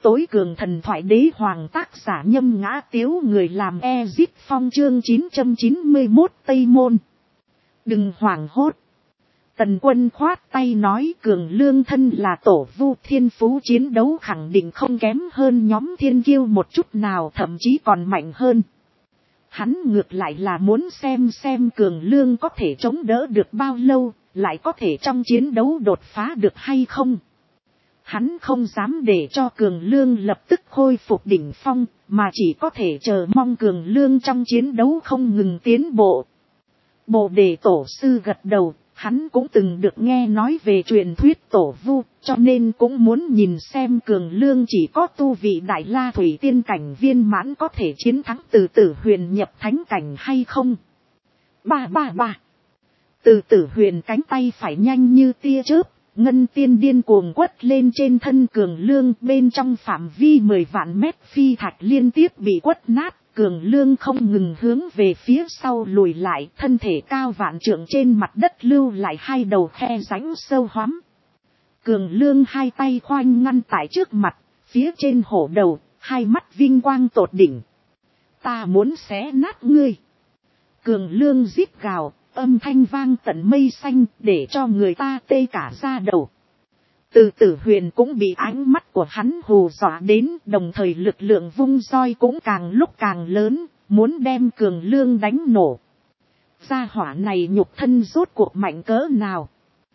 tối cường thần thoại đế hoàng tác giả Nhâm Ngã Tiếu, người làm Ezip Phong. Chương 991 Tây Môn. Đừng hoảng hốt. Tần Quân khoát tay nói, Cường Lương thân là tổ vu, thiên phú chiến đấu khẳng định không kém hơn nhóm thiên kiêu một chút nào, thậm chí còn mạnh hơn. Hắn ngược lại là muốn xem Cường Lương có thể chống đỡ được bao lâu, lại có thể trong chiến đấu đột phá được hay không. Hắn không dám để cho Cường Lương lập tức khôi phục đỉnh phong, mà chỉ có thể chờ mong Cường Lương trong chiến đấu không ngừng tiến bộ. Bồ Đề tổ sư gật đầu, hắn cũng từng được nghe nói về truyền thuyết tổ vu, cho nên cũng muốn nhìn xem Cường Lương chỉ có tu vị Đại La Thủy Tiên cảnh viên mãn có thể chiến thắng Từ Tử Huyền nhập thánh cảnh hay không. Từ Tử Huyền cánh tay phải nhanh như tia chớp, ngân tiên điên cuồng quất lên trên thân Cường Lương, bên trong phạm vi 10 vạn mét phi thạch liên tiếp bị quất nát. Cường Lương không ngừng hướng về phía sau lùi lại, thân thể cao vạn trượng trên mặt đất lưu lại hai đầu khe rãnh sâu hoắm. Cường Lương hai tay khoanh ngăn tại trước mặt, phía trên hổ đầu, hai mắt vinh quang tột đỉnh. Ta muốn xé nát ngươi. Cường Lương rít gào, âm thanh vang tận mây xanh, để cho người ta tê cả da đầu. Từ Tử Huyền cũng bị ánh mắt của hắn hù dọa đến, đồng thời lực lượng vung roi cũng càng lúc càng lớn, muốn đem Cường Lương đánh nổ. Gia hỏa này nhục thân rốt cuộc mạnh cỡ nào.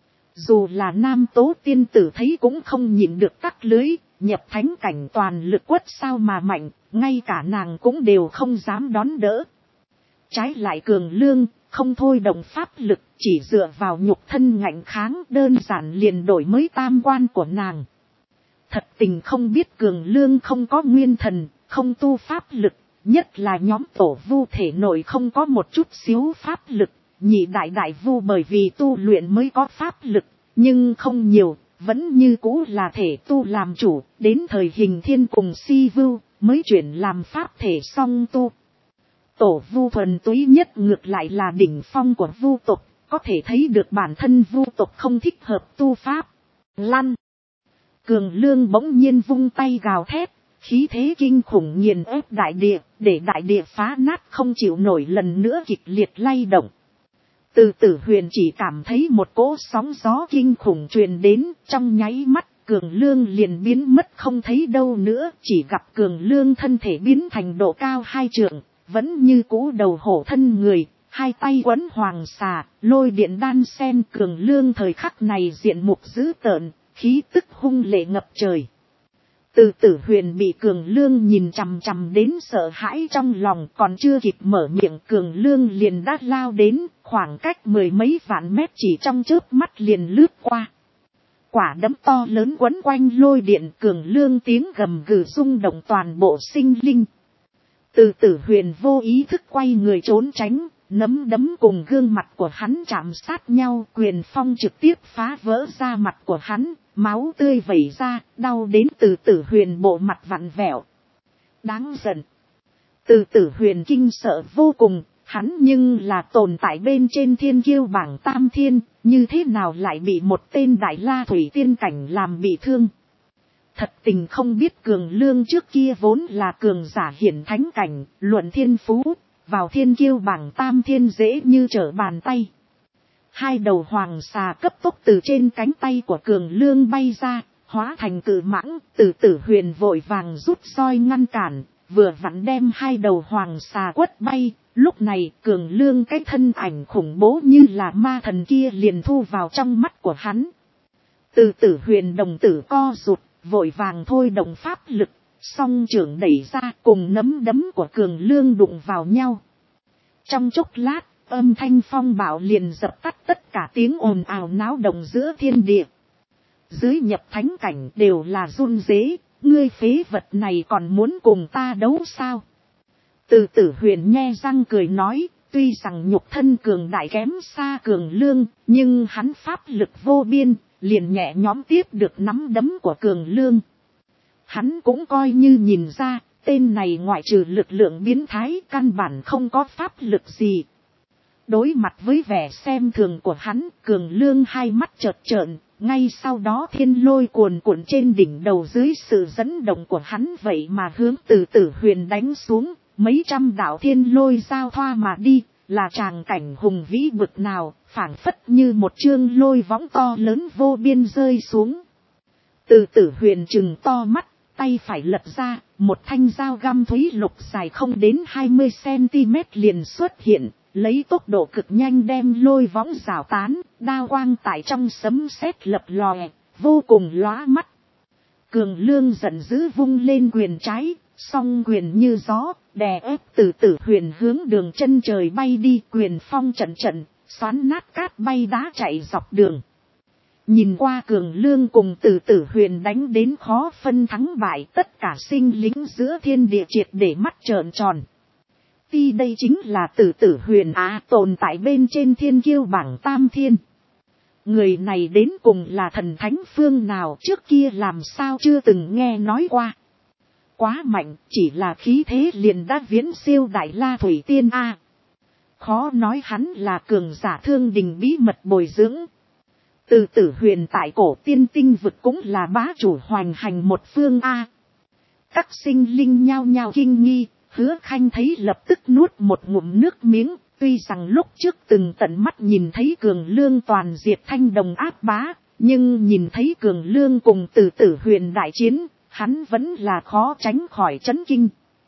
Dù là Nam Tố tiên tử thấy cũng không nhịn được cắt lưới, nhập thánh cảnh toàn lực quất sao mà mạnh, ngay cả nàng cũng đều không dám đón đỡ. Trái lại Cường Lương không thôi động pháp lực, chỉ dựa vào nhục thân ngạnh kháng, đơn giản liền đổi mới tam quan của nàng. Thật tình không biết Cường Lương không có nguyên thần, không tu pháp lực, nhất là nhóm tổ vu thể nội không có một chút xíu pháp lực. Nhị đại vu bởi vì tu luyện mới có pháp lực, nhưng không nhiều, vẫn như cũ là thể tu làm chủ, đến thời Hình Thiên cùng Si Vưu mới chuyển làm pháp thể song tu. Tổ vu thuần túy nhất ngược lại là đỉnh phong của vu tộc, có thể thấy được bản thân vu tộc không thích hợp tu pháp. Lăn. Cường Lương bỗng nhiên vung tay gào thét, khí thế kinh khủng nghiền ép đại địa, để đại địa phá nát không chịu nổi, lần nữa kịch liệt lay động. Từ Tử Huyền chỉ cảm thấy một cỗ sóng gió kinh khủng truyền đến, trong nháy mắt Cường Lương liền biến mất không thấy đâu nữa, chỉ gặp Cường Lương thân thể biến thành độ cao 2 trượng. Vẫn như cũ đầu hổ thân người, hai tay quấn hoàng xà, lôi điện đan sen. Cường Lương thời khắc này diện mục dữ tợn, khí tức hung lệ ngập trời. Từ Tử Huyền bị Cường Lương nhìn chằm chằm đến sợ hãi trong lòng, còn chưa kịp mở miệng Cường Lương liền đã lao đến, khoảng cách 10 mấy vạn mét chỉ trong chớp mắt liền lướt qua. Quả đấm to lớn quấn quanh lôi điện, Cường Lương tiếng gầm gừ rung động toàn bộ sinh linh. Từ Tử Huyền vô ý thức quay người trốn tránh, nắm đấm cùng gương mặt của hắn chạm sát nhau, quyền phong trực tiếp phá vỡ da mặt của hắn, máu tươi vẩy ra, đau đến Từ Tử Huyền bộ mặt vặn vẹo. Đáng giận. Từ Tử Huyền kinh sợ vô cùng, hắn nhưng là tồn tại bên trên thiên kiêu bảng tam thiên, như thế nào lại bị một tên Đại La Thủy Tiên cảnh làm bị thương. Thật tình không biết Cường Lương trước kia vốn là cường giả hiển thánh cảnh, luận thiên phú, vào thiên kiêu bảng tam thiên dễ như trở bàn tay. Hai đầu hoàng xà cấp tốc từ trên cánh tay của Cường Lương bay ra, hóa thành cự mãng. Từ Tử Huyền vội vàng rút roi ngăn cản, vừa vặn đem hai đầu hoàng xà quất bay. Lúc này Cường Lương cái thân ảnh khủng bố như là ma thần kia liền thu vào trong mắt của hắn. Từ Tử Huyền đồng tử co rụt, vội vàng thôi động pháp lực, song trưởng đẩy ra cùng nắm đấm của Cường Lương đụng vào nhau. Trong chốc lát, âm thanh phong bạo liền dập tắt tất cả tiếng ồn ào náo động giữa thiên địa. Dưới nhập thánh cảnh đều là run rế, ngươi phế vật này còn muốn cùng ta đấu sao? Từ Tử Huyền nhe răng cười nói, tuy rằng nhục thân cường đại kém xa Cường Lương, nhưng hắn pháp lực vô biên, liền nhẹ nhõm tiếp được nắm đấm của Cường Lương. Hắn cũng coi như nhìn ra, tên này ngoại trừ lực lượng biến thái căn bản không có pháp lực gì. Đối mặt với vẻ xem thường của hắn, Cường Lương hai mắt chợt trợn, ngay sau đó thiên lôi cuồn cuộn trên đỉnh đầu dưới sự dẫn động của hắn vậy mà hướng từ Tử Huyền đánh xuống, mấy trăm đạo thiên lôi giao thoa mà đi, là tràng cảnh hùng vĩ bực nào, phảng phất như một chương lôi võng to lớn vô biên rơi xuống. Từ Tử Huyền trừng to mắt, tay phải lật ra, một thanh dao găm thúy lục dài không đến 20 cm liền xuất hiện, lấy tốc độ cực nhanh đem lôi võng rào tán, đao quang tại trong sấm sét lập lòe, vô cùng lóa mắt. Cường Lương giận dữ vung lên quyền trái, song quyền như gió, đè ép từ Tử Huyền hướng đường chân trời bay đi, quyền phong trận trận, xoắn nát cát bay đá chạy dọc đường. Nhìn qua Cường Lương cùng từ Tử Huyền đánh đến khó phân thắng bại, tất cả sinh lính giữa thiên địa triệt để mắt trợn tròn. Ti đây chính là từ Tử Huyền tồn tại bên trên thiên kiêu bảng tam thiên. Người này đến cùng là thần thánh phương nào, trước kia làm sao chưa từng nghe nói qua. Quá mạnh, chỉ là khí thế liền đã viễn siêu Đại La Thủy Tiên a. Khó nói hắn là cường giả Thương Đình bí mật bồi dưỡng. Từ Tử Huyền tại cổ tiên tinh vực cũng là bá chủ hoành hành một phương a. Các sinh linh nhao nhao kinh nghi, Hứa Khanh thấy lập tức nuốt một ngụm nước miếng, tuy rằng lúc trước từng tận mắt nhìn thấy Cường Lương toàn diệt Thanh Đồng áp bá, nhưng nhìn thấy Cường Lương cùng từ Tử Huyền đại chiến, hắn vẫn là khó tránh khỏi chấn kinh.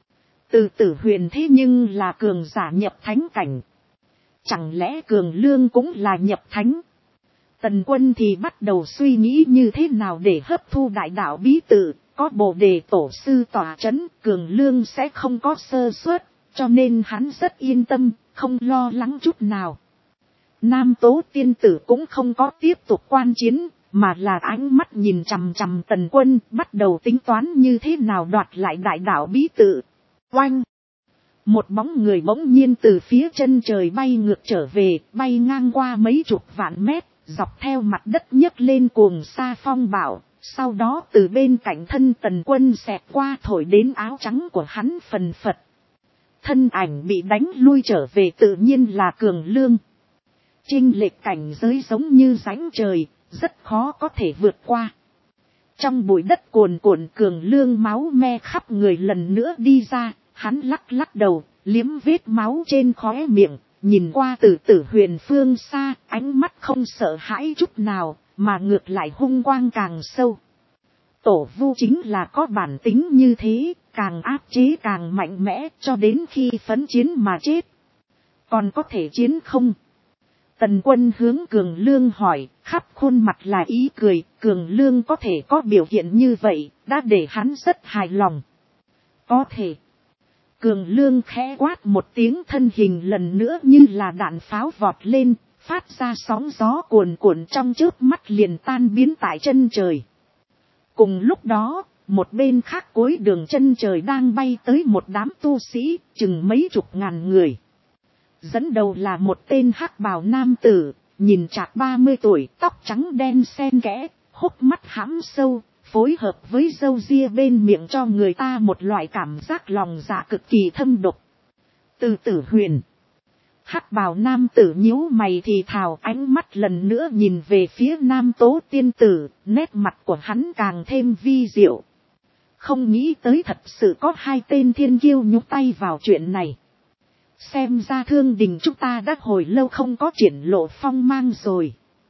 Từ Tử Huyền thế nhưng là cường giả nhập thánh cảnh. Chẳng lẽ Cường Lương cũng là nhập thánh? Tần Quân thì bắt đầu suy nghĩ như thế nào để hấp thu đại đạo bí tự, có Bồ Đề tổ sư tỏa chấn, Cường Lương sẽ không có sơ suất, cho nên hắn rất yên tâm, không lo lắng chút nào. Nam Tố tiên tử cũng không có tiếp tục quan chiến, mà là ánh mắt nhìn chằm chằm Tần Quân, bắt đầu tính toán như thế nào đoạt lại đại đạo bí tự. Oanh! Một bóng người bỗng nhiên từ phía chân trời bay ngược trở về, bay ngang qua mấy chục vạn mét, dọc theo mặt đất nhấc lên cuồng sa phong bạo, sau đó từ bên cạnh thân Tần Quân xẹt qua thổi đến áo trắng của hắn phần phật. Thân ảnh bị đánh lui trở về tự nhiên là Cường Lương. Chênh lệch cảnh giới giống như rãnh trời, rất khó có thể vượt qua. Trong bụi đất cuồn cuộn, Cường Lương máu me khắp người lần nữa đi ra, hắn lắc lắc đầu, liếm vết máu trên khóe miệng, nhìn qua từ Tử Huyền phương xa, ánh mắt không sợ hãi chút nào, mà ngược lại hung quang càng sâu. Tổ vu chính là có bản tính như thế, càng áp chế càng mạnh mẽ, cho đến khi phấn chiến mà chết. Còn có thể chiến không? Tần Quân hướng Cường Lương hỏi, khắp khuôn mặt là ý cười, Cường Lương có thể có biểu hiện như vậy, đã để hắn rất hài lòng. Có thể. Cường Lương khẽ quát một tiếng, thân hình lần nữa như là đạn pháo vọt lên, phát ra sóng gió cuồn cuộn, trong chớp mắt liền tan biến tại chân trời. Cùng lúc đó, một bên khác cuối đường chân trời đang bay tới một đám tu sĩ, chừng mấy chục ngàn người. Dẫn đầu là một tên hắc bào nam tử, nhìn chạc 30 tuổi, tóc trắng đen xen kẽ, hốc mắt hãm sâu, phối hợp với râu ria bên miệng cho người ta một loại cảm giác lòng dạ cực kỳ thâm độc. Từ Tử Huyền. Hắc bào nam tử nhíu mày thì thào, ánh mắt lần nữa nhìn về phía Nam Tố tiên tử, nét mặt của hắn càng thêm vi diệu. Không nghĩ tới thật sự có hai tên thiên kiêu nhúc tay vào chuyện này. Xem ra Thương Đình chúng ta đã hồi lâu không có triển lộ phong mang rồi.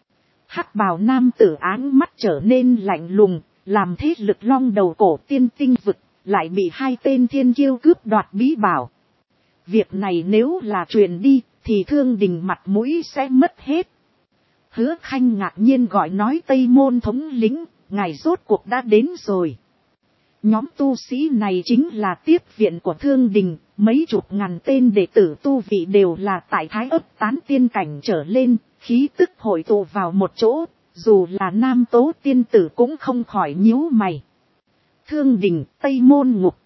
Hắc bào nam tử áng mắt trở nên lạnh lùng, làm thế lực long đầu cổ tiên tinh vực, lại bị hai tên thiên kiêu cướp đoạt bí bảo. Việc này nếu là truyền đi, thì Thương Đình mặt mũi sẽ mất hết. Hứa Khanh ngạc nhiên gọi nói, Tây Môn thống lĩnh, ngài rốt cuộc đã đến rồi. Nhóm tu sĩ này chính là tiếp viện của Thương Đình, mấy chục ngàn tên đệ tử tu vị đều là tại Thái Ấp tán tiên cảnh trở lên, khí tức hội tụ vào một chỗ, dù là Nam Tố tiên tử cũng không khỏi nhíu mày. Thương Đình, Tây Môn ngục.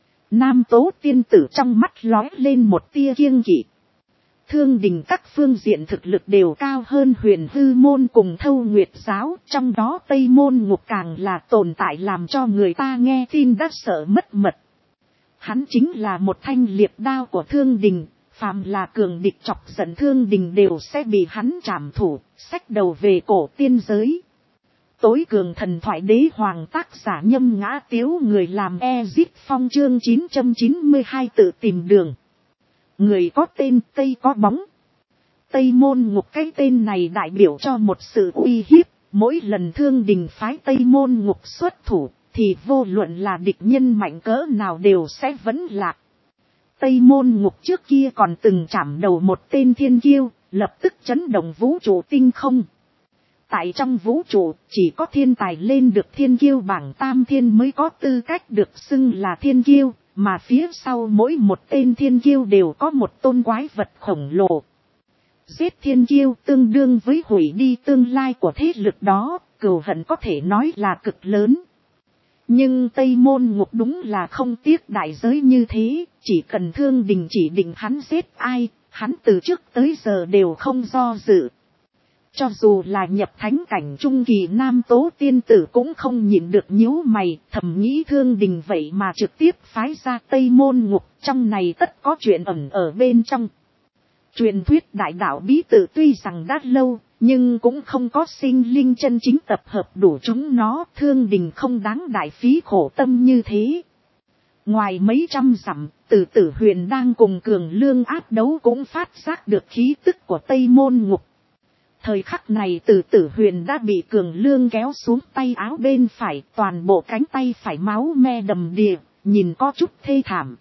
Nam Tố tiên tử trong mắt lóe lên một tia kiêng kỵ. Thương Đình các phương diện thực lực đều cao hơn Huyền Hư môn cùng Thâu Nguyệt giáo, trong đó Tây Môn ngục càng là tồn tại làm cho người ta nghe tin đã sợ mất mật. Hắn chính là một thanh liệt đao của Thương Đình, Phàm là cường địch chọc giận Thương Đình đều sẽ bị hắn trảm thủ, xách đầu về cổ tiên giới. Tối cường thần thoại đế hoàng tác giả Nhâm Ngã Tiếu, người làm Ezit Phong, chương 992 tự tìm đường. Người có tên Tây có bóng. Tây Môn Ngục, cái tên này đại biểu cho một sự uy hiếp. Mỗi lần Thương Đình phái Tây Môn Ngục xuất thủ, thì vô luận là địch nhân mạnh cỡ nào đều sẽ vẫn lạc. Tây Môn Ngục trước kia còn từng chạm đầu một tên thiên kiêu, lập tức chấn động vũ trụ tinh không. Tại trong vũ trụ, chỉ có thiên tài lên được thiên kiêu bảng tam thiên mới có tư cách được xưng là thiên kiêu, mà phía sau mỗi một tên thiên kiêu đều có một tôn quái vật khổng lồ. Giết thiên kiêu tương đương với hủy đi tương lai của thế lực đó, cừu hận có thể nói là cực lớn. Nhưng Tây Môn Ngục đúng là không tiếc đại giới như thế, chỉ cần Thương Đình chỉ định hắn giết ai, hắn từ trước tới giờ đều không do dự. Cho dù là nhập thánh cảnh trung kỳ nam tố tiên tử cũng không nhịn được nhíu mày, thầm nghĩ Thương Đình vậy mà trực tiếp phái ra Tây Môn Ngục, trong này tất có chuyện ẩn ở bên trong. Truyền thuyết đại đạo bí tự tuy rằng đã lâu, nhưng cũng không có sinh linh chân chính tập hợp đủ chúng nó, Thương Đình không đáng đại phí khổ tâm như thế. Ngoài mấy trăm dặm, Tử Tử Huyền đang cùng Cường Lương áp đấu cũng phát giác được khí tức của Tây Môn Ngục. Thời khắc này Tử Tử Huyền đã bị Cường Lương kéo xuống tay áo bên phải, toàn bộ cánh tay phải máu me đầm đìa, nhìn có chút thê thảm.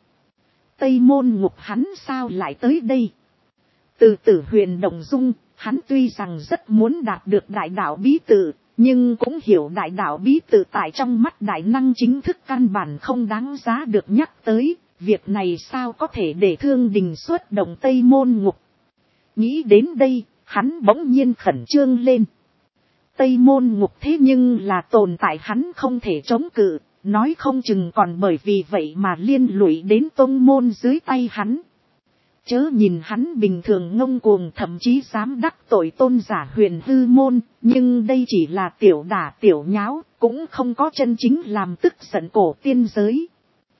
Tây Môn Ngục hắn sao lại tới đây? Tử Tử Huyền động dung, hắn tuy rằng rất muốn đạt được đại đạo bí tự, nhưng cũng hiểu đại đạo bí tự tại trong mắt đại năng chính thức căn bản không đáng giá được nhắc tới, việc này sao có thể để Thương Đình xuất động Tây Môn Ngục. Nghĩ đến đây, hắn bỗng nhiên khẩn trương lên. Tây Môn Ngục thế nhưng là tồn tại hắn không thể chống cự, nói không chừng còn bởi vì vậy mà liên lụy đến tông môn dưới tay hắn. Chớ nhìn hắn bình thường ngông cuồng, thậm chí dám đắc tội tôn giả Huyền Hư môn, nhưng đây chỉ là tiểu đả tiểu nháo, cũng không có chân chính làm tức giận cổ tiên giới.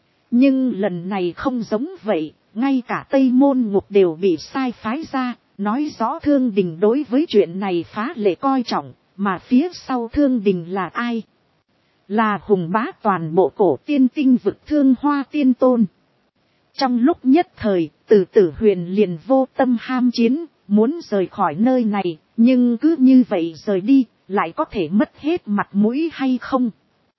Nhưng lần này không giống vậy, ngay cả Tây Môn Ngục đều bị sai phái ra, nói rõ Thương Đình đối với chuyện này phá lệ coi trọng, mà phía sau Thương Đình là ai? Là hùng bá toàn bộ cổ tiên tinh vực Thương Hoa Tiên Tôn. Trong lúc nhất thời, Tử Tử Huyền liền vô tâm ham chiến, muốn rời khỏi nơi này, nhưng cứ như vậy rời đi, lại có thể mất hết mặt mũi hay không?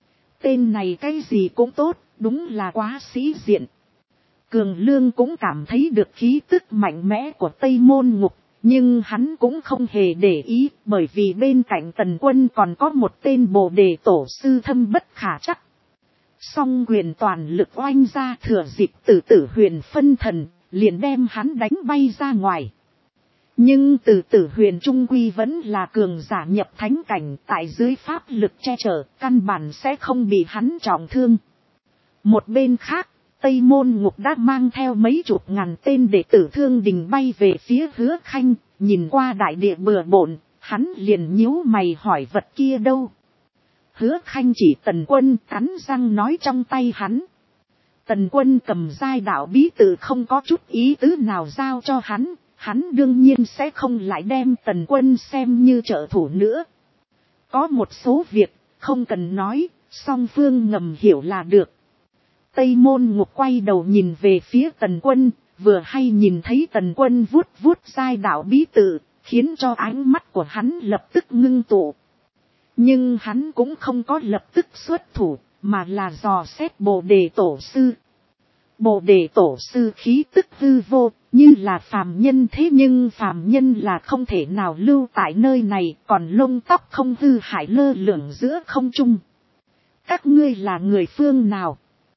Tên này cái gì cũng tốt, đúng là quá sĩ diện. Cường Lương cũng cảm thấy được khí tức mạnh mẽ của Tây Môn Ngục, nhưng hắn cũng không hề để ý, bởi vì bên cạnh Tần Quân còn có một tên Bồ Đề Tổ sư thâm bất khả trắc. Song quyền toàn lực oanh ra, thừa dịp Tử Tử Huyền phân thần, liền đem hắn đánh bay ra ngoài. Nhưng Tử Tử Huyền trung quy vẫn là cường giả nhập thánh cảnh, tại dưới pháp lực che chở, căn bản sẽ không bị hắn trọng thương. Một bên khác, Tây Môn Ngục đã mang theo mấy chục ngàn tên đệ tử Thương Đình bay về phía Hứa Khanh, nhìn qua đại địa bừa bộn, hắn liền nhíu mày hỏi vật kia đâu. Hứa Khanh chỉ Tần Quân, cắn răng nói trong tay hắn. Tần Quân cầm giai đạo bí tự không có chút ý tứ nào giao cho hắn, hắn đương nhiên sẽ không lại đem Tần Quân xem như trợ thủ nữa. Có một số việc, không cần nói, song phương ngầm hiểu là được. Tây Môn Ngục quay đầu nhìn về phía Tần Quân, vừa hay nhìn thấy Tần Quân vuốt vuốt giai đạo bí tự, khiến cho ánh mắt của hắn lập tức ngưng tụ. Nhưng hắn cũng không có lập tức xuất thủ, mà là dò xét Bồ Đề Tổ sư. Bồ Đề Tổ sư khí tức hư vô, như là phàm nhân, thế nhưng phàm nhân là không thể nào lưu tại nơi này, còn lông tóc không hư hại lơ lửng giữa không trung. Các ngươi là người phương nào?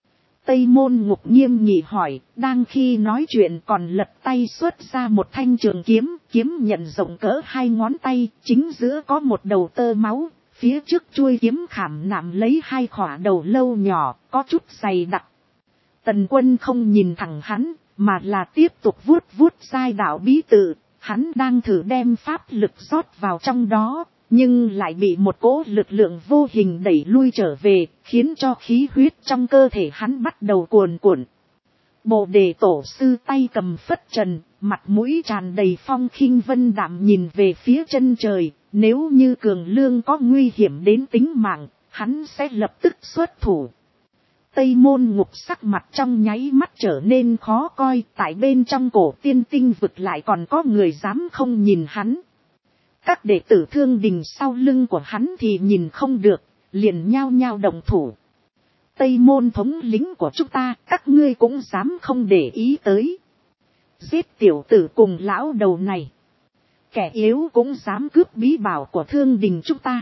Tây Môn Ngục nghiêm nghị hỏi, đang khi nói chuyện còn lật tay xuất ra một thanh trường kiếm, kiếm nhận rộng cỡ 2 ngón tay, chính giữa có một đầu tơ máu, phía trước chuôi kiếm khảm nạm lấy 2 khỏa đầu lâu nhỏ, có chút dày đặc. Tần Quân không nhìn thẳng hắn, mà là tiếp tục vuốt vuốt giai đạo bí tự, hắn đang thử đem pháp lực rót vào trong đó, nhưng lại bị một cỗ lực lượng vô hình đẩy lui trở về, khiến cho khí huyết trong cơ thể hắn bắt đầu cuồn cuộn. Bồ đề tổ sư tay cầm phất trần, mặt mũi tràn đầy phong khinh vân đạm nhìn về phía chân trời, nếu như Cường Lương có nguy hiểm đến tính mạng, hắn sẽ lập tức xuất thủ. Tây Môn Ngục sắc mặt trong nháy mắt trở nên khó coi, tại bên trong cổ tiên tinh vực lại còn có người dám không nhìn hắn. Các đệ tử Thương Đình sau lưng của hắn thì nhìn không được, liền nhao nhao động thủ. Tây Môn thống lĩnh của chúng ta, các ngươi cũng dám không để ý tới. Giết tiểu tử cùng lão đầu này. Kẻ yếu cũng dám cướp bí bảo của Thương Đình chúng ta.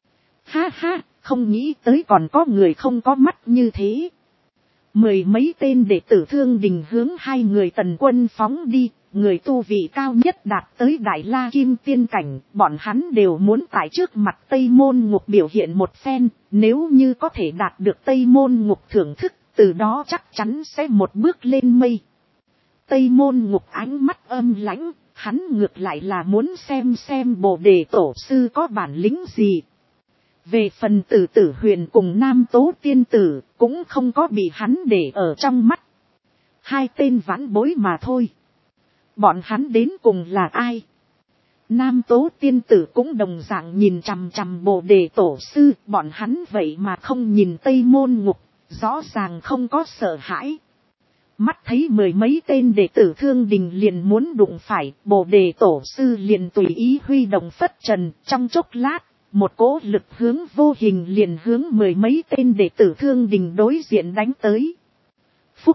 Ha ha, không nghĩ tới còn có người không có mắt như thế. Mười mấy tên đệ tử Thương Đình hướng hai người Tần Quân phóng đi, người tu vị cao nhất đạt tới Đại La Kim Tiên cảnh, bọn hắn đều muốn tại trước mặt Tây Môn Ngục biểu hiện một phen, nếu như có thể đạt được Tây Môn Ngục thưởng thức, từ đó chắc chắn sẽ một bước lên mây. Tây Môn Ngục ánh mắt âm lãnh, hắn ngược lại là muốn xem Bồ đề tổ sư có bản lĩnh gì. Về phần Tử Tử Huyền cùng Nam Tố Tiên Tử, cũng không có bị hắn để ở trong mắt. Hai tên vãn bối mà thôi. Bọn hắn đến cùng là ai? Nam Tố Tiên Tử cũng đồng dạng nhìn chằm chằm Bồ đề tổ sư, bọn hắn vậy mà không nhìn Tây Môn Ngục, rõ ràng không có sợ hãi. Mắt thấy mười mấy tên đệ tử Thương Đình liền muốn đụng phải, Bồ đề tổ sư liền tùy ý huy động phất trần, trong chốc lát, một cỗ lực hướng vô hình liền hướng mười mấy tên đệ tử Thương Đình đối diện đánh tới. Phúc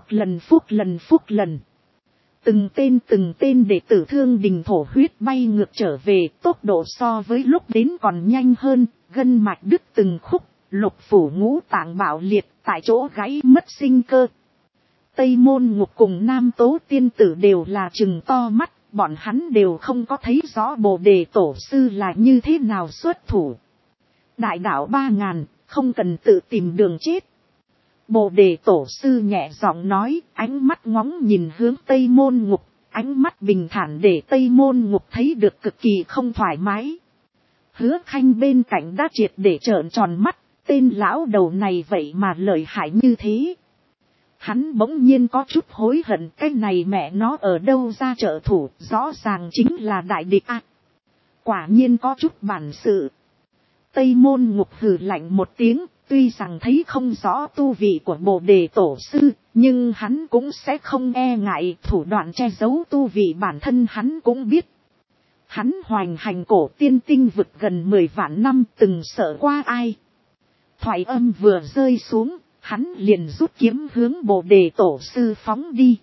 lần. Từng tên đệ tử Thương Đình thổ huyết bay ngược trở về, tốc độ so với lúc đến còn nhanh hơn, gân mạch đứt từng khúc, lục phủ ngũ tạng bạo liệt, tại chỗ gãy mất sinh cơ. Tây Môn Ngục cùng Nam Tố Tiên Tử đều là trừng to mắt, bọn hắn đều không có thấy rõ Bồ đề tổ sư là như thế nào xuất thủ. Đại đạo 3000, không cần tự tìm đường chết. Bồ đề tổ sư nhẹ giọng nói, ánh mắt ngóng nhìn hướng Tây Môn Ngục, ánh mắt bình thản để Tây Môn Ngục thấy được cực kỳ không thoải mái. Hứa Khanh bên cạnh đã triệt để trợn tròn mắt, tên lão đầu này vậy mà lợi hại như thế. Hắn bỗng nhiên có chút hối hận, cái này mẹ nó ở đâu ra trợ thủ, rõ ràng chính là đại địch à. Quả nhiên có chút bản sự. Tây Môn Ngục hừ lạnh một tiếng, tuy rằng thấy không rõ tu vị của Bồ đề tổ sư, nhưng hắn cũng sẽ không e ngại thủ đoạn che giấu tu vị bản thân hắn cũng biết. Hắn hoành hành cổ tiên tinh vực gần 10 vạn năm, từng sợ qua ai. Thoại âm vừa rơi xuống, hắn liền rút kiếm hướng Bồ đề tổ sư phóng đi.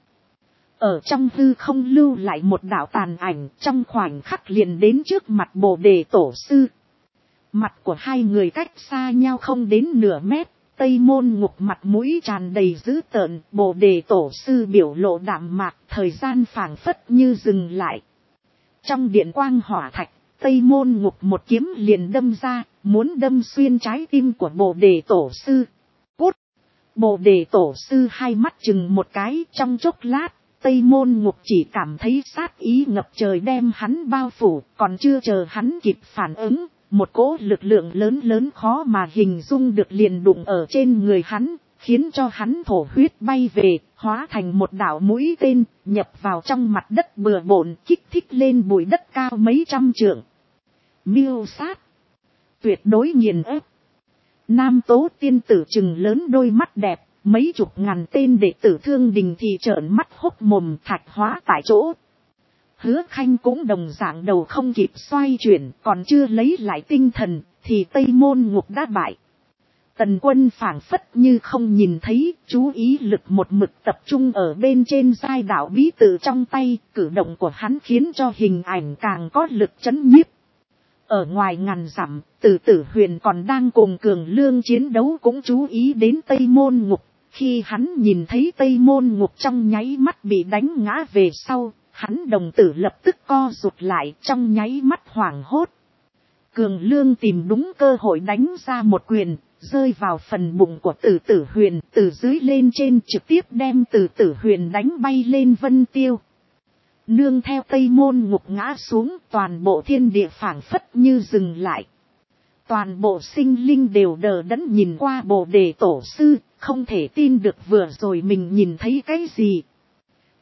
Ở trong hư không lưu lại một đạo tàn ảnh, trong khoảnh khắc liền đến trước mặt Bồ đề tổ sư. Mặt của hai người cách xa nhau không đến nửa mét, Tây Môn Ngục mặt mũi tràn đầy dữ tợn, Bồ đề tổ sư biểu lộ đạm mạc, thời gian phảng phất như dừng lại. Trong điện quang hỏa thạch, Tây Môn Ngục một kiếm liền đâm ra, muốn đâm xuyên trái tim của Bồ đề tổ sư. Cút! Bồ đề tổ sư hai mắt chừng một cái, trong chốc lát, Tây Môn Ngục chỉ cảm thấy sát ý ngập trời đem hắn bao phủ, còn chưa chờ hắn kịp phản ứng. Một cỗ lực lượng lớn khó mà hình dung được liền đụng ở trên người hắn, khiến cho hắn thổ huyết bay về, hóa thành một đạo mũi tên, nhập vào trong mặt đất bừa bộn, kích thích lên bụi đất cao mấy trăm trượng. Miêu sát! Tuyệt đối nghiền ép! Nam Tố Tiên Tử trừng lớn đôi mắt đẹp, mấy chục ngàn tên đệ tử Thương Đình thì trợn mắt hốc mồm, thạch hóa tại chỗ. Hứa Khanh cũng đồng dạng đầu không kịp xoay chuyển, còn chưa lấy lại tinh thần, thì Tây Môn Ngục đã bại. Tần Quân phảng phất như không nhìn thấy, chú ý lực một mực tập trung ở bên trên giai đạo bí tự trong tay, cử động của hắn khiến cho hình ảnh càng có lực chấn nhiếp. Ở ngoài ngàn dặm, Tử Tử Huyền còn đang cùng Cường Lương chiến đấu cũng chú ý đến Tây Môn Ngục, khi hắn nhìn thấy Tây Môn Ngục trong nháy mắt bị đánh ngã về sau. Hắn đồng tử lập tức co rụt lại, trong nháy mắt hoảng hốt. Cường Lương tìm đúng cơ hội đánh ra một quyền, rơi vào phần bụng của Tử Tử Huyền, từ dưới lên trên trực tiếp đem Tử Tử Huyền đánh bay lên vân tiêu. Nương theo Tây Môn Ngục ngã xuống, toàn bộ thiên địa phảng phất như dừng lại. Toàn bộ sinh linh đều đờ đẫn nhìn qua Bồ đề tổ sư, không thể tin được vừa rồi mình nhìn thấy cái gì.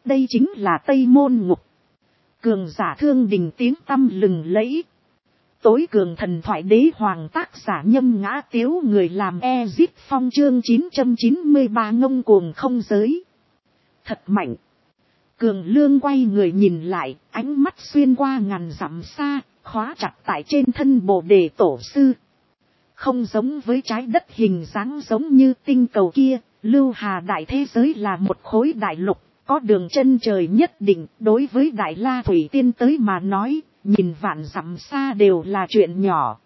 đây chính là Tây Môn Ngục. Cường giả Thương Đình tiếng tăm lừng lẫy. Tối cường thần thoại đế hoàng tác giả Nhâm Ngã Tiếu, người làm Ezip Phong, chương 993 ngông cuồng không giới. Thật mạnh. Cường Lương quay người nhìn lại, ánh mắt xuyên qua ngàn dặm xa, khóa chặt tại trên thân Bồ Đề Tổ Sư. Không giống với trái đất hình dáng giống như tinh cầu kia, Lưu Hà đại thế giới là một khối đại lục, có đường chân trời nhất định. Đối với Đại La Thủy Tiên tới mà nói, nhìn vạn dặm xa đều là chuyện nhỏ.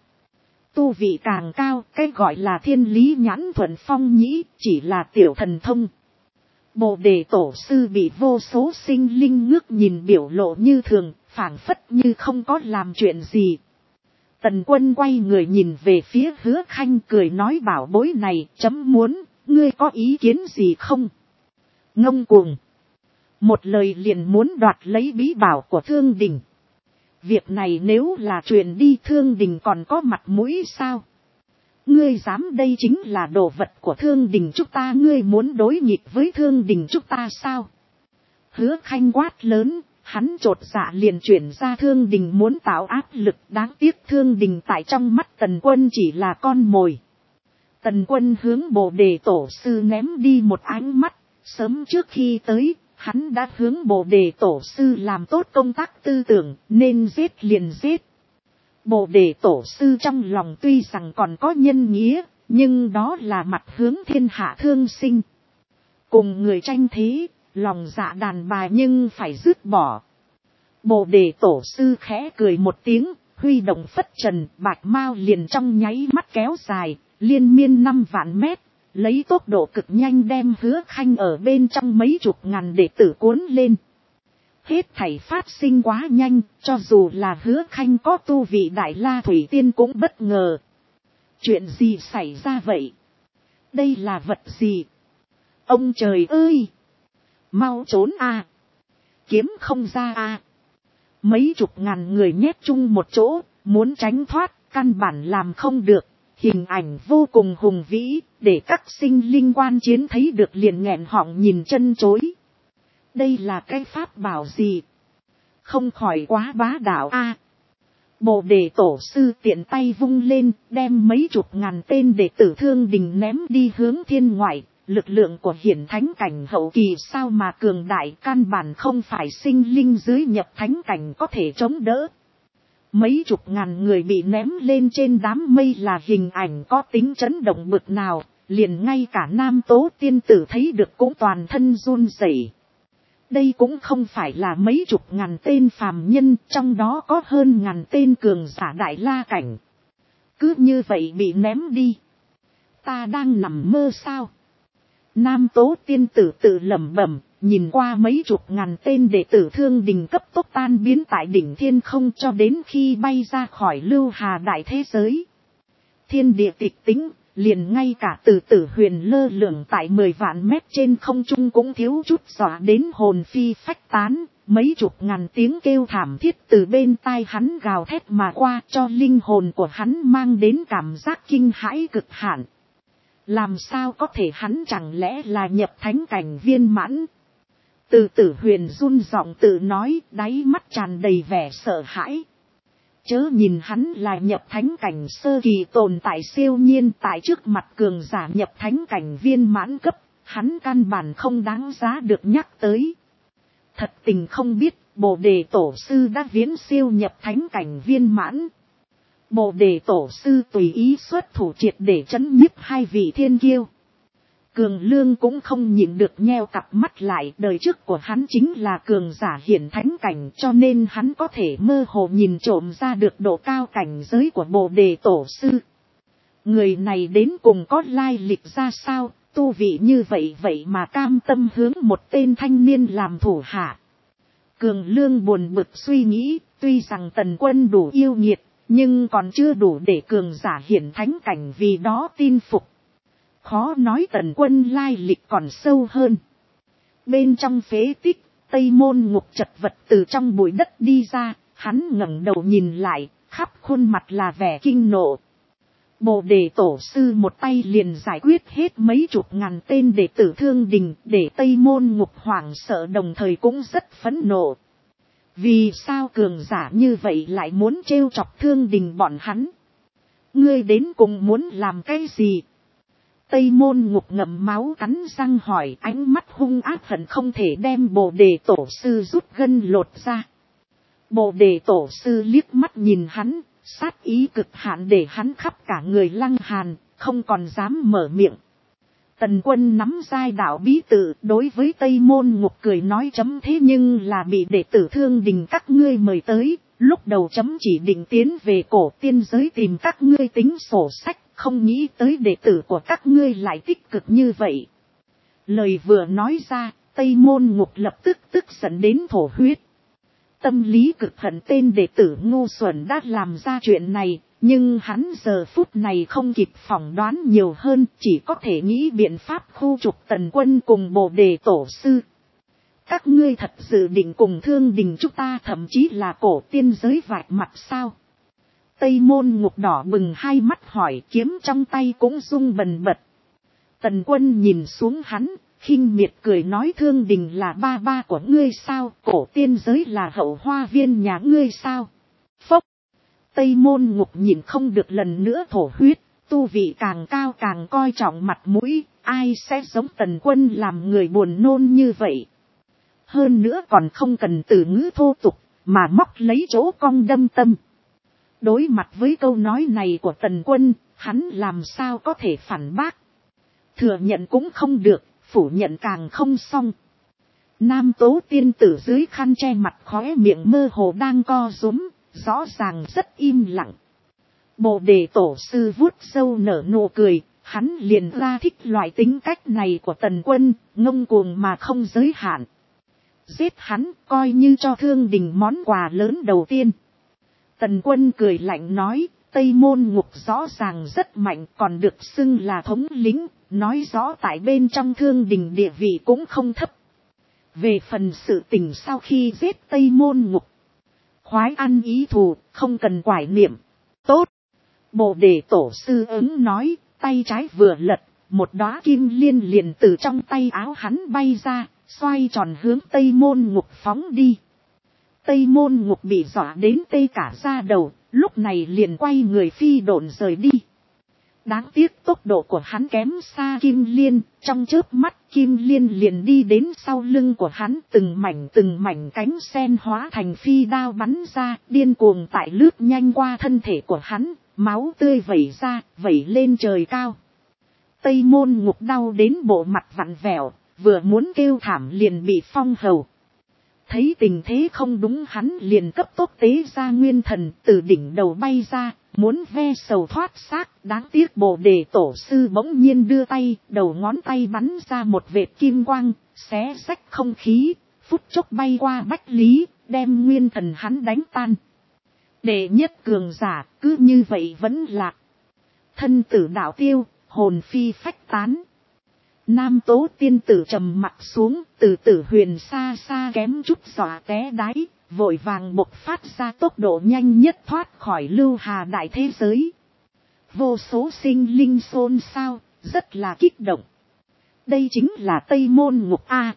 Tu vị càng cao, cái gọi là thiên lý nhãn thuận phong nhĩ, chỉ là tiểu thần thông. Bồ Đề Tổ Sư bị vô số sinh linh ngước nhìn, biểu lộ như thường, phảng phất như không có làm chuyện gì. Tần Quân quay người nhìn về phía Hứa Khanh, cười nói: bảo bối này chấm muốn, ngươi có ý kiến gì không? Ngông cuồng. Một lời liền muốn đoạt lấy bí bảo của Thương Đình. Việc này nếu là truyền đi, Thương Đình còn có mặt mũi sao? Ngươi dám, đây chính là đồ vật của Thương Đình chúng ta, ngươi muốn đối nghịch với Thương Đình chúng ta sao? Hứa Khanh quát lớn, hắn chột dạ liền chuyển ra Thương Đình muốn tạo áp lực, đáng tiếc Thương Đình tại trong mắt Tần Quân chỉ là con mồi. Tần Quân hướng Bồ Đề Tổ Sư ném đi một ánh mắt, sớm trước khi tới, hắn đã hướng Bồ Đề Tổ Sư làm tốt công tác tư tưởng, nên giết liền giết. Bồ Đề Tổ Sư trong lòng tuy rằng còn có nhân nghĩa, nhưng đó là mặt hướng thiên hạ thương sinh. Cùng người tranh thế, lòng dạ đàn bà nhưng phải dứt bỏ. Bồ Đề Tổ Sư khẽ cười một tiếng, huy động phất trần, bạch mao liền trong nháy mắt kéo dài, liên miên 5 vạn mét, lấy tốc độ cực nhanh đem Hứa Khanh ở bên trong mấy chục ngàn đệ tử cuốn lên. Hết thảy phát sinh quá nhanh, cho dù là Hứa Khanh có tu vị Đại La Thủy Tiên cũng bất ngờ. Chuyện gì xảy ra vậy? Đây là vật gì? Ông trời ơi! Mau trốn a! Kiếm không ra a! Mấy chục ngàn người nhét chung một chỗ, muốn tránh thoát, căn bản làm không được. Hình ảnh vô cùng hùng vĩ, để các sinh linh quan chiến thấy được liền nghẹn họng nhìn chân chối. Đây là cái pháp bảo gì? Không khỏi quá bá đạo a! Bồ Đề Tổ Sư tiện tay vung lên, đem mấy chục ngàn tên đệ tử Thương Đình ném đi hướng thiên ngoại. Lực lượng của hiển thánh cảnh hậu kỳ sao mà cường đại, căn bản không phải sinh linh dưới nhập thánh cảnh có thể chống đỡ. Mấy chục ngàn người bị ném lên trên đám mây là hình ảnh có tính chấn động bực nào, liền ngay cả Nam Tố Tiên Tử thấy được cũng toàn thân run rẩy. Đây cũng không phải là mấy chục ngàn tên phàm nhân, trong đó có hơn ngàn tên cường giả Đại La cảnh. Cứ như vậy bị ném đi. Ta đang nằm mơ sao? Nam Tố Tiên Tử tự lẩm bẩm, nhìn qua mấy chục ngàn tên đệ tử Thương Đình cấp tốc tan biến tại đỉnh thiên không cho đến khi bay ra khỏi Lưu Hà đại thế giới. Thiên địa tịch tĩnh, liền ngay cả Từ Tử Huyền lơ lửng tại 10 vạn mét trên không trung cũng thiếu chút dọa đến hồn phi phách tán. Mấy chục ngàn tiếng kêu thảm thiết từ bên tai hắn gào thét mà qua, cho linh hồn của hắn mang đến cảm giác kinh hãi cực hạn. Làm sao có thể, hắn chẳng lẽ là nhập thánh cảnh viên mãn? Từ Tử Huyền run giọng tự nói, đáy mắt tràn đầy vẻ sợ hãi. Chớ nhìn hắn là nhập thánh cảnh sơ kỳ tồn tại siêu nhiên, tại trước mặt cường giả nhập thánh cảnh viên mãn cấp, hắn căn bản không đáng giá được nhắc tới. Thật tình không biết, Bồ Đề Tổ Sư đã viễn siêu nhập thánh cảnh viên mãn. Bồ Đề Tổ Sư tùy ý xuất thủ triệt để trấn nhiếp hai vị thiên kiêu. Cường Lương cũng không nhịn được nheo cặp mắt lại, đời trước của hắn chính là cường giả hiển thánh cảnh, cho nên hắn có thể mơ hồ nhìn trộm ra được độ cao cảnh giới của Bồ Đề Tổ Sư. Người này đến cùng có lai lịch ra sao, tu vị như vậy vậy mà cam tâm hướng một tên thanh niên làm thủ hạ. Cường Lương buồn bực suy nghĩ, tuy rằng Tần Quân đủ yêu nghiệt, nhưng còn chưa đủ để cường giả hiển thánh cảnh vì đó tin phục. Khó nói Tần Quân lai lịch còn sâu hơn. Bên trong phế tích, Tây Môn Ngục chật vật từ trong bụi đất đi ra, hắn ngẩng đầu nhìn lại, khắp khuôn mặt là vẻ kinh nộ. Bồ đề tổ sư một tay liền giải quyết hết mấy chục ngàn tên đệ tử Thương Đình, để Tây Môn Ngục hoảng sợ đồng thời cũng rất phẫn nộ. Vì sao cường giả như vậy lại muốn trêu chọc Thương Đình bọn hắn? Ngươi đến cùng muốn làm cái gì? Tây Môn Ngục ngậm máu cắn răng hỏi, ánh mắt hung ác hận không thể đem Bồ đề tổ sư rút gân lột ra. Bồ đề tổ sư liếc mắt nhìn hắn, sát ý cực hạn để hắn khắp cả người lăng hàn, không còn dám mở miệng. Tần Quân nắm giai đạo bí tự, đối với Tây Môn Ngục cười nói, chấm thế nhưng là bị đệ tử Thương Đình các ngươi mời tới, lúc đầu chấm chỉ định tiến về cổ tiên giới tìm các ngươi tính sổ sách, không nghĩ tới đệ tử của các ngươi lại tích cực như vậy. Lời vừa nói ra, Tây Môn Ngục lập tức tức giận đến thổ huyết. Tâm lý cực hận tên đệ tử ngu xuẩn đã làm ra chuyện này, nhưng hắn giờ phút này không kịp phỏng đoán nhiều hơn, chỉ có thể nghĩ biện pháp khu trục Tần Quân cùng Bồ đề tổ sư. Các ngươi thật dự định cùng Thương Đình chúng ta, thậm chí là cổ tiên giới vạch mặt sao? Tây Môn Ngục đỏ bừng hai mắt hỏi, kiếm trong tay cũng rung bần bật. Tần Quân nhìn xuống hắn, khinh miệt cười nói, Thương Đình là ba ba của ngươi sao, cổ tiên giới là hậu hoa viên nhà ngươi sao? Phốc! Tây Môn Ngục nhìn không được lần nữa thổ huyết, tu vị càng cao càng coi trọng mặt mũi, ai sẽ giống Tần Quân làm người buồn nôn như vậy? Hơn nữa còn không cần từ ngữ thô tục, mà móc lấy chỗ cong đâm tâm. Đối mặt với câu nói này của Tần Quân, hắn làm sao có thể phản bác? Thừa nhận cũng không được, phủ nhận càng không xong. Nam Tố tiên tử dưới khăn che mặt khóe miệng mơ hồ đang co rúm, rõ ràng rất im lặng. Bồ đề tổ sư vuốt râu nở nụ cười, hắn liền ra thích loại tính cách này của Tần Quân, ngông cuồng mà không giới hạn. Giết hắn coi như cho Thương Đình món quà lớn đầu tiên. Tần Quân cười lạnh nói, Tây Môn Ngục rõ ràng rất mạnh, còn được xưng là thống lĩnh, nói rõ tại bên trong Thương Đình địa vị cũng không thấp. Về phần sự tình sau khi giết Tây Môn Ngục, khoái ăn ý thù, không cần quải niệm. Tốt! Bồ đề tổ sư ứng nói, tay trái vừa lật, một đóa kim liên liền từ trong tay áo hắn bay ra, xoay tròn hướng Tây Môn Ngục phóng đi. Tây Môn Ngục bị dọa đến tê cả da đầu, lúc này liền quay người phi độn rời đi. Đáng tiếc tốc độ của hắn kém xa Kim Liên, trong chớp mắt Kim Liên liền đi đến sau lưng của hắn, từng mảnh cánh sen hóa thành phi đao bắn ra, điên cuồng tại lướt nhanh qua thân thể của hắn, máu tươi vẩy ra, vẩy lên trời cao. Tây Môn Ngục đau đến bộ mặt vặn vẹo, vừa muốn kêu thảm liền bị phong hầu. Thấy tình thế không đúng, hắn liền cấp tốc tế ra nguyên thần từ đỉnh đầu bay ra, muốn ve sầu thoát xác. Đáng tiếc Bồ đề tổ sư bỗng nhiên đưa tay, đầu ngón tay bắn ra một vệt kim quang, xé rách không khí, phút chốc bay qua Bách Lý, đem nguyên thần hắn đánh tan. Đệ nhất cường giả cứ như vậy vẫn lạc. Thân tử đạo tiêu, hồn phi phách tán. Nam Tố tiên tử trầm mặt xuống, từ Tử Huyền xa xa kém chút dọa té đáy, vội vàng bộc phát ra tốc độ nhanh nhất thoát khỏi Lưu Hà đại thế giới. Vô số sinh linh xôn xao, rất là kích động. Đây chính là Tây Môn Ngục A.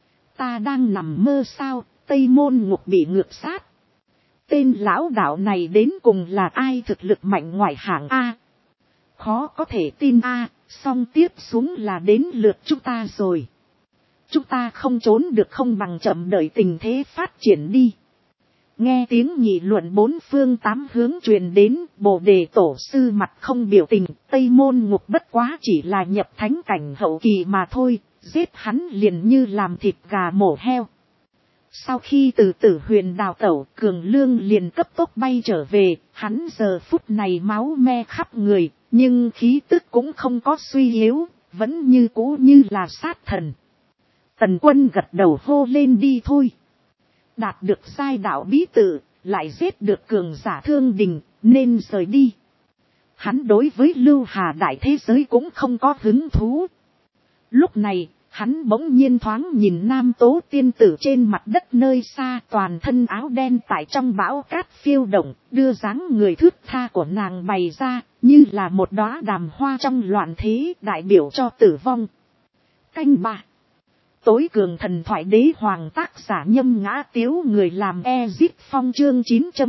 Ta đang nằm mơ sao? Tây Môn Ngục bị ngược sát. Tên lão đạo này đến cùng là ai, thực lực mạnh ngoại hạng A? Khó có thể tin A. Xong tiếp xuống là đến lượt chúng ta rồi. Chúng ta không trốn được, không bằng chậm đợi tình thế phát triển đi. Nghe tiếng nghị luận bốn phương tám hướng truyền đến, Bồ đề tổ sư mặt không biểu tình. Tây Môn Ngục bất quá chỉ là nhập thánh cảnh hậu kỳ mà thôi, giết hắn liền như làm thịt gà mổ heo. Sau khi từ Tử Huyền đào tẩu, Cường Lương liền cấp tốc bay trở về, hắn giờ phút này máu me khắp người, nhưng khí tức cũng không có suy yếu, vẫn như cũ như là sát thần. Tần Quân gật đầu hô lên, đi thôi. Đạt được giai đạo bí tự, lại giết được cường giả Thương Đình, nên rời đi. Hắn đối với Lưu Hà đại thế giới cũng không có hứng thú. Lúc này, Hắn bỗng nhiên thoáng nhìn nam tố tiên tử trên mặt đất nơi xa, toàn thân áo đen tại trong bão cát phiêu động, đưa dáng người thướt tha của nàng bày ra, như là một đóa đàm hoa trong loạn thế, đại biểu cho tử vong. Canh 3. Tối cường thần thoại đế hoàng, tác giả Nhâm Ngã Tiếu, người làm Ezip Phong, chương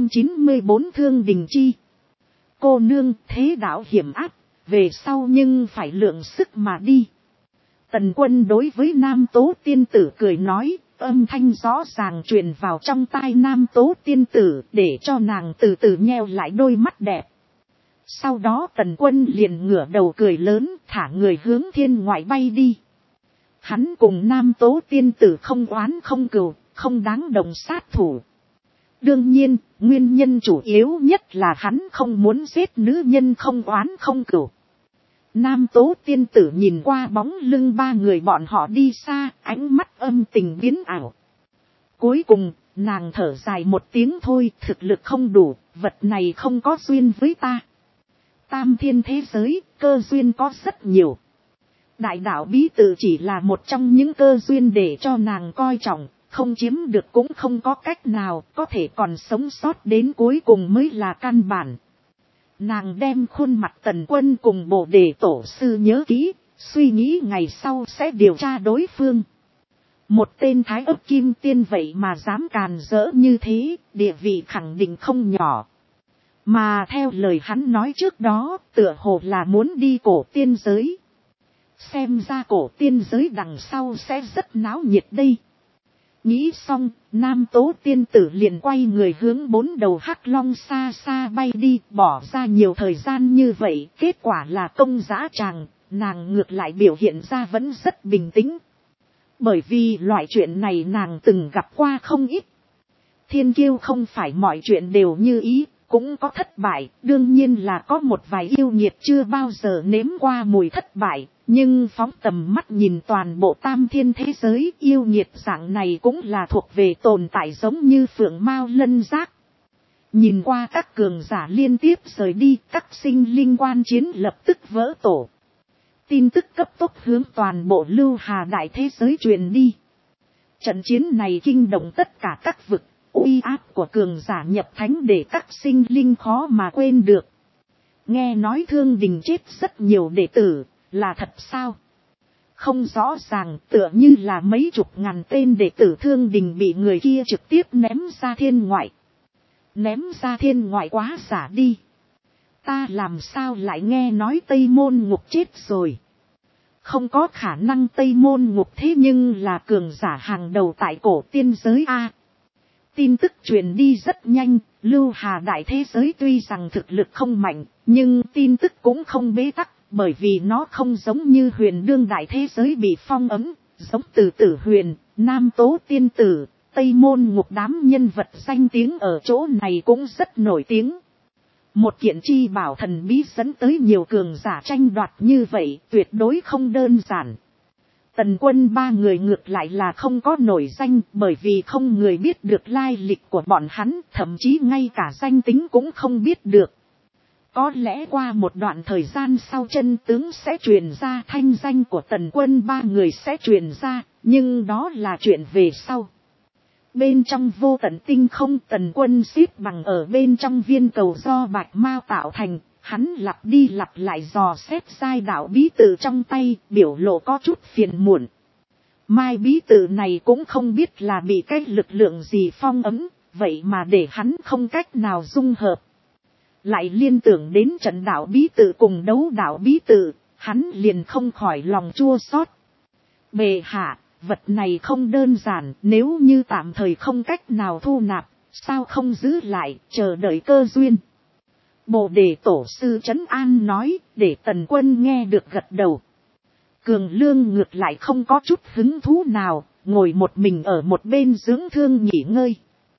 994 Thương Đình Chi. Cô nương, thế đạo hiểm ác, về sau nhưng phải lượng sức mà đi. Tần Quân đối với nam tố tiên tử cười nói, âm thanh rõ ràng truyền vào trong tai nam tố tiên tử, để cho nàng từ từ nheo lại đôi mắt đẹp. Sau đó Tần Quân liền ngửa đầu cười lớn, thả người hướng thiên ngoại bay đi. Hắn cùng nam tố tiên tử không oán không cừu, không đáng đồng sát thủ. Đương nhiên, nguyên nhân chủ yếu nhất là hắn không muốn giết nữ nhân không oán không cừu. Nam tố tiên tử nhìn qua bóng lưng ba người bọn họ đi xa, ánh mắt âm tình biến ảo. Cuối cùng, nàng thở dài một tiếng, thôi, thực lực không đủ, vật này không có duyên với ta. Tam thiên thế giới, cơ duyên có rất nhiều. Đại đạo bí tự chỉ là một trong những cơ duyên để cho nàng coi trọng, không chiếm được cũng không có cách nào, có thể còn sống sót đến cuối cùng mới là căn bản. Nàng đem khuôn mặt Tần Quân cùng Bồ Đề tổ sư nhớ kỹ, suy nghĩ ngày sau sẽ điều tra đối phương. Một tên thái ấp kim tiên vậy mà dám càn rỡ như thế, địa vị khẳng định không nhỏ. Mà theo lời hắn nói trước đó, tựa hồ là muốn đi cổ tiên giới. Xem ra cổ tiên giới đằng sau sẽ rất náo nhiệt đây. Nghĩ xong, nam tố tiên tử liền quay người hướng bốn đầu hắc long xa xa bay đi, bỏ ra nhiều thời gian như vậy, kết quả là công dã tràng, nàng ngược lại biểu hiện ra vẫn rất bình tĩnh. Bởi vì loại chuyện này nàng từng gặp qua không ít. Thiên kiêu không phải mọi chuyện đều như ý, cũng có thất bại, đương nhiên là có một vài yêu nghiệt chưa bao giờ nếm qua mùi thất bại. Nhưng phóng tầm mắt nhìn toàn bộ tam thiên thế giới, yêu nghiệt dạng này cũng là thuộc về tồn tại giống như phượng mao lân giác. Nhìn qua các cường giả liên tiếp rời đi, các sinh linh quan chiến lập tức vỡ tổ. Tin tức cấp tốc hướng toàn bộ Lưu Hà đại thế giới truyền đi. Trận chiến này kinh động tất cả các vực, uy áp của cường giả nhập thánh để các sinh linh khó mà quên được. Nghe nói Thương Đình chết rất nhiều đệ tử. Là thật sao? Không rõ ràng, tựa như là mấy chục ngàn tên đệ tử Thương Đình bị người kia trực tiếp ném ra thiên ngoại. Ném ra thiên ngoại quá giả đi. Ta làm sao lại nghe nói Tây Môn Ngục chết rồi? Không có khả năng Tây Môn Ngục thế nhưng là cường giả hàng đầu tại cổ tiên giới A. Tin tức truyền đi rất nhanh, Lưu Hà đại thế giới tuy rằng thực lực không mạnh, nhưng tin tức cũng không bế tắc. Bởi vì nó không giống như Huyền đương đại thế giới bị phong ấn, giống Từ Tử Huyền, Nam Tố Tiên Tử, Tây Môn Ngục đám nhân vật danh tiếng ở chỗ này cũng rất nổi tiếng. Một kiện chi bảo thần bí dẫn tới nhiều cường giả tranh đoạt như vậy tuyệt đối không đơn giản. Tần Quân ba người ngược lại là không có nổi danh, bởi vì không người biết được lai lịch của bọn hắn, thậm chí ngay cả danh tính cũng không biết được. Có lẽ qua một đoạn thời gian sau chân tướng sẽ truyền ra, thanh danh của Tần Quân ba người sẽ truyền ra, nhưng đó là chuyện về sau. Bên trong vô tận tinh không, Tần Quân xếp bằng ở bên trong viên cầu do bạch mao tạo thành, hắn lặp đi lặp lại dò xét giai đạo bí tự trong tay, biểu lộ có chút phiền muộn. Mai bí tự này cũng không biết là bị cái lực lượng gì phong ấn, vậy mà để hắn không cách nào dung hợp. Lại liên tưởng đến trận đạo bí tự cùng đấu đạo bí tự, hắn liền không khỏi lòng chua xót. Bệ hạ, vật này không đơn giản, nếu như tạm thời không cách nào thu nạp, sao không giữ lại, chờ đợi cơ duyên. Bồ Đề tổ sư trấn an nói, để Tần Quân nghe được gật đầu. Cường Lương ngược lại không có chút hứng thú nào, ngồi một mình ở một bên dưỡng thương nghỉ ngơi.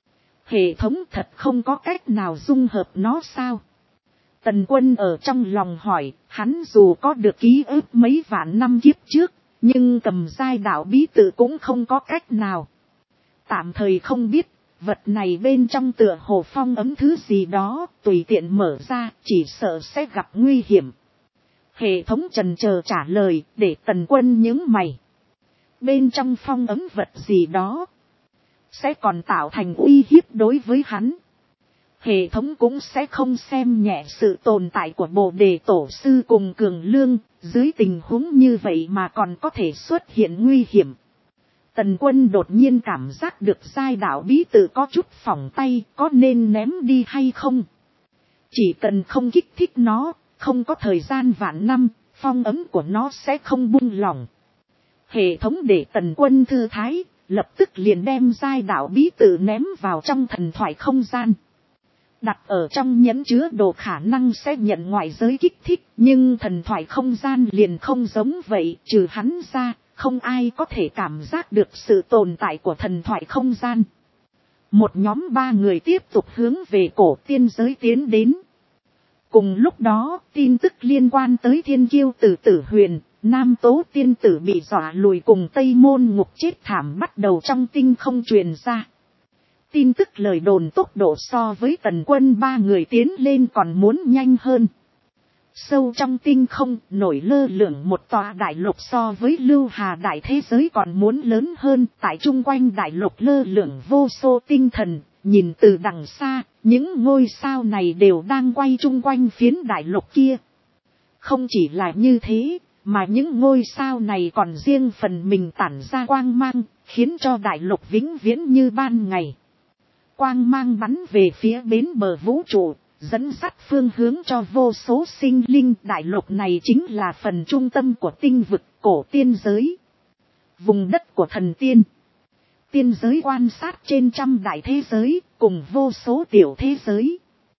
Hệ thống thật không có cách nào dung hợp nó sao? Tần Quân ở trong lòng hỏi, hắn dù có được ký ức mấy vạn năm kiếp trước, nhưng cầm giai đạo bí tự cũng không có cách nào. Tạm thời không biết, vật này bên trong tựa hồ phong ấm thứ gì đó, tùy tiện mở ra, chỉ sợ sẽ gặp nguy hiểm. Hệ thống chần chờ trả lời, để Tần Quân nhướng mày. bên trong phong ấm vật gì đó, sẽ còn tạo thành uy hiếp đối với hắn. Hệ thống cũng sẽ không xem nhẹ sự tồn tại của Bồ Đề Tổ Sư cùng Cường Lương, dưới tình huống như vậy mà còn có thể xuất hiện nguy hiểm. Tần Quân đột nhiên cảm giác được giai đạo bí tự có chút phỏng tay, có nên ném đi hay không? Chỉ cần không kích thích nó, không có thời gian vạn năm, phong ấm của nó sẽ không buông lỏng. Hệ thống để Tần Quân thư thái, lập tức liền đem giai đạo bí tự ném vào trong thần thoại không gian. Đặt ở trong nhẫn chứa đồ khả năng sẽ nhận ngoại giới kích thích, nhưng thần thoại không gian liền không giống vậy, trừ hắn ra, không ai có thể cảm giác được sự tồn tại của thần thoại không gian. Một nhóm 3 người tiếp tục hướng về cổ tiên giới tiến đến. Cùng lúc đó, tin tức liên quan tới thiên kiêu tử Tử Huyền, Nam Tố tiên tử bị dọa lùi cùng Tây Môn Ngục chết thảm bắt đầu trong tinh không truyền ra. Tin tức lời đồn tốc độ so với Tần Quân 3 người tiến lên còn muốn nhanh hơn. Sâu trong tinh không nổi lơ lửng một tòa đại lục so với Lưu Hà đại thế giới còn muốn lớn hơn. Tại chung quanh đại lục lơ lửng vô số tinh thần, nhìn từ đằng xa, những ngôi sao này đều đang quay chung quanh phiến đại lục kia. Không chỉ là như thế, mà những ngôi sao này còn riêng phần mình tản ra quang mang, khiến cho đại lục vĩnh viễn như ban ngày. Quang mang bắn về phía bến bờ vũ trụ, dẫn dắt phương hướng cho vô số sinh linh. Đại lục này chính là phần trung tâm của tinh vực cổ tiên giới. Vùng đất của thần tiên. Tiên giới quan sát trên trăm đại thế giới, cùng vô số tiểu thế giới.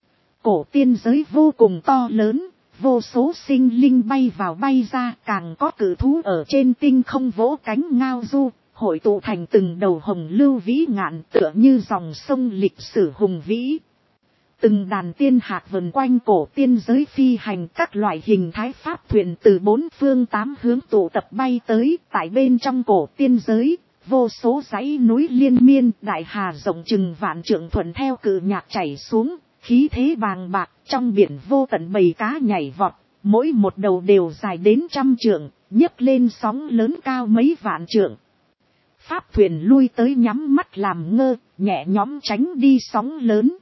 Cổ tiên giới vô cùng to lớn, vô số sinh linh bay vào bay ra, càng có cử thú ở trên tinh không vỗ cánh ngao du. Hội tụ thành từng đầu hồng lưu vĩ ngạn tựa như dòng sông lịch sử hùng vĩ. Từng đàn tiên hạc vần quanh cổ tiên giới phi hành, các loại hình thái pháp thuyền từ 4 phương 8 hướng tụ tập bay tới. Tại bên trong cổ tiên giới, vô số dãy núi liên miên, đại hà rộng chừng vạn trượng thuận theo cự nhạc chảy xuống, khí thế bàng bạc, trong biển vô tận bầy cá nhảy vọt, mỗi một đầu đều dài đến 100 trượng, nhấc lên sóng lớn cao mấy vạn trượng. Pháp thuyền lui tới nhắm mắt làm ngơ, nhẹ nhõm tránh đi sóng lớn.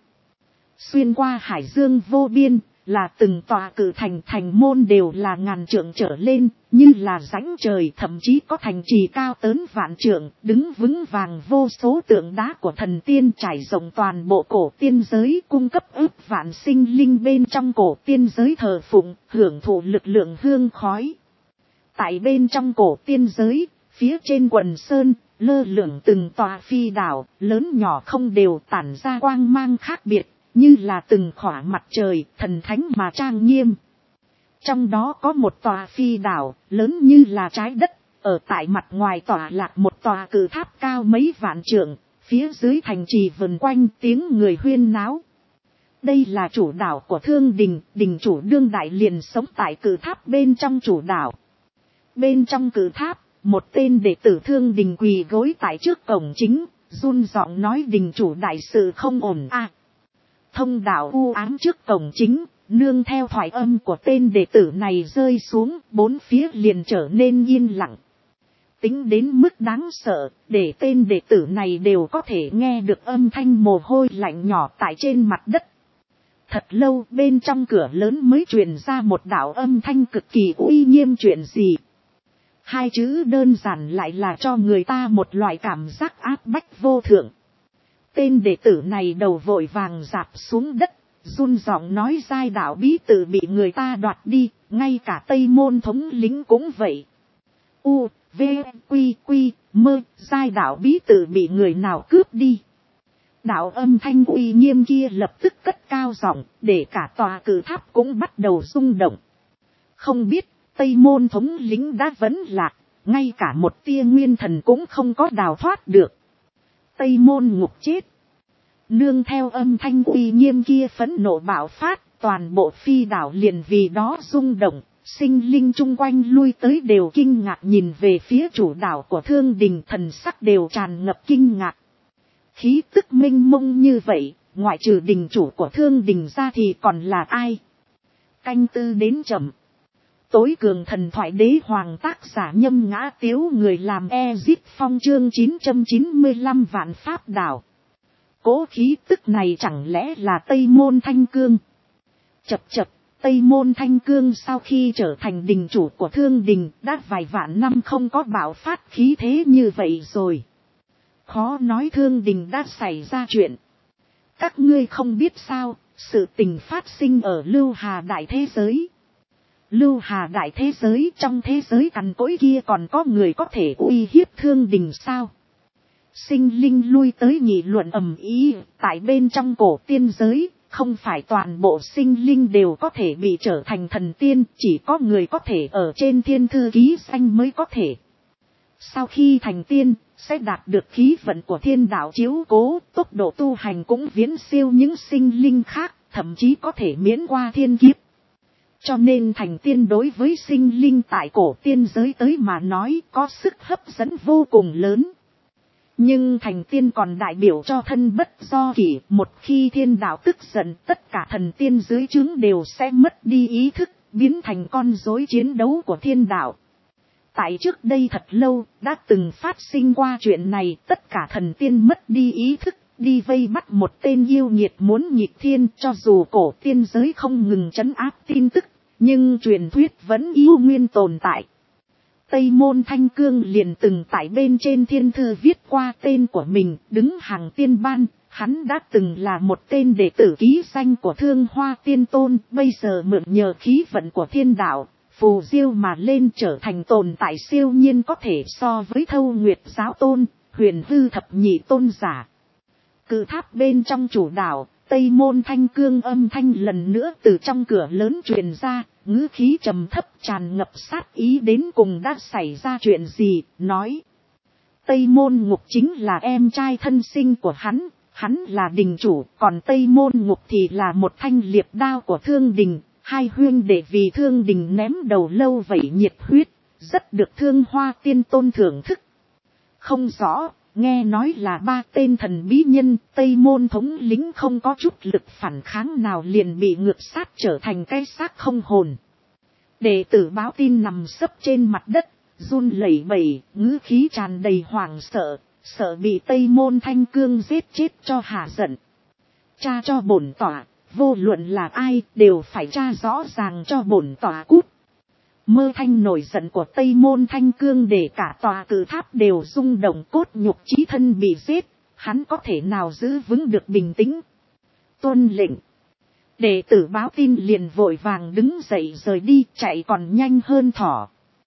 Xuyên qua hải dương vô biên, là từng tòa cử thành, thành môn đều là ngàn trượng trở lên, như là rãnh trời, thậm chí có thành trì cao tớn vạn trượng, đứng vững vàng vô số tượng đá của thần tiên trải rộng toàn bộ cổ tiên giới, cung cấp ước vạn sinh linh bên trong cổ tiên giới thờ phụng, hưởng thụ lực lượng hương khói. Tại bên trong cổ tiên giới, phía trên quần sơn, lơ lửng từng tòa phi đảo, lớn nhỏ không đều tản ra quang mang khác biệt, như là từng khỏa mặt trời, thần thánh mà trang nghiêm. Trong đó có một tòa phi đảo, lớn như là trái đất, ở tại mặt ngoài tỏa lạc một tòa cự tháp cao mấy vạn trượng, phía dưới thành trì vần quanh tiếng người huyên náo. Đây là chủ đảo của Thương Đình, đình chủ đương đại liền sống tại cự tháp bên trong chủ đảo. Bên trong cự tháp, một tên đệ tử Thương Đình quỳ gối tại trước cổng chính, run giọng nói đình chủ đại sự không ổn à. Thông đạo u ám trước cổng chính, nương theo thoại âm của tên đệ tử này rơi xuống, bốn phía liền trở nên yên lặng. Tính đến mức đáng sợ, để tên đệ tử này đều có thể nghe được âm thanh mồ hôi lạnh nhỏ tại trên mặt đất. Thật lâu bên trong cửa lớn mới truyền ra một đạo âm thanh cực kỳ uy nghiêm. Chuyện gì? Hai chữ đơn giản lại là cho người ta một loại cảm giác áp bách vô thượng. Tên đệ tử này đầu vội vàng rạp xuống đất, run giọng nói giai đạo bí tự bị người ta đoạt đi, ngay cả Tây Môn thống lĩnh cũng vậy. U, V, Quy, Quy, Mơ, giai đạo bí tự bị người nào cướp đi. Đạo âm thanh uy nghiêm kia lập tức cất cao giọng, để cả tòa cử tháp cũng bắt đầu rung động. Không biết, Tây Môn thống lĩnh đã vấn lạc, ngay cả một tia nguyên thần cũng không có đào thoát được. Tây Môn ngục chết. Nương theo âm thanh uy nghiêm kia phẫn nộ bạo phát, toàn bộ phi đảo liền vì đó rung động, sinh linh chung quanh lui tới đều kinh ngạc nhìn về phía chủ đảo của Thương Đình, thần sắc đều tràn ngập kinh ngạc. Khí tức mênh mông như vậy, ngoại trừ đình chủ của Thương Đình ra thì còn là ai? Canh tư đến chậm. Tối cường thần thoại đế hoàng tác giả Nhâm Ngã Tiếu, người làm Ezip Phong, chương 995 vạn pháp đảo. Cố khí tức này chẳng lẽ là Tây Môn Thanh Cương? Chập chập, Tây Môn Thanh Cương sau khi trở thành đình chủ của Thương Đình đã vài vạn năm không có bạo phát khí thế như vậy rồi. Khó nói Thương Đình đã xảy ra chuyện. Các ngươi không biết sao, sự tình phát sinh ở Lưu Hà Đại Thế Giới. Lưu Hà Đại Thế Giới, trong thế giới cằn cỗi kia còn có người có thể uy hiếp Thương Đình sao? Sinh linh lui tới nghị luận ầm ĩ. Tại bên trong cổ tiên giới, không phải toàn bộ sinh linh đều có thể bị trở thành thần tiên, chỉ có người có thể ở trên thiên thư ký danh mới có thể. Sau khi thành tiên, sẽ đạt được khí vận của thiên đạo chiếu cố, tốc độ tu hành cũng viễn siêu những sinh linh khác, thậm chí có thể miễn qua thiên kiếp. Cho nên thành tiên đối với sinh linh tại cổ tiên giới tới mà nói có sức hấp dẫn vô cùng lớn. Nhưng thành tiên còn đại biểu cho thân bất do kỷ, một khi thiên đạo tức giận, tất cả thần tiên dưới trướng đều sẽ mất đi ý thức, biến thành con rối chiến đấu của thiên đạo. Tại trước đây thật lâu, đã từng phát sinh qua chuyện này, tất cả thần tiên mất đi ý thức, đi vây bắt một tên yêu nghiệt muốn nghịch thiên. Cho dù cổ tiên giới không ngừng trấn áp tin tức, nhưng truyền thuyết vẫn yêu nguyên tồn tại. Tây Môn Thanh Cương liền từng tại bên trên thiên thư viết qua tên của mình, đứng hàng tiên ban. Hắn đã từng là một tên đệ tử ký danh của Thương Hoa Tiên Tôn, bây giờ mượn nhờ khí vận của thiên đạo, phù diêu mà lên trở thành tồn tại siêu nhiên, có thể so với Thâu Nguyệt Giáo Tôn, Huyền Hư Thập Nhị Tôn giả. Cự tháp bên trong chủ đảo, Tây Môn Thanh Cương âm thanh lần nữa từ trong cửa lớn truyền ra, ngữ khí trầm thấp tràn ngập sát ý. Đến cùng đã xảy ra chuyện gì, nói. Tây Môn Ngục chính là em trai thân sinh của hắn là đình chủ, còn Tây Môn Ngục thì là một thanh liệp đao của Thương Đình. Hai huynh đệ vì Thương Đình ném đầu lâu vậy nhiệt huyết, rất được Thương Hoa Tiên Tôn thưởng thức. Không rõ, nghe nói là ba tên thần bí nhân, Tây Môn thống lĩnh không có chút lực phản kháng nào liền bị ngược sát trở thành cái xác không hồn. Đệ tử báo tin nằm sấp trên mặt đất, run lẩy bẩy, ngữ khí tràn đầy hoảng sợ, sợ bị Tây Môn Thanh Cương giết chết cho hả giận. Tra cho bổn tọa, vô luận là ai đều phải tra rõ ràng cho bổn tọa cút. Mơ thanh nổi giận của Tây Môn Thanh Cương để cả tòa cử tháp đều rung động, cốt nhục chí thân bị giết, hắn có thể nào giữ vững được bình tĩnh. Tuân lệnh. Đệ tử báo tin liền vội vàng đứng dậy rời đi, chạy còn nhanh hơn thỏ.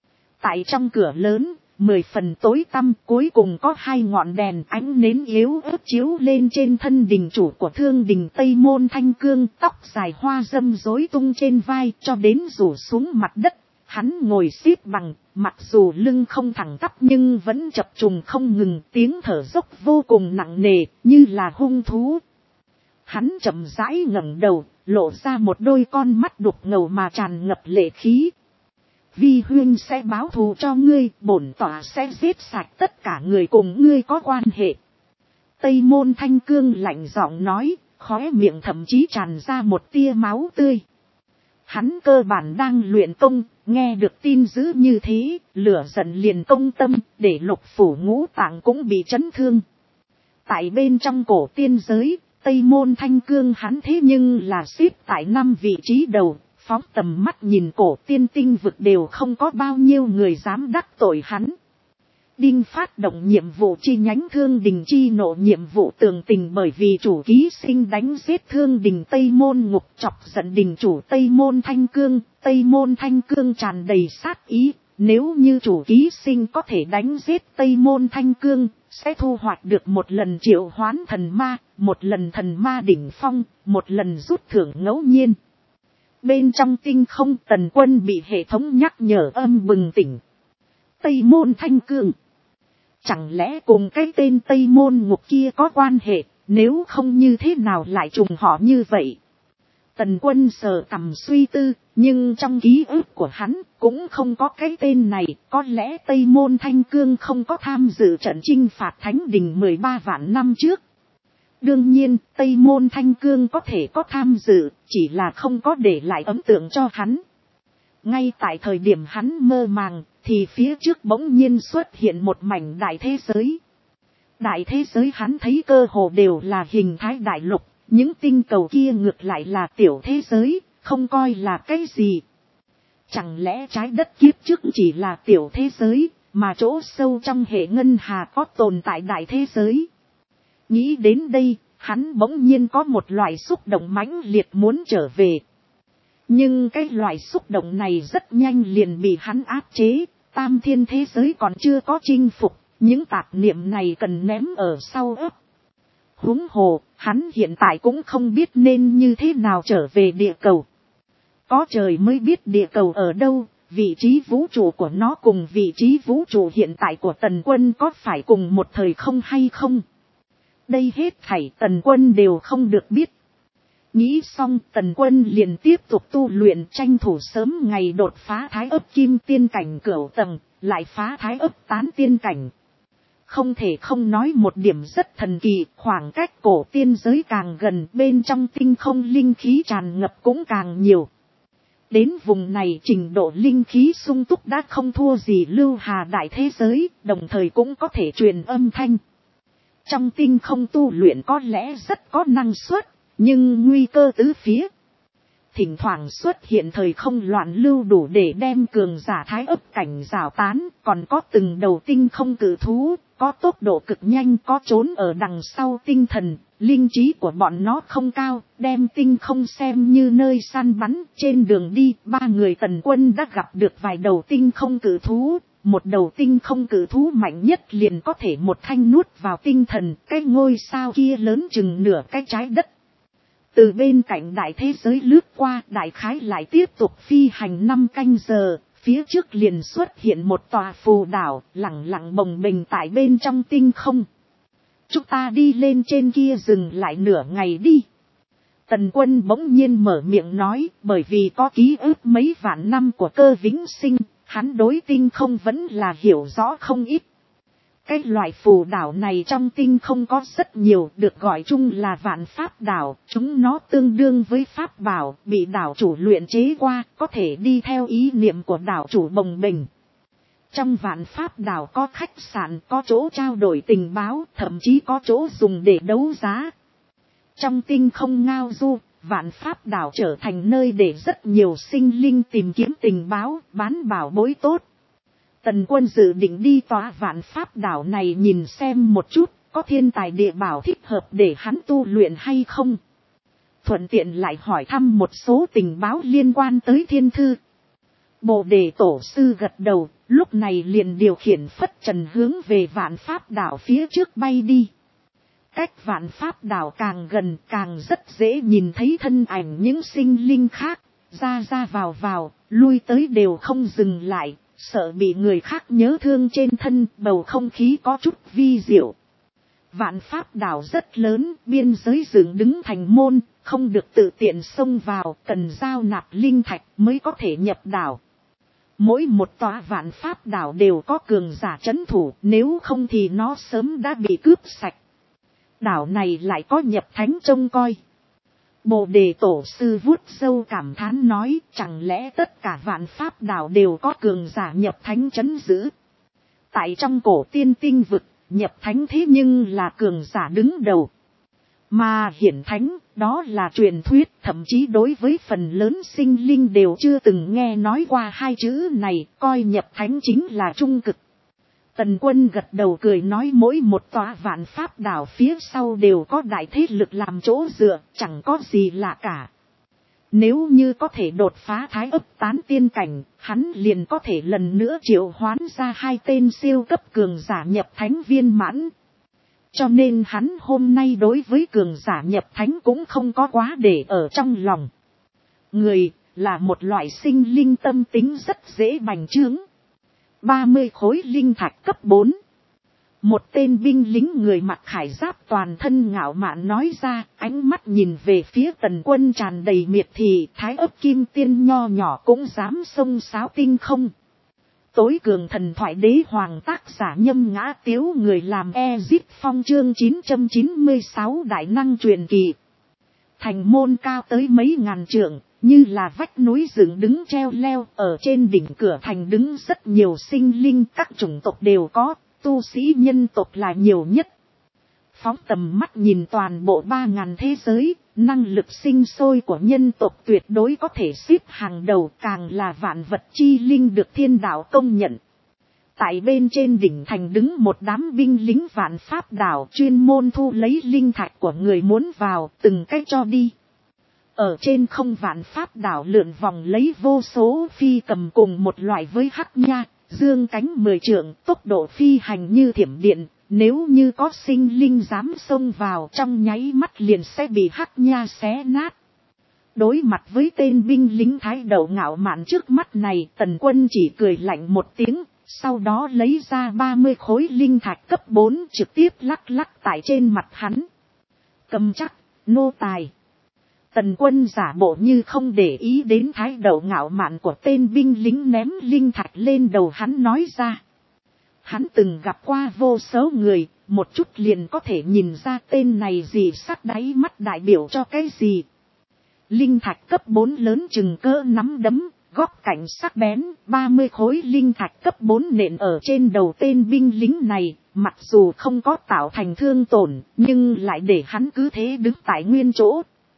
Tại trong cửa lớn, 10 phần tối tăm, cuối cùng có 2 ngọn đèn ánh nến yếu ớt chiếu lên trên thân đình chủ của Thương Đình Tây Môn Thanh Cương, tóc dài hoa dâm rối tung trên vai cho đến rủ xuống mặt đất. Hắn ngồi xếp bằng, mặc dù lưng không thẳng tắp nhưng vẫn chập trùng không ngừng, tiếng thở dốc vô cùng nặng nề, như là hung thú. Hắn chậm rãi ngẩng đầu, lộ ra một đôi con mắt đục ngầu mà tràn ngập lệ khí. Vi huynh sẽ báo thù cho ngươi, bổn tọa sẽ giết sạch tất cả người cùng ngươi có quan hệ. Tây Môn Thanh Cương lạnh giọng nói, khóe miệng thậm chí tràn ra một tia máu tươi. Hắn cơ bản đang luyện công, nghe được tin dữ như thế, lửa giận liền công tâm, để lục phủ ngũ tạng cũng bị chấn thương. Tại bên trong cổ tiên giới, Tây Môn Thanh Cương hắn thế nhưng là xếp tại 5 vị trí đầu, phóng tầm mắt nhìn cổ tiên tinh vực đều không có bao nhiêu người dám đắc tội hắn. Đinh phát động nhiệm vụ chi nhánh Thương Đình chi nộ nhiệm vụ tường tình, bởi vì chủ ký sinh đánh giết Thương Đình Tây Môn Ngục chọc giận đình chủ Tây Môn Thanh Cương. Tây Môn Thanh Cương tràn đầy sát ý, nếu như chủ ký sinh có thể đánh giết Tây Môn Thanh Cương, sẽ thu hoạch được một lần triệu hoán thần ma, một lần thần ma đỉnh phong, một lần rút thưởng ngẫu nhiên. Bên trong tinh không, Tần Quân bị hệ thống nhắc nhở âm bừng tỉnh. Tây Môn Thanh Cương, chẳng lẽ cùng cái tên Tây Môn Ngục kia có quan hệ, nếu không như thế nào lại trùng họ như vậy? Tần Quân sờ cằm suy tư, nhưng trong ký ức của hắn cũng không có cái tên này, có lẽ Tây Môn Thanh Cương không có tham dự trận chinh phạt Thánh Đình 13 vạn năm trước. Đương nhiên, Tây Môn Thanh Cương có thể có tham dự, chỉ là không có để lại ấn tượng cho hắn. Ngay tại thời điểm hắn mơ màng, thì phía trước bỗng nhiên xuất hiện một mảnh đại thế giới. Đại thế giới hắn thấy cơ hồ đều là hình thái đại lục, những tinh cầu kia ngược lại là tiểu thế giới, không coi là cái gì. Chẳng lẽ trái đất kiếp trước chỉ là tiểu thế giới, mà chỗ sâu trong hệ ngân hà có tồn tại đại thế giới. Nghĩ đến đây, hắn bỗng nhiên có một loại xúc động mãnh liệt muốn trở về. Nhưng cái loại xúc động này rất nhanh liền bị hắn áp chế, tam thiên thế giới còn chưa có chinh phục, những tạp niệm này cần ném ở sau ấp. Huống hồ, hắn hiện tại cũng không biết nên như thế nào trở về địa cầu. Có trời mới biết địa cầu ở đâu, vị trí vũ trụ của nó cùng vị trí vũ trụ hiện tại của Tần Quân có phải cùng một thời không hay không. Đây hết thảy Tần Quân đều không được biết. Nghĩ xong Tần Quân liền tiếp tục tu luyện, tranh thủ sớm ngày đột phá thái ấp kim tiên cảnh cửu tầng, lại phá thái ấp tán tiên cảnh. Không thể không nói một điểm rất thần kỳ, khoảng cách cổ tiên giới càng gần, bên trong tinh không linh khí tràn ngập cũng càng nhiều. Đến vùng này trình độ linh khí sung túc đã không thua gì Lưu Hà đại thế giới, đồng thời cũng có thể truyền âm thanh. Trong tinh không tu luyện có lẽ rất có năng suất, nhưng nguy cơ tứ phía. Thỉnh thoảng xuất hiện thời không loạn lưu đủ để đem cường giả thái ấp cảnh rào tán, còn có từng đầu tinh không cử thú, có tốc độ cực nhanh, có trốn ở đằng sau tinh thần, linh trí của bọn nó không cao, đem tinh không xem như nơi săn bắn. Trên đường đi, ba người Tần Quân đã gặp được vài đầu tinh không cử thú, một đầu tinh không cử thú mạnh nhất liền có thể một thanh nuốt vào tinh thần, cái ngôi sao kia lớn chừng nửa cái trái đất. Từ bên cạnh đại thế giới lướt qua, đại khái lại tiếp tục phi hành 5 canh giờ, phía trước liền xuất hiện một tòa phù đảo, lẳng lặng bồng bềnh tại bên trong tinh không. Chúng ta đi lên trên kia dừng lại nửa ngày đi. Tần Quân bỗng nhiên mở miệng nói, bởi vì có ký ức mấy vạn năm của Cơ Vĩnh Sinh, hắn đối tinh không vẫn là hiểu rõ không ít. Cái loại phù đảo này trong tinh không có rất nhiều, được gọi chung là vạn pháp đảo, chúng nó tương đương với pháp bảo, bị đảo chủ luyện chế qua, có thể đi theo ý niệm của đảo chủ bồng bềnh. Trong vạn pháp đảo có khách sạn, có chỗ trao đổi tình báo, thậm chí có chỗ dùng để đấu giá. Trong tinh không ngao du, vạn pháp đảo trở thành nơi để rất nhiều sinh linh tìm kiếm tình báo, bán bảo bối tốt. Tần Quân dự định đi tòa vạn pháp đảo này nhìn xem một chút, có thiên tài địa bảo thích hợp để hắn tu luyện hay không. Thuận tiện lại hỏi thăm một số tình báo liên quan tới thiên thư. Bồ Đề Tổ sư gật đầu, lúc này liền điều khiển phất trần hướng về vạn pháp đảo phía trước bay đi. Cách vạn pháp đảo càng gần càng rất dễ nhìn thấy thân ảnh những sinh linh khác, ra vào, lui tới đều không dừng lại. Sợ bị người khác nhớ thương trên thân, bầu không khí có chút vi diệu. Vạn pháp đảo rất lớn, biên giới dựng đứng thành môn, không được tự tiện xông vào, cần giao nạp linh thạch mới có thể nhập đảo. Mỗi một tòa vạn pháp đảo đều có cường giả trấn thủ, nếu không thì nó sớm đã bị cướp sạch. Đảo này lại có nhập thánh trông coi. Bồ Đề Tổ sư vuốt râu cảm thán nói, chẳng lẽ tất cả vạn pháp đảo đều có cường giả nhập thánh trấn giữ. Tại trong cổ tiên tinh vực, nhập thánh thế nhưng là cường giả đứng đầu. Mà hiển thánh, đó là truyền thuyết, thậm chí đối với phần lớn sinh linh đều chưa từng nghe nói qua hai chữ này, coi nhập thánh chính là trung cực. Tần Quân gật đầu cười nói, mỗi một tòa vạn pháp đảo phía sau đều có đại thế lực làm chỗ dựa, chẳng có gì lạ cả. Nếu như có thể đột phá thái ấp tán tiên cảnh, hắn liền có thể lần nữa triệu hoán ra 2 tên siêu cấp cường giả nhập thánh viên mãn. Cho nên hắn hôm nay đối với cường giả nhập thánh cũng không có quá để ở trong lòng. Người là một loại sinh linh tâm tính rất dễ bành trướng. 30 khối linh thạch cấp 4. Một tên binh lính người mặc khải giáp toàn thân ngạo mạn nói ra, ánh mắt nhìn về phía Tần Quân tràn đầy miệt thị, thái ấp kim tiên nho nhỏ cũng dám xông xáo tinh không. Tối cường thần thoại đế hoàng tác giả Nhâm Ngã Tiếu, người làm Ezip Phong, chương 996 đại năng truyền kỳ. Thành môn cao tới mấy ngàn trượng, như là vách núi dựng đứng treo leo, ở trên đỉnh cửa thành đứng rất nhiều sinh linh, các chủng tộc đều có, tu sĩ nhân tộc là nhiều nhất. Phóng tầm mắt nhìn toàn bộ 3.000 thế giới, năng lực sinh sôi của nhân tộc tuyệt đối có thể xếp hàng đầu, càng là vạn vật chi linh được thiên đạo công nhận. Tại bên trên đỉnh thành đứng một đám binh lính vạn pháp đảo, chuyên môn thu lấy linh thạch của người muốn vào, từng cách cho đi. Ở trên không vạn pháp đảo lượn vòng lấy vô số phi cầm cùng một loại với hắc nha, dương cánh 10 trượng, tốc độ phi hành như thiểm điện, nếu như có sinh linh dám xông vào trong nháy mắt liền sẽ bị hắc nha xé nát. Đối mặt với tên binh lính thái đầu ngạo mạn trước mắt này, Tần Quân chỉ cười lạnh một tiếng, sau đó lấy ra 30 khối linh thạch cấp 4 trực tiếp lắc lắc tại trên mặt hắn. Cầm chắc, nô tài. Tần Quân giả bộ như không để ý đến thái độ ngạo mạn của tên binh lính, ném linh thạch lên đầu hắn nói ra. Hắn từng gặp qua vô số người, một chút liền có thể nhìn ra tên này gì sắc đáy mắt đại biểu cho cái gì. Linh thạch cấp 4 lớn chừng cỡ nắm đấm, góc cạnh sắc bén, 30 khối linh thạch cấp 4 nện ở trên đầu tên binh lính này, mặc dù không có tạo thành thương tổn, nhưng lại để hắn cứ thế đứng tại nguyên chỗ.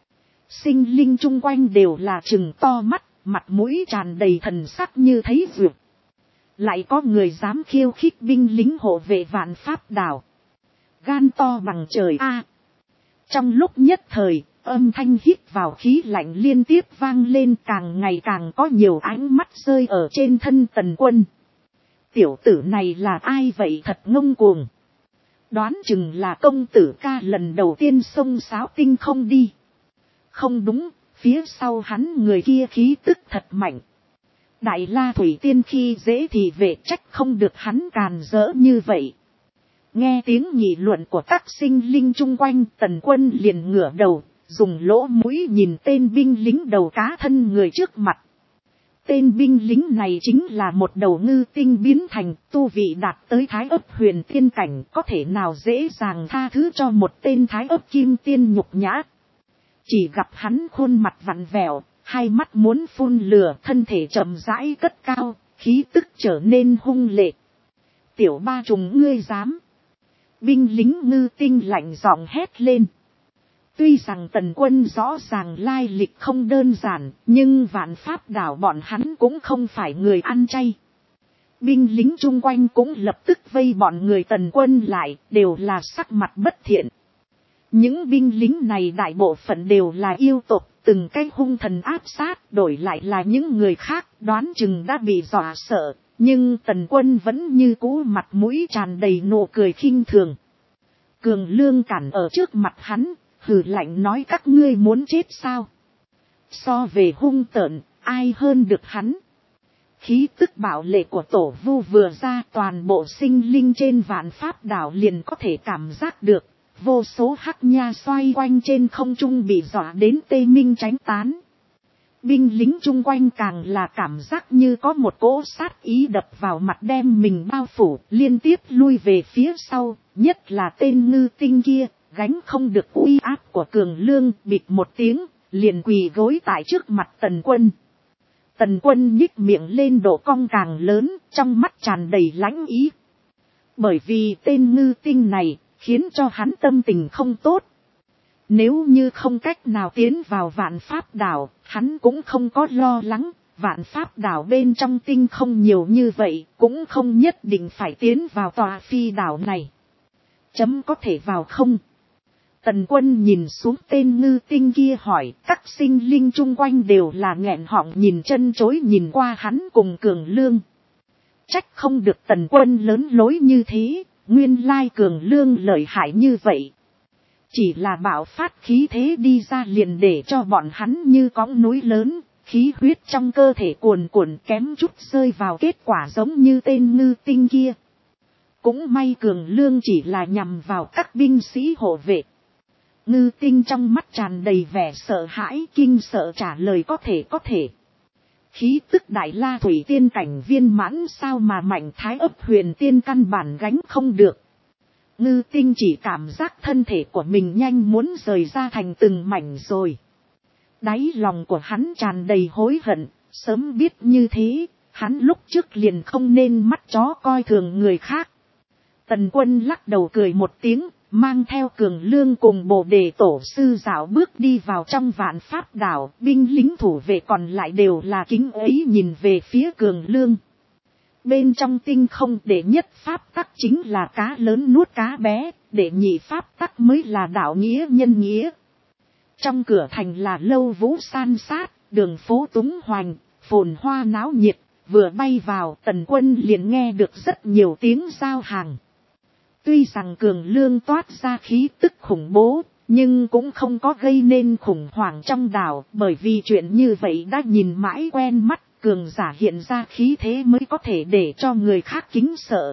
Sinh linh chung quanh đều là trừng to mắt, mặt mũi tràn đầy thần sắc như thấy vượt. Lại có người dám khiêu khích binh lính hộ vệ vạn pháp đảo. Gan to bằng trời a. Trong lúc nhất thời, âm thanh hít vào khí lạnh liên tiếp vang lên, càng ngày càng có nhiều ánh mắt rơi ở trên thân Tần Quân. Tiểu tử này là ai vậy, thật ngông cuồng. Đoán chừng là công tử ca lần đầu tiên xông xáo tinh không đi. Không đúng, phía sau hắn người kia khí tức thật mạnh. Đại La Thủy Tiên khi dễ thì vệ trách không được hắn càn rỡ như vậy. Nghe tiếng nghị luận của các sinh linh chung quanh, Tần Quân liền ngửa đầu, dùng lỗ mũi nhìn tên binh lính đầu cá thân người trước mặt. Tên binh lính này chính là một đầu ngư tinh biến thành, tu vị đạt tới thái ấp huyền tiên cảnh, có thể nào dễ dàng tha thứ cho một tên thái ấp kim tiên nhục nhã. Chỉ gặp hắn khuôn mặt vặn vẹo, hai mắt muốn phun lửa, thân thể chậm rãi cất cao, khí tức trở nên hung lệ. Tiểu ba trùng ngươi dám. Binh lính ngư tinh lạnh giọng hét lên. Tuy rằng Tần Quân rõ ràng lai lịch không đơn giản, nhưng vạn pháp đảo bọn hắn cũng không phải người ăn chay. Binh lính chung quanh cũng lập tức vây bọn người Tần Quân lại, đều là sắc mặt bất thiện. Những binh lính này đại bộ phận đều là yêu tộc, từng cái hung thần áp sát, đổi lại là những người khác, đoán chừng đã bị dọa sợ, nhưng Tần Quân vẫn như cũ mặt mũi tràn đầy nụ cười khinh thường. Cường Lương cản ở trước mặt hắn, hừ lạnh nói các ngươi muốn chết sao? So về hung tợn, ai hơn được hắn? Khí tức bạo lệ của tổ vu vừa ra, toàn bộ sinh linh trên vạn pháp đảo liền có thể cảm giác được. Vô số hắc nha xoay quanh trên không trung bị dọa đến tê minh tránh tán. Binh lính chung quanh càng là cảm giác như có một cỗ sát ý đập vào mặt đem mình bao phủ, liên tiếp lui về phía sau, nhất là tên ngư tinh kia, gánh không được uy áp của Cường Lương, bịt một tiếng, liền quỳ gối tại trước mặt Tần Quân. Tần Quân nhích miệng lên độ cong càng lớn, trong mắt tràn đầy lãnh ý. Bởi vì tên ngư tinh này, khiến cho hắn tâm tình không tốt. Nếu như không cách nào tiến vào vạn pháp đảo, hắn cũng không có lo lắng, vạn pháp đảo bên trong tinh không nhiều như vậy, cũng không nhất định phải tiến vào tòa phi đảo này. Chấm có thể vào không? Tần Quân nhìn xuống tên ngư tinh kia hỏi, các sinh linh chung quanh đều là nghẹn họng nhìn chân chối nhìn qua hắn cùng Cường Lương. Trách không được Tần Quân lớn lối như thế, nguyên lai Cường Lương lợi hại như vậy. Chỉ là bạo phát khí thế đi ra liền để cho bọn hắn như cõng núi lớn, khí huyết trong cơ thể cuồn cuộn kém chút rơi vào kết quả giống như tên ngư tinh kia. Cũng may Cường Lương chỉ là nhằm vào các binh sĩ hộ vệ. Ngư tinh trong mắt tràn đầy vẻ sợ hãi, kinh sợ trả lời có thể. Khí tức Đại La Thủy Tiên cảnh viên mãn sao mà mạnh thái ấp huyền tiên căn bản gánh không được. Ngư tinh chỉ cảm giác thân thể của mình nhanh muốn rời ra thành từng mảnh rồi. Đáy lòng của hắn tràn đầy hối hận, sớm biết như thế, hắn lúc trước liền không nên mắt chó coi thường người khác. Tần Quân lắc đầu cười một tiếng, mang theo Cường Lương cùng Bồ Đề tổ sư dạo bước đi vào trong Vạn Pháp đảo, binh lính thủ vệ còn lại đều là kính ấy nhìn về phía Cường Lương. Bên trong tinh không đệ nhất pháp tắc chính là cá lớn nuốt cá bé, đệ nhị pháp tắc mới là đạo nghĩa nhân nghĩa. Trong cửa thành là lâu vũ san sát, đường phố túng hoành, phồn hoa náo nhiệt, vừa bay vào Tần Quân liền nghe được rất nhiều tiếng giao hàng. Tuy rằng Cường Lương toát ra khí tức khủng bố, nhưng cũng không có gây nên khủng hoảng trong đảo, bởi vì chuyện như vậy đã nhìn mãi quen mắt, cường giả hiện ra khí thế mới có thể để cho người khác kính sợ.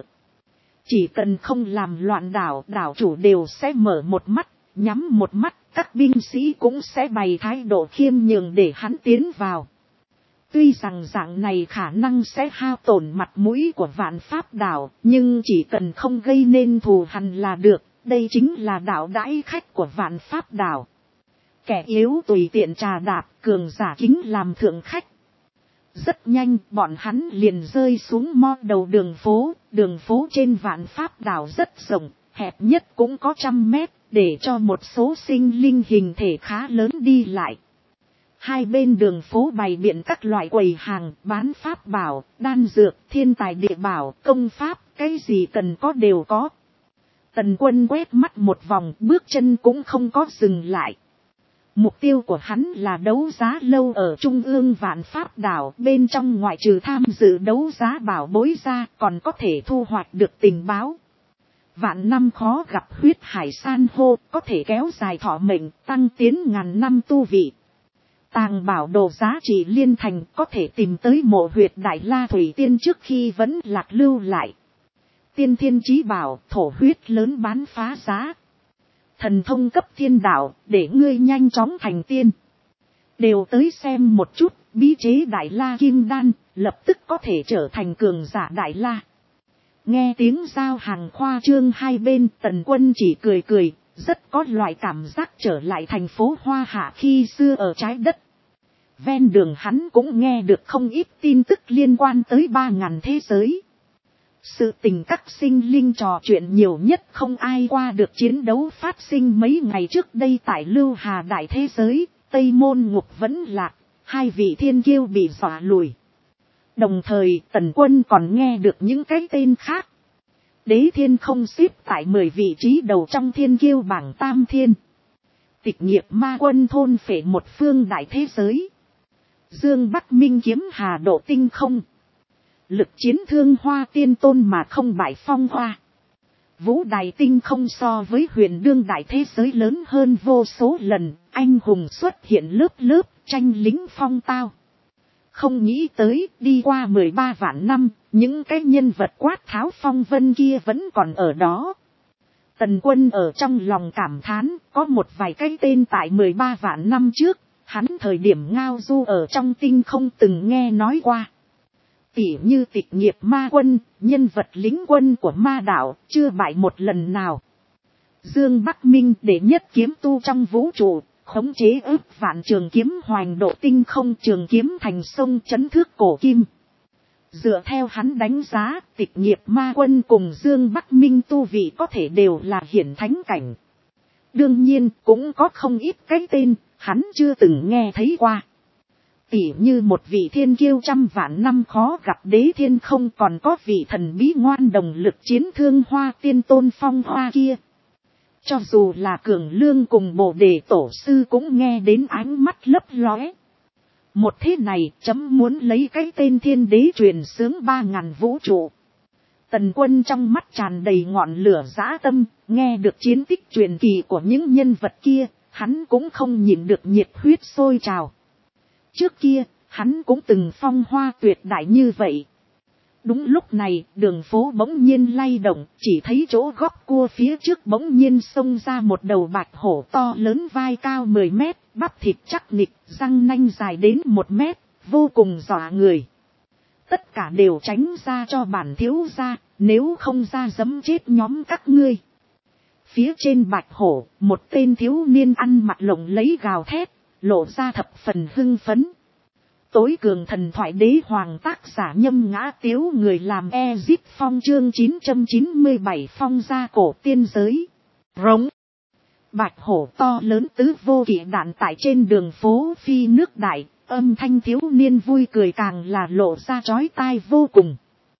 Chỉ cần không làm loạn đảo, đảo chủ đều sẽ mở một mắt, nhắm một mắt, các binh sĩ cũng sẽ bày thái độ khiêm nhường để hắn tiến vào. Tuy rằng dạng này khả năng sẽ hao tổn mặt mũi của Vạn Pháp đảo, nhưng chỉ cần không gây nên thù hằn là được, đây chính là đạo đãi khách của Vạn Pháp đảo. Kẻ yếu tùy tiện trà đạp, cường giả kính làm thượng khách. Rất nhanh, bọn hắn liền rơi xuống mo đầu đường phố trên Vạn Pháp đảo rất rộng, hẹp nhất cũng có 100 mét, để cho một số sinh linh hình thể khá lớn đi lại. Hai bên đường phố bày biện các loại quầy hàng, bán pháp bảo, đan dược, thiên tài địa bảo, công pháp, cái gì cần có đều có. Tần Quân quét mắt một vòng, bước chân cũng không có dừng lại. Mục tiêu của hắn là đấu giá lâu ở trung ương Vạn Pháp đảo, bên trong ngoại trừ tham dự đấu giá bảo bối ra, còn có thể thu hoạch được tình báo. Vạn năm khó gặp huyết hải san hô, có thể kéo dài thọ mệnh, tăng tiến ngàn năm tu vị. Tàng bảo đồ giá trị liên thành, có thể tìm tới mộ huyệt Đại La Thủy Tiên trước khi vẫn lạc lưu lại. Tiên thiên chí bảo, thổ huyết lớn bán phá giá. Thần thông cấp thiên đạo, để ngươi nhanh chóng thành tiên. Đều tới xem một chút, bí chế Đại La Kim Đan, lập tức có thể trở thành cường giả Đại La. Nghe tiếng giao hàng khoa trương hai bên, Tần Quân chỉ cười cười, rất có loại cảm giác trở lại thành phố Hoa Hạ khi xưa ở trái đất. Ven đường hắn cũng nghe được không ít tin tức liên quan tới 3000 thế giới. Sự tình các sinh linh trò chuyện nhiều nhất không ai qua được chiến đấu phát sinh mấy ngày trước đây tại Lưu Hà Đại thế giới, Tây Môn Ngục vẫn lạc, hai vị thiên kiêu bị dọa lùi. Đồng thời Tần Quân còn nghe được những cái tên khác. Đế Thiên không xếp tại 10 vị trí đầu trong thiên kiêu bảng tam thiên. Tịch nghiệp ma quân thôn phệ một phương đại thế giới. Dương Bắc Minh kiếm hà độ tinh không. Lực chiến thương hoa tiên tôn mà không bại phong hoa. Vũ đài tinh không so với huyền đương đại thế giới lớn hơn vô số lần. Anh hùng xuất hiện lớp lớp tranh lính phong tao. Không nghĩ tới đi qua 13 vạn năm, những cái nhân vật quát tháo phong vân kia vẫn còn ở đó. Tần Quân ở trong lòng cảm thán, có một vài cái tên tại 13 vạn năm trước, hắn thời điểm ngao du ở trong tinh không từng nghe nói qua. Tỉ như tịch nghiệp ma quân, nhân vật lính quân của ma đạo, chưa bại một lần nào. Dương Bắc Minh đệ nhất kiếm tu trong vũ trụ, khống chế ức vạn trường kiếm hoành độ tinh không, trường kiếm thành sông chấn thước cổ kim. Dựa theo hắn đánh giá, tịch nghiệp ma quân cùng Dương Bắc Minh tu vị có thể đều là hiển thánh cảnh. Đương nhiên cũng có không ít cái tên, hắn chưa từng nghe thấy qua. Tỉ như một vị thiên kiêu 100 vạn năm khó gặp Đế Thiên không, còn có vị thần bí ngoan đồng lực chiến thương hoa tiên tôn phong hoa kia. Cho dù là Cường Lương cùng Bồ Đề tổ sư cũng nghe đến ánh mắt lấp lóe. Một thế này chấm muốn lấy cái tên thiên đế truyền sướng 3000 vũ trụ. Tần Quân trong mắt tràn đầy ngọn lửa dã tâm, nghe được chiến tích truyền kỳ của những nhân vật kia, hắn cũng không nhịn được nhiệt huyết sôi trào. Trước kia, hắn cũng từng phong hoa tuyệt đại như vậy. Đúng lúc này, đường phố bỗng nhiên lay động, chỉ thấy chỗ góc cua phía trước bỗng nhiên xông ra một đầu bạch hổ to lớn, vai cao 10 mét, bắp thịt chắc nịch, răng nanh dài đến 1 mét, vô cùng dọa người. Tất cả đều tránh ra cho bản thiếu gia, nếu không ra giẫm chết nhóm các ngươi. Phía trên bạch hổ, một tên thiếu niên ăn mặc lộng lấy gào thét, lộ ra thập phần hưng phấn. Tối cường thần thoại đế hoàng tác giả Nhâm Ngã Tiếu, người làm Ezip Phong, chương 997 phong gia cổ tiên giới. Rống. Bạch hổ to lớn tứ vô kỵ đạn tại trên đường phố phi nước đại, âm thanh thiếu niên vui cười càng là lộ ra chói tai vô cùng.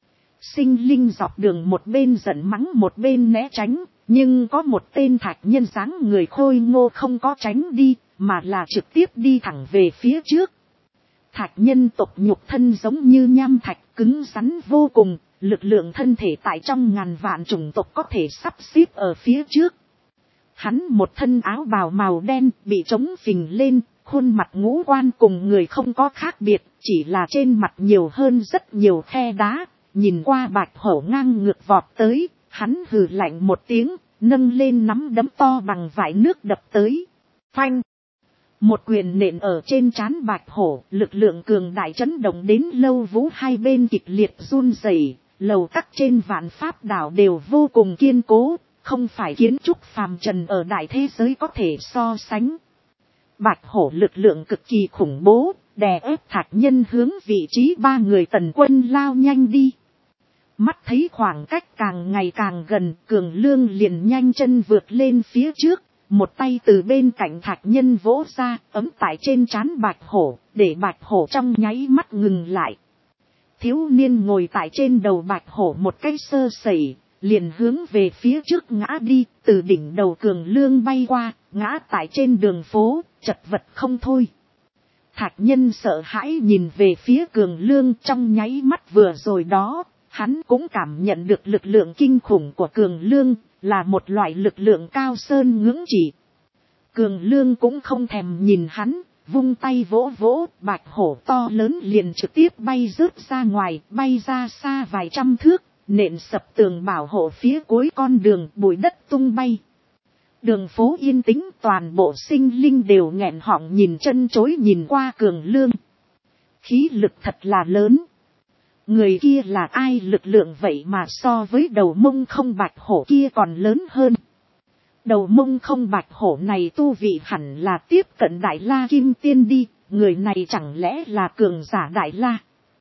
Sinh linh dọc đường một bên giận mắng một bên né tránh, nhưng có một tên thạch nhân dáng người khôi ngô không có tránh đi, mà là trực tiếp đi thẳng về phía trước. Thạch nhân tộc nhục thân giống như nham thạch, cứng rắn vô cùng, lực lượng thân thể tại trong ngàn vạn chủng tộc có thể sắp xếp ở phía trước. Hắn một thân áo bào màu đen bị trống phình lên, khuôn mặt ngũ quan cùng người không có khác biệt, chỉ là trên mặt nhiều hơn rất nhiều khe đá. Nhìn qua bạch hổ ngang ngược vọt tới, hắn hừ lạnh một tiếng, nâng lên nắm đấm to bằng vải nước đập tới. Phanh! Một quyền nện ở trên trán bạch hổ, lực lượng cường đại chấn động đến lâu vũ hai bên kịch liệt run rẩy, lầu các trên vạn pháp đảo đều vô cùng kiên cố, không phải kiến trúc phàm trần ở đại thế giới có thể so sánh. Bạch hổ lực lượng cực kỳ khủng bố, đè ép thạch nhân hướng vị trí ba người Tần Quân lao nhanh đi. Mắt thấy khoảng cách càng ngày càng gần, Cường Lương liền nhanh chân vượt lên phía trước, một tay từ bên cạnh thạch nhân vỗ ra, ấm tại trên trán bạch hổ, để bạch hổ trong nháy mắt ngừng lại. Thiếu niên ngồi tại trên đầu bạch hổ một cái sơ sẩy, liền hướng về phía trước ngã đi, từ đỉnh đầu Cường Lương bay qua, ngã tại trên đường phố, chật vật không thôi. Thạch nhân sợ hãi nhìn về phía Cường Lương, trong nháy mắt vừa rồi đó, hắn cũng cảm nhận được lực lượng kinh khủng của Cường Lương, là một loại lực lượng cao sơn ngưỡng chỉ. Cường Lương cũng không thèm nhìn hắn, vung tay vỗ vỗ, bạch hổ to lớn liền trực tiếp bay rớt ra ngoài, bay ra xa vài trăm thước, nện sập tường bảo hộ phía cuối con đường, bụi đất tung bay. Đường phố yên tĩnh, toàn bộ sinh linh đều nghẹn họng nhìn chân chối nhìn qua Cường Lương. Khí lực thật là lớn. Người kia là ai, lực lượng vậy mà so với đầu mông không bạch hổ kia còn lớn hơn. Đầu mông không bạch hổ này tu vị hẳn là tiếp cận Đại La Kim Tiên đi, người này chẳng lẽ là cường giả Đại La.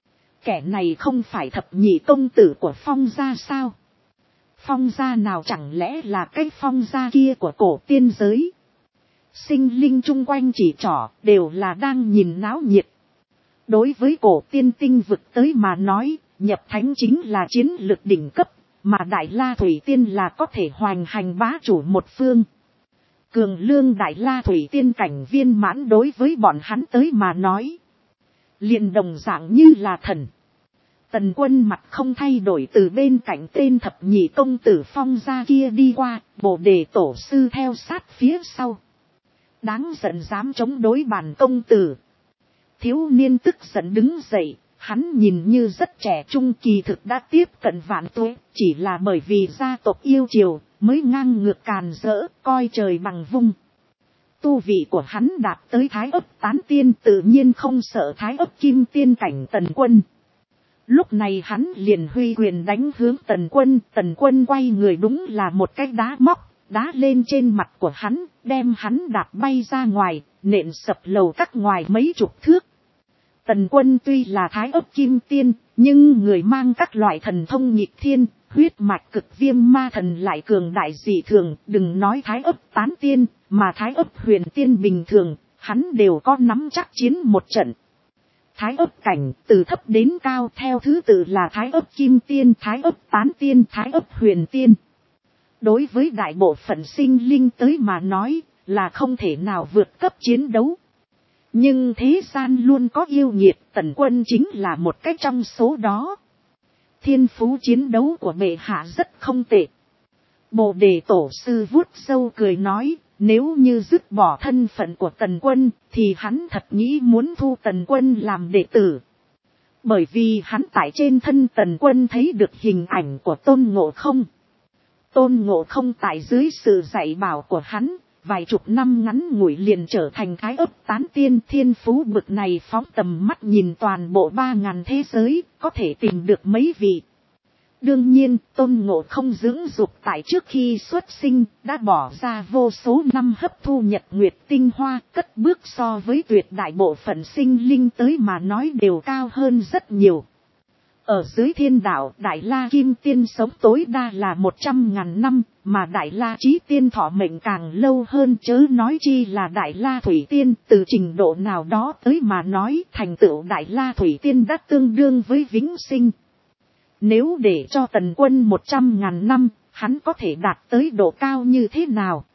Kẻ này không phải thập nhị công tử của Phong gia sao? Phong gia nào chẳng lẽ là cái Phong gia kia của cổ tiên giới? Sinh linh chung quanh chỉ trỏ đều là đang nhìn náo nhiệt. Đối với cổ tiên tinh vực tới mà nói, nhập thánh chính là chiến lược đỉnh cấp, mà Đại La Thủy Tiên là có thể hoành hành bá chủ một phương. Cường Lương Đại La Thủy Tiên cảnh viên mãn đối với bọn hắn tới mà nói, liền đồng dạng như là thần. Tần Quân mặt không thay đổi từ bên cạnh tên thập nhị công tử Phong gia kia đi qua, Bồ Đề tổ sư theo sát phía sau. Đáng giận dám chống đối bản công tử. Thiếu niên tức giận đứng dậy, hắn nhìn như rất trẻ trung, kỳ thực đã tiếp cận vạn tuổi, chỉ là bởi vì gia tộc yêu triều mới ngang ngược càn rỡ, coi trời bằng vung. Tu vị của hắn đạt tới Thái Ấp Tán Tiên, tự nhiên không sợ Thái Ấp Kim Tiên cảnh Tần Quân. Lúc này hắn liền huy quyền đánh hướng Tần Quân quay người đúng là một cái đá móc, đá lên trên mặt của hắn, đem hắn đạp bay ra ngoài, nện sập lầu các ngoài mấy chục thước. Tần Quân tuy là Thái Ấp Kim Tiên, nhưng người mang các loại thần thông nghịch thiên, huyết mạch cực viêm ma thần lại cường đại dị thường, đừng nói Thái Ấp Tán Tiên, mà Thái Ấp Huyền Tiên bình thường, hắn đều có nắm chắc chiến một trận. Thái Ấp cảnh từ thấp đến cao theo thứ tự là Thái Ấp Kim Tiên, Thái Ấp Tán Tiên, Thái Ấp Huyền Tiên. Đối với đại bộ phận sinh linh tới mà nói là không thể nào vượt cấp chiến đấu. Nhưng thế gian luôn có yêu nghiệt, Tần Quân chính là một cách trong số đó. Thiên phú chiến đấu của bệ hạ rất không tệ. Bồ Đề tổ sư vuốt râu cười nói, nếu như dứt bỏ thân phận của Tần Quân thì hắn thật nghĩ muốn thu Tần Quân làm đệ tử. Bởi vì hắn tại trên thân Tần Quân thấy được hình ảnh của Tôn Ngộ Không. Tôn Ngộ Không tại dưới sự dạy bảo của hắn, vài chục năm ngắn ngủi liền trở thành Thái Ấp Tán Tiên. Thiên phú bực này phóng tầm mắt nhìn toàn bộ 3000 thế giới, có thể tìm được mấy vị. Đương nhiên, Tôn Ngộ Không dưỡng dục tại trước khi xuất sinh, đã bỏ ra vô số năm hấp thu nhật nguyệt tinh hoa, cất bước so với tuyệt đại bộ phận sinh linh tới mà nói đều cao hơn rất nhiều. Ở dưới thiên đạo, Đại La Kim Tiên sống tối đa là 100.000 năm, mà Đại La Chí Tiên thọ mệnh càng lâu hơn, chớ nói chi là Đại La Thủy Tiên. Từ trình độ nào đó tới mà nói, thành tựu Đại La Thủy Tiên đã tương đương với vĩnh sinh. Nếu để cho Tần Quân 100.000 năm, hắn có thể đạt tới độ cao như thế nào?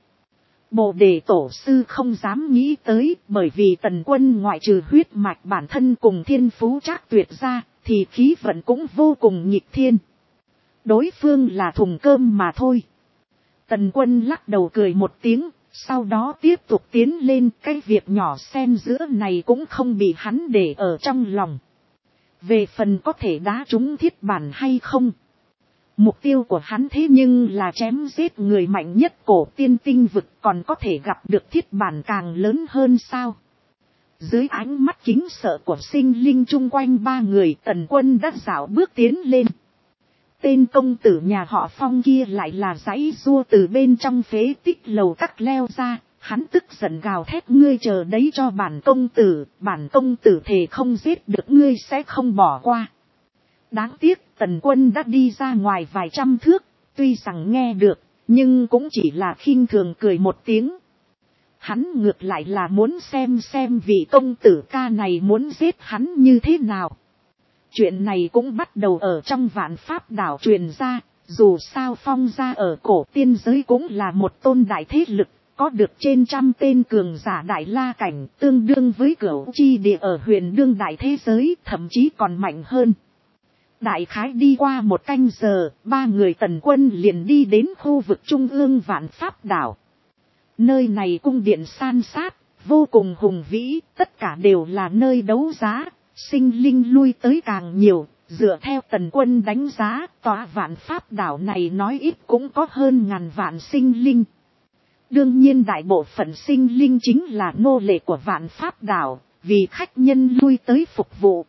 Bồ Đề Tổ Sư không dám nghĩ tới, bởi vì Tần Quân ngoại trừ huyết mạch bản thân cùng thiên phú trác tuyệt ra, thì khí vận cũng vô cùng nghịch thiên. Đối phương là thùng cơm mà thôi. Tần Quân lắc đầu cười một tiếng, sau đó tiếp tục tiến lên. Cái việc nhỏ xen giữa này cũng không bị hắn để ở trong lòng. Về phần có thể đá trúng thiết bản hay không, mục tiêu của hắn thế nhưng là chém giết người mạnh nhất cổ tiên tinh vực, còn có thể gặp được thiết bản càng lớn hơn sao? Dưới ánh mắt kính sợ của sinh linh chung quanh ba người, Tần Quân đã dạo bước tiến lên. Tên công tử nhà họ Phong kia lại là giãy giụa từ bên trong phế tích lầu các leo ra. Hắn tức giận gào thét, ngươi chờ đấy cho bản công tử thề không giết được ngươi sẽ không bỏ qua. Đáng tiếc Tần Quân đã đi ra ngoài vài trăm thước, tuy rằng nghe được, nhưng cũng chỉ là khinh thường cười một tiếng. Hắn ngược lại là muốn xem vị công tử ca này muốn giết hắn như thế nào. Chuyện này cũng bắt đầu ở trong Vạn Pháp đảo truyền ra, dù sao Phong gia ở cổ tiên giới cũng là một tôn đại thế lực. Có được trên trăm tên cường giả Đại La cảnh, tương đương với Cửu Chi Địa ở huyền đương đại thế giới, thậm chí còn mạnh hơn. Đại khái đi qua một canh giờ, ba người Tần Quân liền đi đến khu vực trung ương Vạn Pháp đảo. Nơi này cung điện san sát, vô cùng hùng vĩ, tất cả đều là nơi đấu giá, sinh linh lui tới càng nhiều. Dựa theo Tần Quân đánh giá, tòa Vạn Pháp đảo này nói ít cũng có hơn 1000 vạn sinh linh. Đương nhiên đại bộ phận sinh linh chính là nô lệ của Vạn Pháp đảo, vì khách nhân lui tới phục vụ.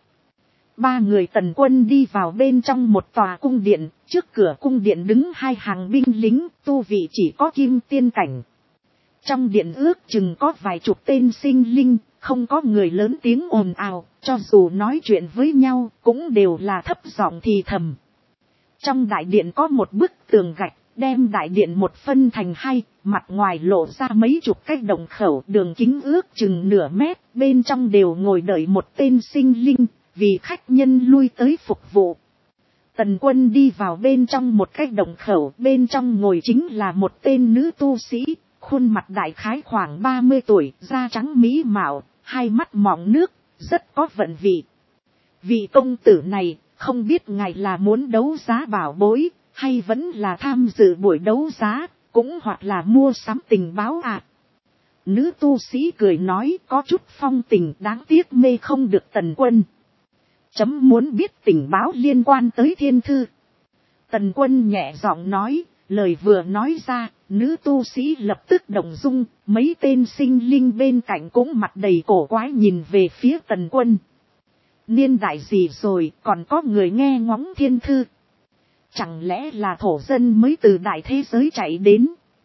Ba người Tần Quân đi vào bên trong một tòa cung điện, trước cửa cung điện đứng hai hàng binh lính, tu vị chỉ có kim tiên cảnh. Trong điện ước chừng có vài chục tên sinh linh, không có người lớn tiếng ồn ào, cho dù nói chuyện với nhau, cũng đều là thấp giọng thì thầm. Trong đại điện có một bức tường gạch, đem đại điện một phân thành hai, mặt ngoài lộ ra mấy chục cái động khẩu, đường kính ước chừng nửa mét, bên trong đều ngồi đợi một tên sinh linh, vì khách nhân lui tới phục vụ. Tần Quân đi vào bên trong một cái động khẩu, bên trong ngồi chính là một tên nữ tu sĩ, khuôn mặt đại khái khoảng 30 tuổi, da trắng mỹ mạo, hai mắt mọng nước, rất có vận vị. Vị công tử này, không biết ngài là muốn đấu giá bảo bối, hay vẫn là tham dự buổi đấu giá, cũng hoặc là mua sắm tình báo à? Nữ tu sĩ cười nói, có chút phong tình, đáng tiếc mê không được Tần Quân. Chấm muốn biết tình báo liên quan tới thiên thư. Tần Quân nhẹ giọng nói, lời vừa nói ra, nữ tu sĩ lập tức động dung, mấy tên sinh linh bên cạnh cũng mặt đầy cổ quái nhìn về phía Tần Quân. Niên đại gì rồi, còn có người nghe ngóng thiên thư? Chẳng lẽ là thổ dân mới từ đại thế giới chạy đến?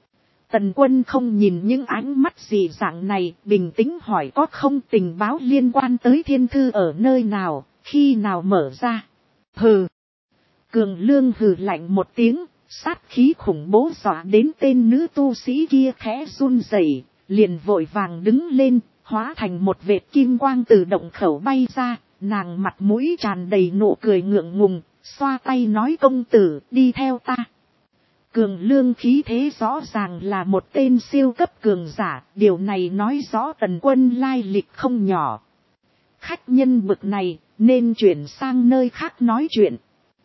Tần Quân không nhìn những ánh mắt dị dạng này, bình tĩnh hỏi có không tình báo liên quan tới thiên thư ở nơi nào, khi nào mở ra? Hừ. Cường Lương hừ lạnh một tiếng, sát khí khủng bố dọa đến tên nữ tu sĩ kia khẽ run rẩy, liền vội vàng đứng lên, hóa thành một vệt kim quang từ động khẩu bay ra, nàng mặt mũi tràn đầy nụ cười ngượng ngùng, xoa tay nói công tử, đi theo ta. Cường Lương khí thế rõ ràng là một tên siêu cấp cường giả, điều này nói rõ Tần Quân lai lịch không nhỏ. Khách nhân bực này, nên chuyển sang nơi khác nói chuyện.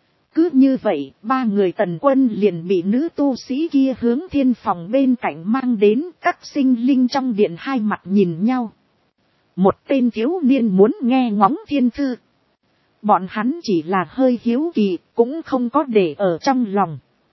Cứ như vậy, ba người Tần Quân liền bị nữ tu sĩ kia hướng thiên phòng bên cạnh mang đến, các sinh linh trong điện hai mặt nhìn nhau. Một tên thiếu niên muốn nghe ngóng thiên thư. Bọn hắn chỉ là hơi hiếu kỳ, cũng không có để ở trong lòng.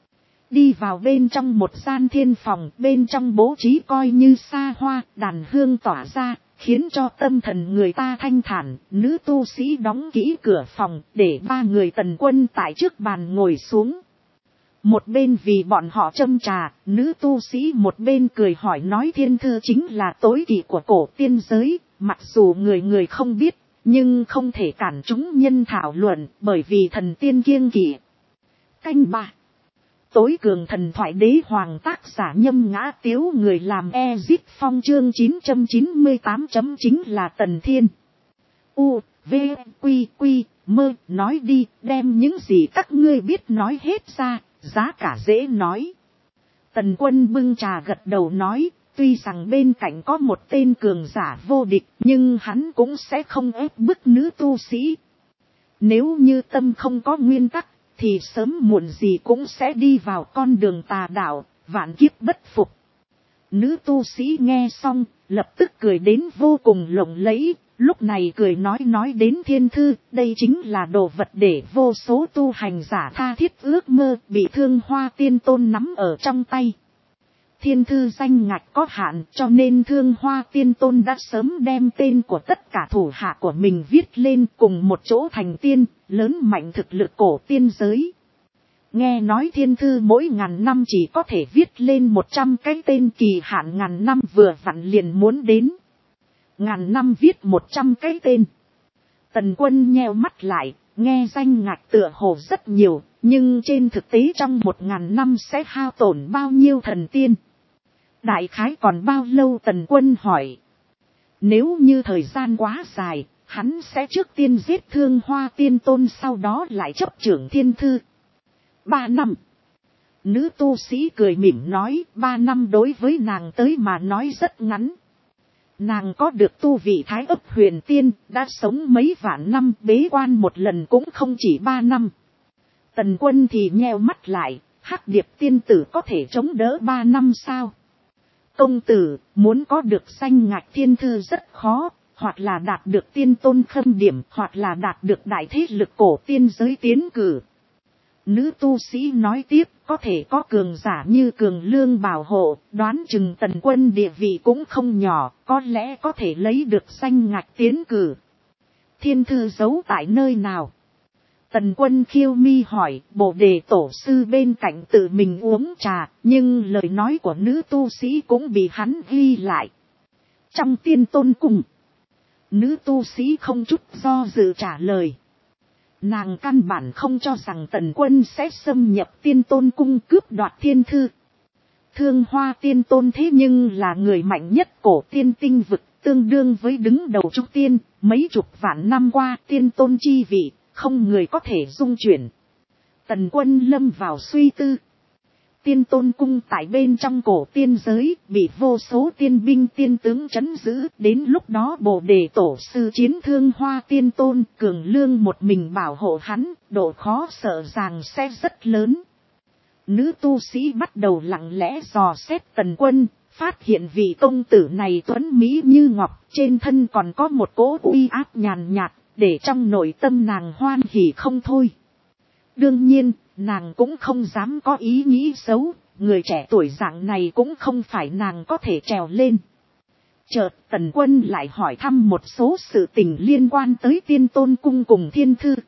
Đi vào bên trong một gian thiên phòng, bên trong bố trí coi như xa hoa, đàn hương tỏa ra, khiến cho tâm thần người ta thanh thản. Nữ tu sĩ đóng kỹ cửa phòng, để ba người Tần Quân tại trước bàn ngồi xuống. Một bên vì bọn họ châm trà, nữ tu sĩ một bên cười hỏi nói thiên thư chính là tối kỵ của cổ tiên giới, mặc dù người người không biết, nhưng không thể cản chúng nhân thảo luận, bởi vì thần tiên kiêng kỵ. Canh 3. Tối cường thần thoại đế hoàng, tác giả Nhâm Ngã Tiếu, người làm Ezit Phong, chương 998 chính là Tần Thiên. U, V, Quy, Quy, Mơ, nói đi, đem những gì các ngươi biết nói hết ra, giá cả dễ nói. Tần Quân bưng trà gật đầu nói, tuy rằng bên cạnh có một tên cường giả vô địch, nhưng hắn cũng sẽ không ép bức nữ tu sĩ. Nếu như tâm không có nguyên tắc, thì sớm muộn gì cũng sẽ đi vào con đường tà đạo, vạn kiếp bất phục. Nữ tu sĩ nghe xong, lập tức cười đến vô cùng lộng lẫy, lúc này cười nói đến thiên thư, đây chính là đồ vật để vô số tu hành giả tha thiết ước mơ, bị Thương Hoa Tiên Tôn nắm ở trong tay. Thiên thư danh ngạch có hạn, cho nên Thương Hoa Tiên Tôn đã sớm đem tên của tất cả thủ hạ của mình viết lên, cùng một chỗ thành tiên, lớn mạnh thực lực cổ tiên giới. Nghe nói thiên thư mỗi ngàn năm chỉ có thể viết lên 100 cái tên, kỳ hạn ngàn năm vừa vặn liền muốn đến. Ngàn năm viết 100 cái tên. Tần Quân nheo mắt lại, nghe danh ngạch tựa hồ rất nhiều, nhưng trên thực tế trong 1000 năm sẽ hao tổn bao nhiêu thần tiên? Đại khái còn bao lâu? Tần Quân hỏi. Nếu như thời gian quá dài, hắn sẽ trước tiên giết Thương Hoa Tiên Tôn, sau đó lại chấp trưởng thiên thư. 3 năm. Nữ tu sĩ cười mỉm nói, 3 năm đối với nàng tới mà nói rất ngắn. Nàng có được tu vị Thái Ấp Huyền Tiên, đã sống mấy vạn năm, bế quan một lần cũng không chỉ 3 năm. Tần Quân thì nheo mắt lại, Hắc Điệp tiên tử có thể chống đỡ 3 năm sao? Công tử, muốn có được danh ngạch thiên thư rất khó, hoặc là đạt được tiên tôn khâm điểm, hoặc là đạt được đại thế lực cổ tiên giới tiến cử. Nữ tu sĩ nói tiếp, có thể có cường giả như Cường Lương bảo hộ, đoán chừng Tần Quân địa vị cũng không nhỏ, có lẽ có thể lấy được danh ngạch tiến cử. Thiên thư giấu tại nơi nào? Tần Quân khiêu mi hỏi. Bồ Đề tổ sư bên cạnh tự mình uống trà, nhưng lời nói của nữ tu sĩ cũng bị hắn ghi lại. Trong Tiên Tôn Cung. Nữ tu sĩ không chút do dự trả lời. Nàng căn bản không cho rằng Tần Quân sẽ xâm nhập Tiên Tôn Cung cướp đoạt thiên thư. Thương Hoa Tiên Tôn thế nhưng là người mạnh nhất cổ tiên tinh vực, tương đương với đứng đầu trúc tiên, mấy chục vạn năm qua tiên tôn chi vị, không người có thể dung chuyển. Tần Quân lâm vào suy tư. Tiên Tôn Cung tại bên trong cổ tiên giới, bị vô số tiên binh tiên tướng trấn giữ, đến lúc đó Bồ Đề tổ sư chiến Thương Hoa Tiên Tôn, Cường Lương một mình bảo hộ hắn, độ khó sợ rằng sẽ rất lớn. Nữ tu sĩ bắt đầu lặng lẽ dò xét Tần Quân, phát hiện vị công tử này tuấn mỹ như ngọc, trên thân còn có một cỗ uy áp nhàn nhạt, để trong nội tâm nàng hoan hỉ không thôi. Đương nhiên, nàng cũng không dám có ý nghĩ xấu, người trẻ tuổi dạng này cũng không phải nàng có thể trèo lên. Chợt Tần Quân lại hỏi thăm một số sự tình liên quan tới Tiên Tôn Cung cùng thiên thư.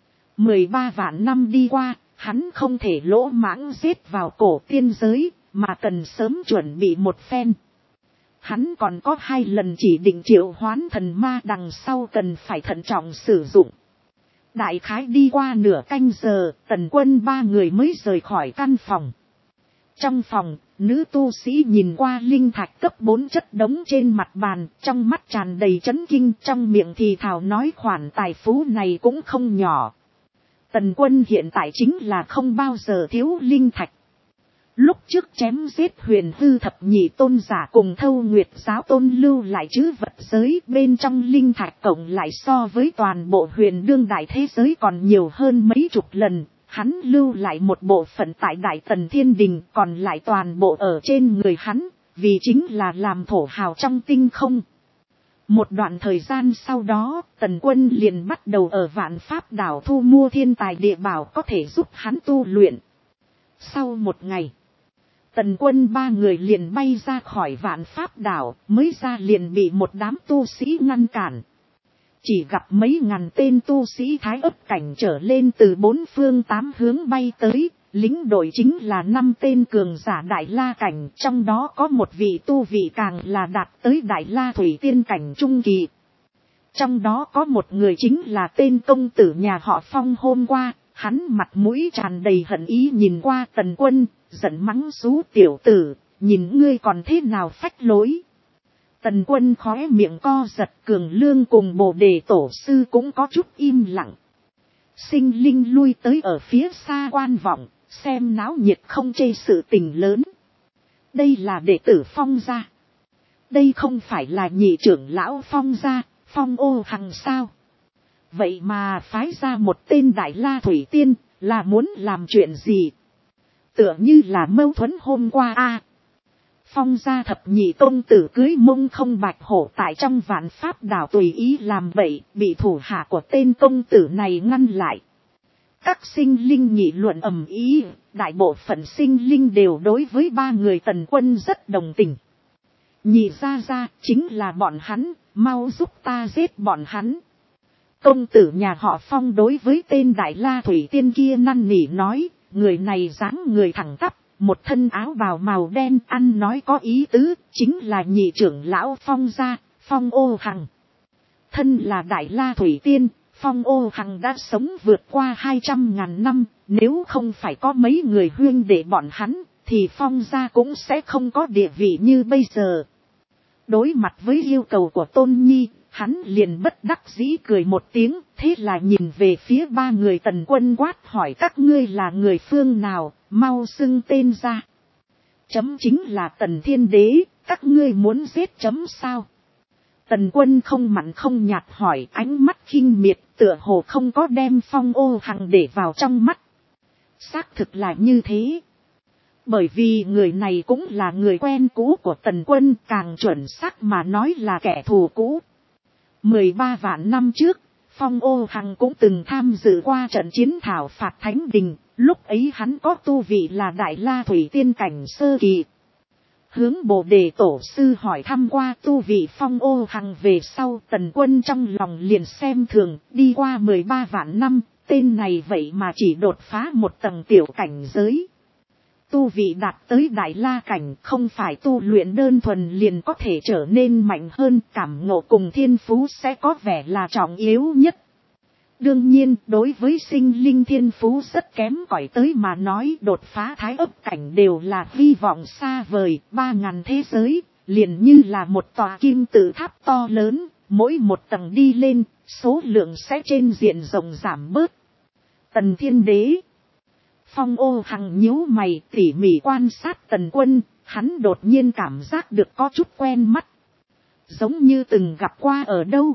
13 vạn năm đi qua, hắn không thể lỗ mãng giết vào cổ tiên giới, mà cần sớm chuẩn bị một phen. Hắn còn có 2 lần chỉ định triệu hoán thần ma, đằng sau cần phải thận trọng sử dụng. Đại khái đi qua nửa canh giờ, Tần Quân 3 người mới rời khỏi căn phòng. Trong phòng, nữ tu sĩ nhìn qua linh thạch cấp 4 chất đống trên mặt bàn, trong mắt tràn đầy chấn kinh, trong miệng thì thào nói khoản tài phú này cũng không nhỏ. Tần Quân hiện tại chính là không bao giờ thiếu linh thạch. Lúc trước chém giết Huyền Hư thập nhị tôn giả cùng Thâu Nguyệt giáo tôn lưu lại trữ vật giới, bên trong linh thạch cộng lại so với toàn bộ huyền đương đại thế giới còn nhiều hơn mấy chục lần. Hắn lưu lại một bộ phận tại Đại Tần Thiên Đình, còn lại toàn bộ ở trên người hắn, vì chính là làm thổ hào trong tinh không. Một đoạn thời gian sau đó, Tần Quân liền bắt đầu ở Vạn Pháp đảo thu mua thiên tài địa bảo có thể giúp hắn tu luyện. Sau một ngày, Tần Quân ba người liền bay ra khỏi Vạn Pháp đảo, mới ra liền bị một đám tu sĩ ngăn cản. Chỉ gặp mấy ngàn tên tu sĩ thái ấp cảnh trở lên từ bốn phương tám hướng bay tới, lính đội chính là 5 tên cường giả Đại La cảnh, trong đó có một vị tu vị càng là đạt tới Đại La Thủy Tiên cảnh trung kỳ. Trong đó có một người chính là tên công tử nhà họ Phong hôm qua, hắn mặt mũi tràn đầy hận ý nhìn qua Tần Quân, giận mắng xú tiểu tử, nhìn ngươi còn thế nào phách lối. Tần Quân khóe miệng co giật, Cường Lương cùng Bồ Đề tổ sư cũng có chút im lặng. Sinh Linh lui tới ở phía xa quan vọng, xem náo nhiệt không chê sự tình lớn. Đây là đệ tử Phong gia. Đây không phải là nhị trưởng lão Phong gia, Phong Ô Hằng sao? Vậy mà phái ra một tên Đại La Thủy Tiên, là muốn làm chuyện gì? Tựa như là mâu thuẫn hôm qua a. Phong gia thập nhị công tử cưới Mông Không Bạch Hổ tại trong Vạn Pháp đảo tùy ý làm bậy, bị thủ hạ của tên công tử này ngăn lại. Các sinh linh nghị luận ầm ĩ, đại bộ phận sinh linh đều đối với ba người Tần Quân rất đồng tình. Nhị ra chính là bọn hắn, mau giúp ta giết bọn hắn. Công tử nhà họ Phong đối với tên Đại La Thủy Tiên kia năn nỉ nói, người này dáng người thẳng tắp, một thân áo bào màu đen, ăn nói có ý tứ, chính là nhị trưởng lão Phong gia, Phong Ô Hằng. Thân là Đại La Thủy Tiên, Phong Ô Hằng đã sống vượt qua 200.000 năm, nếu không phải có mấy người huynh đệ bọn hắn, thì Phong gia cũng sẽ không có địa vị như bây giờ. Đối mặt với yêu cầu của Tôn Nhi, hắn liền bất đắc dĩ cười một tiếng, thế là nhìn về phía ba người Tần Quân quát hỏi các ngươi là người phương nào, mau xưng tên ra. Chấm chính là Tần Thiên Đế, các ngươi muốn giết chấm sao? Tần Quân không mặn không nhạt hỏi, ánh mắt khinh miệt, tựa hồ không có đem Phong Ô Hằng để vào trong mắt. Xác thực là như thế. Bởi vì người này cũng là người quen cũ của Tần Quân, càng chuẩn xác mà nói là kẻ thù cũ. 13 vạn năm trước, Phong Ô Hằng cũng từng tham dự qua trận chiến thảo phạt Thánh Đình, lúc ấy hắn có tu vị là Đại La Thủy Tiên cảnh sơ kỳ. Hướng Bồ Đề tổ sư hỏi thăm qua tu vị Phong Ô Hằng về sau, Tần Quân trong lòng liền xem thường, đi qua 13 vạn năm, tên này vậy mà chỉ đột phá một tầng tiểu cảnh giới. Tu vị đạt tới Đại La cảnh, không phải tu luyện đơn thuần liền có thể trở nên mạnh hơn, cảm ngộ cùng thiên phú sẽ có vẻ là trọng yếu nhất. Đương nhiên, đối với sinh linh thiên phú rất kém cỏi tới mà nói, đột phá thái ấp cảnh đều là hy vọng xa vời. 3.000 thế giới, liền như là một tòa kim tự tháp to lớn, mỗi một tầng đi lên, số lượng sẽ trên diện rộng giảm bớt. Tần Thiên Đế. Phong Ô Hằng nhíu mày tỉ mỉ quan sát Tần Quân, hắn đột nhiên cảm giác được có chút quen mắt. Giống như từng gặp qua ở đâu.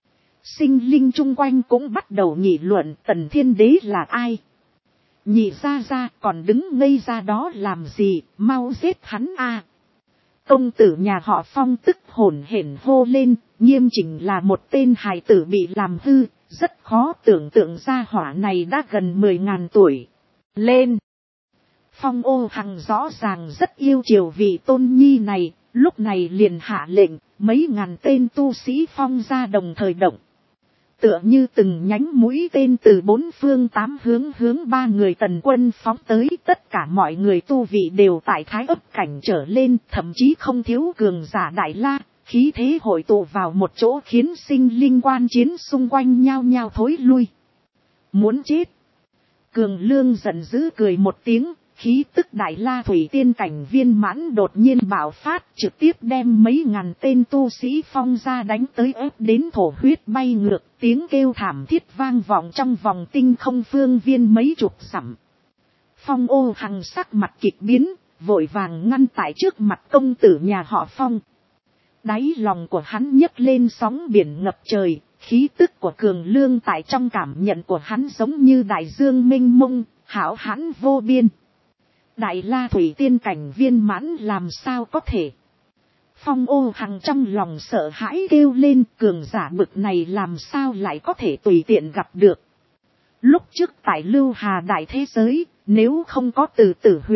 Sinh linh chung quanh cũng bắt đầu nghị luận Tần Thiên Đế là ai. Nhị ra còn đứng ngây ra đó làm gì, mau giết hắn a. Công tử nhà họ Phong tức hổn hển hô lên, nghiêm chỉnh là một tên hài tử bị làm hư, rất khó tưởng tượng ra hỏa này đã gần 10.000 tuổi. Lên! Phong Ô Hằng rõ ràng rất yêu chiều vị Tôn Nhi này, lúc này liền hạ lệnh, mấy ngàn tên tu sĩ Phong gia đồng thời động. Tựa như từng nhánh mũi tên từ bốn phương tám hướng ba người Tần Quân phóng tới, tất cả mọi người tu vị đều tại thái ấp cảnh trở lên, thậm chí không thiếu cường giả Đại La, khí thế hội tụ vào một chỗ khiến sinh linh quan chiến xung quanh nhao nhao thối lui. Muốn chết! Cường Lương giận dữ cười một tiếng, khí tức Đại La Thủy Tiên cảnh viên mãn đột nhiên bạo phát, trực tiếp đem mấy ngàn tên tu sĩ Phong gia đánh tới ép đến thổ huyết bay ngược, tiếng kêu thảm thiết vang vọng trong vòng tinh không phương viên mấy chục dặm. Phong Ô Hằng sắc mặt kịch biến, vội vàng ngăn tại trước mặt công tử nhà họ Phong. Đáy lòng của hắn nhấc lên sóng biển ngập trời, khí tức của Cường Lương tại trong cảm nhận của hắn giống như đại dương mênh mông, hão hãn vô biên. Đại La Thủy Tiên cảnh viên mãn làm sao có thể. Phong Ô Hằng trong lòng sợ hãi kêu lên, cường giả bực này làm sao lại có thể tùy tiện gặp được. Lúc trước tại Lưu Hà đại thế giới, nếu không có Từ Tử Huyền,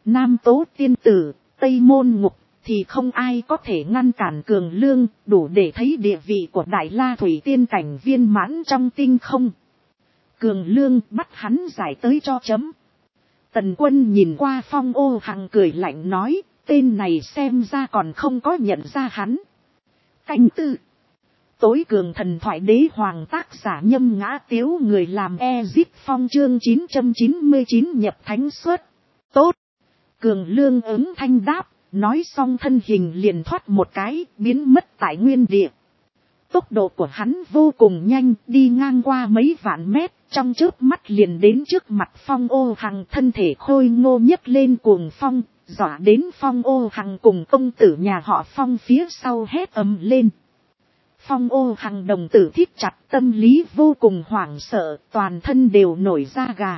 Nam Tố tiên tử, Tây Môn Ngục, thì không ai có thể ngăn cản Cường Lương, đủ để thấy địa vị của Đại La Thủy tiên cảnh viên mãn trong tinh không. Cường Lương bắt hắn giải tới cho chấm. Tần Quân nhìn qua Phong Ô Hằng cười lạnh nói, tên này xem ra còn không có nhận ra hắn. Canh tư. Tối cường thần thoại đế hoàng tác giả Nhâm Ngã Tiếu, người làm Ezip Phong, chương 999 nhập thánh xuất. Tốt. Cường Lương ứng thanh đáp, nói xong thân hình liền thoát một cái, biến mất tại nguyên địa. Tốc độ của hắn vô cùng nhanh, đi ngang qua mấy vạn mét, trong chớp mắt liền đến trước mặt Phong Ô Hằng, thân thể khôi ngô nhấc lên cuồng phong, dọa đến Phong Ô Hằng cùng công tử nhà họ Phong phía sau hét ầm lên. Phong Ô Hằng đồng tử thít chặt, tâm lý vô cùng hoảng sợ, toàn thân đều nổi da gà.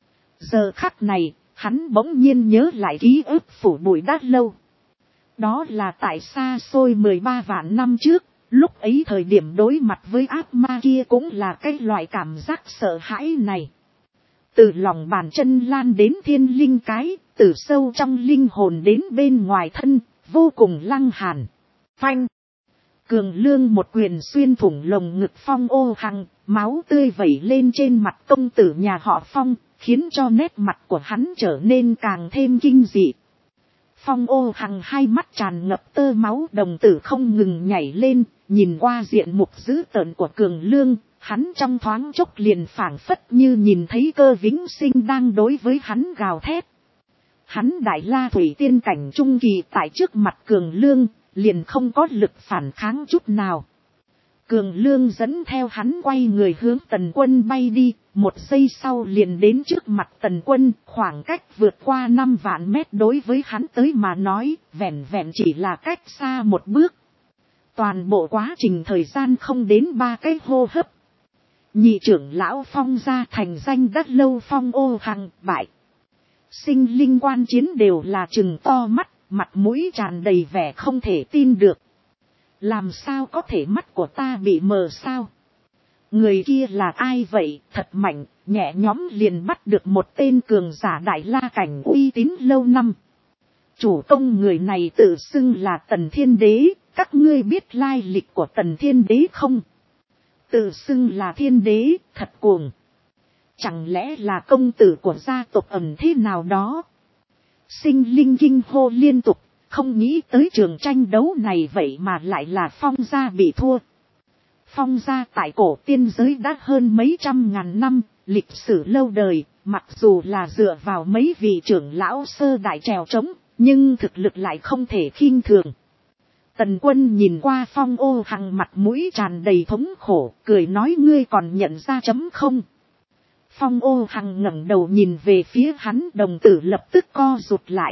Giờ khắc này, hắn bỗng nhiên nhớ lại ký ức phủ bụi đã lâu. Đó là tại xa xôi 13 vạn năm trước, lúc ấy thời điểm đối mặt với ác ma kia cũng là cái loại cảm giác sợ hãi này. Từ lòng bàn chân lan đến thiên linh cái, từ sâu trong linh hồn đến bên ngoài thân, vô cùng lăng hàn. Phanh! Cường Lương một quyền xuyên thủng lồng ngực Phong Ô Hằng, máu tươi vẩy lên trên mặt công tử nhà họ Phong, khiến cho nét mặt của hắn trở nên càng thêm kinh dị. Phong Ô Hằng hai mắt tràn ngập tơ máu, đồng tử không ngừng nhảy lên, nhìn qua diện mục dữ tợn của Cường Lương, hắn trong thoáng chốc liền phảng phất như nhìn thấy cơ vĩnh sinh đang đối với hắn gào thét. Hắn Đại La Thủy tiên cảnh trung kỳ tại trước mặt Cường Lương, liền không có lực phản kháng chút nào. Cường Lương dẫn theo hắn quay người hướng Tần Quân bay đi, một giây sau liền đến trước mặt Tần Quân, khoảng cách vượt qua 5 vạn mét đối với hắn tới mà nói, vẹn vẹn chỉ là cách xa một bước. Toàn bộ quá trình thời gian không đến 3 cái hô hấp. Nhị trưởng lão Phong gia thành danh đắt lâu Phong Ô Hằng bại. Sinh linh quan chiến đều là trừng to mắt, mặt mũi tràn đầy vẻ không thể tin được. Làm sao có thể mắt của ta bị mờ sao? Người kia là ai vậy? Thật mạnh, nhẹ nhõm liền bắt được một tên cường giả Đại La cảnh uy tín lâu năm. Chủ công người này tự xưng là Tần Thiên Đế, các ngươi biết lai lịch của Tần Thiên Đế không? Tự xưng là Thiên Đế, thật cuồng. Chẳng lẽ là công tử của gia tộc ẩn thế nào đó? Sinh linh kinh hô liên tục, không nghĩ tới trường tranh đấu này vậy mà lại là Phong gia bị thua. Phong gia tại cổ tiên giới đã hơn mấy trăm ngàn năm, lịch sử lâu đời, mặc dù là dựa vào mấy vị trưởng lão sơ đại trèo trống, nhưng thực lực lại không thể khinh thường. Tần Quân nhìn qua Phong Ô Hằng mặt mũi tràn đầy thống khổ, cười nói ngươi còn nhận ra chấm không? Phong Ô Hằng ngẩng đầu nhìn về phía hắn, đồng tử lập tức co rụt lại.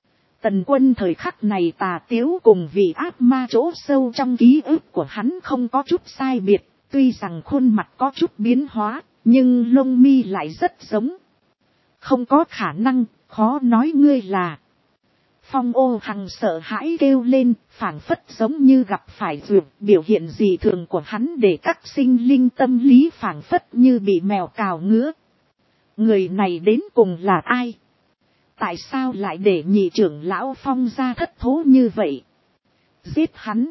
Tần Quân thời khắc này tà tiếu cùng vị ác ma chỗ sâu trong ký ức của hắn không có chút sai biệt, tuy rằng khuôn mặt có chút biến hóa, nhưng lông mi lại rất giống. Không có khả năng, khó nói ngươi là. Phong Ô Hằng sợ hãi kêu lên, phảng phất giống như gặp phải duyệt, biểu hiện dị thường của hắn để các sinh linh tâm lý phảng phất như bị mèo cào ngứa. Người này đến cùng là ai? Tại sao lại để nhị trưởng lão Phong gia thất thố như vậy? Giết hắn.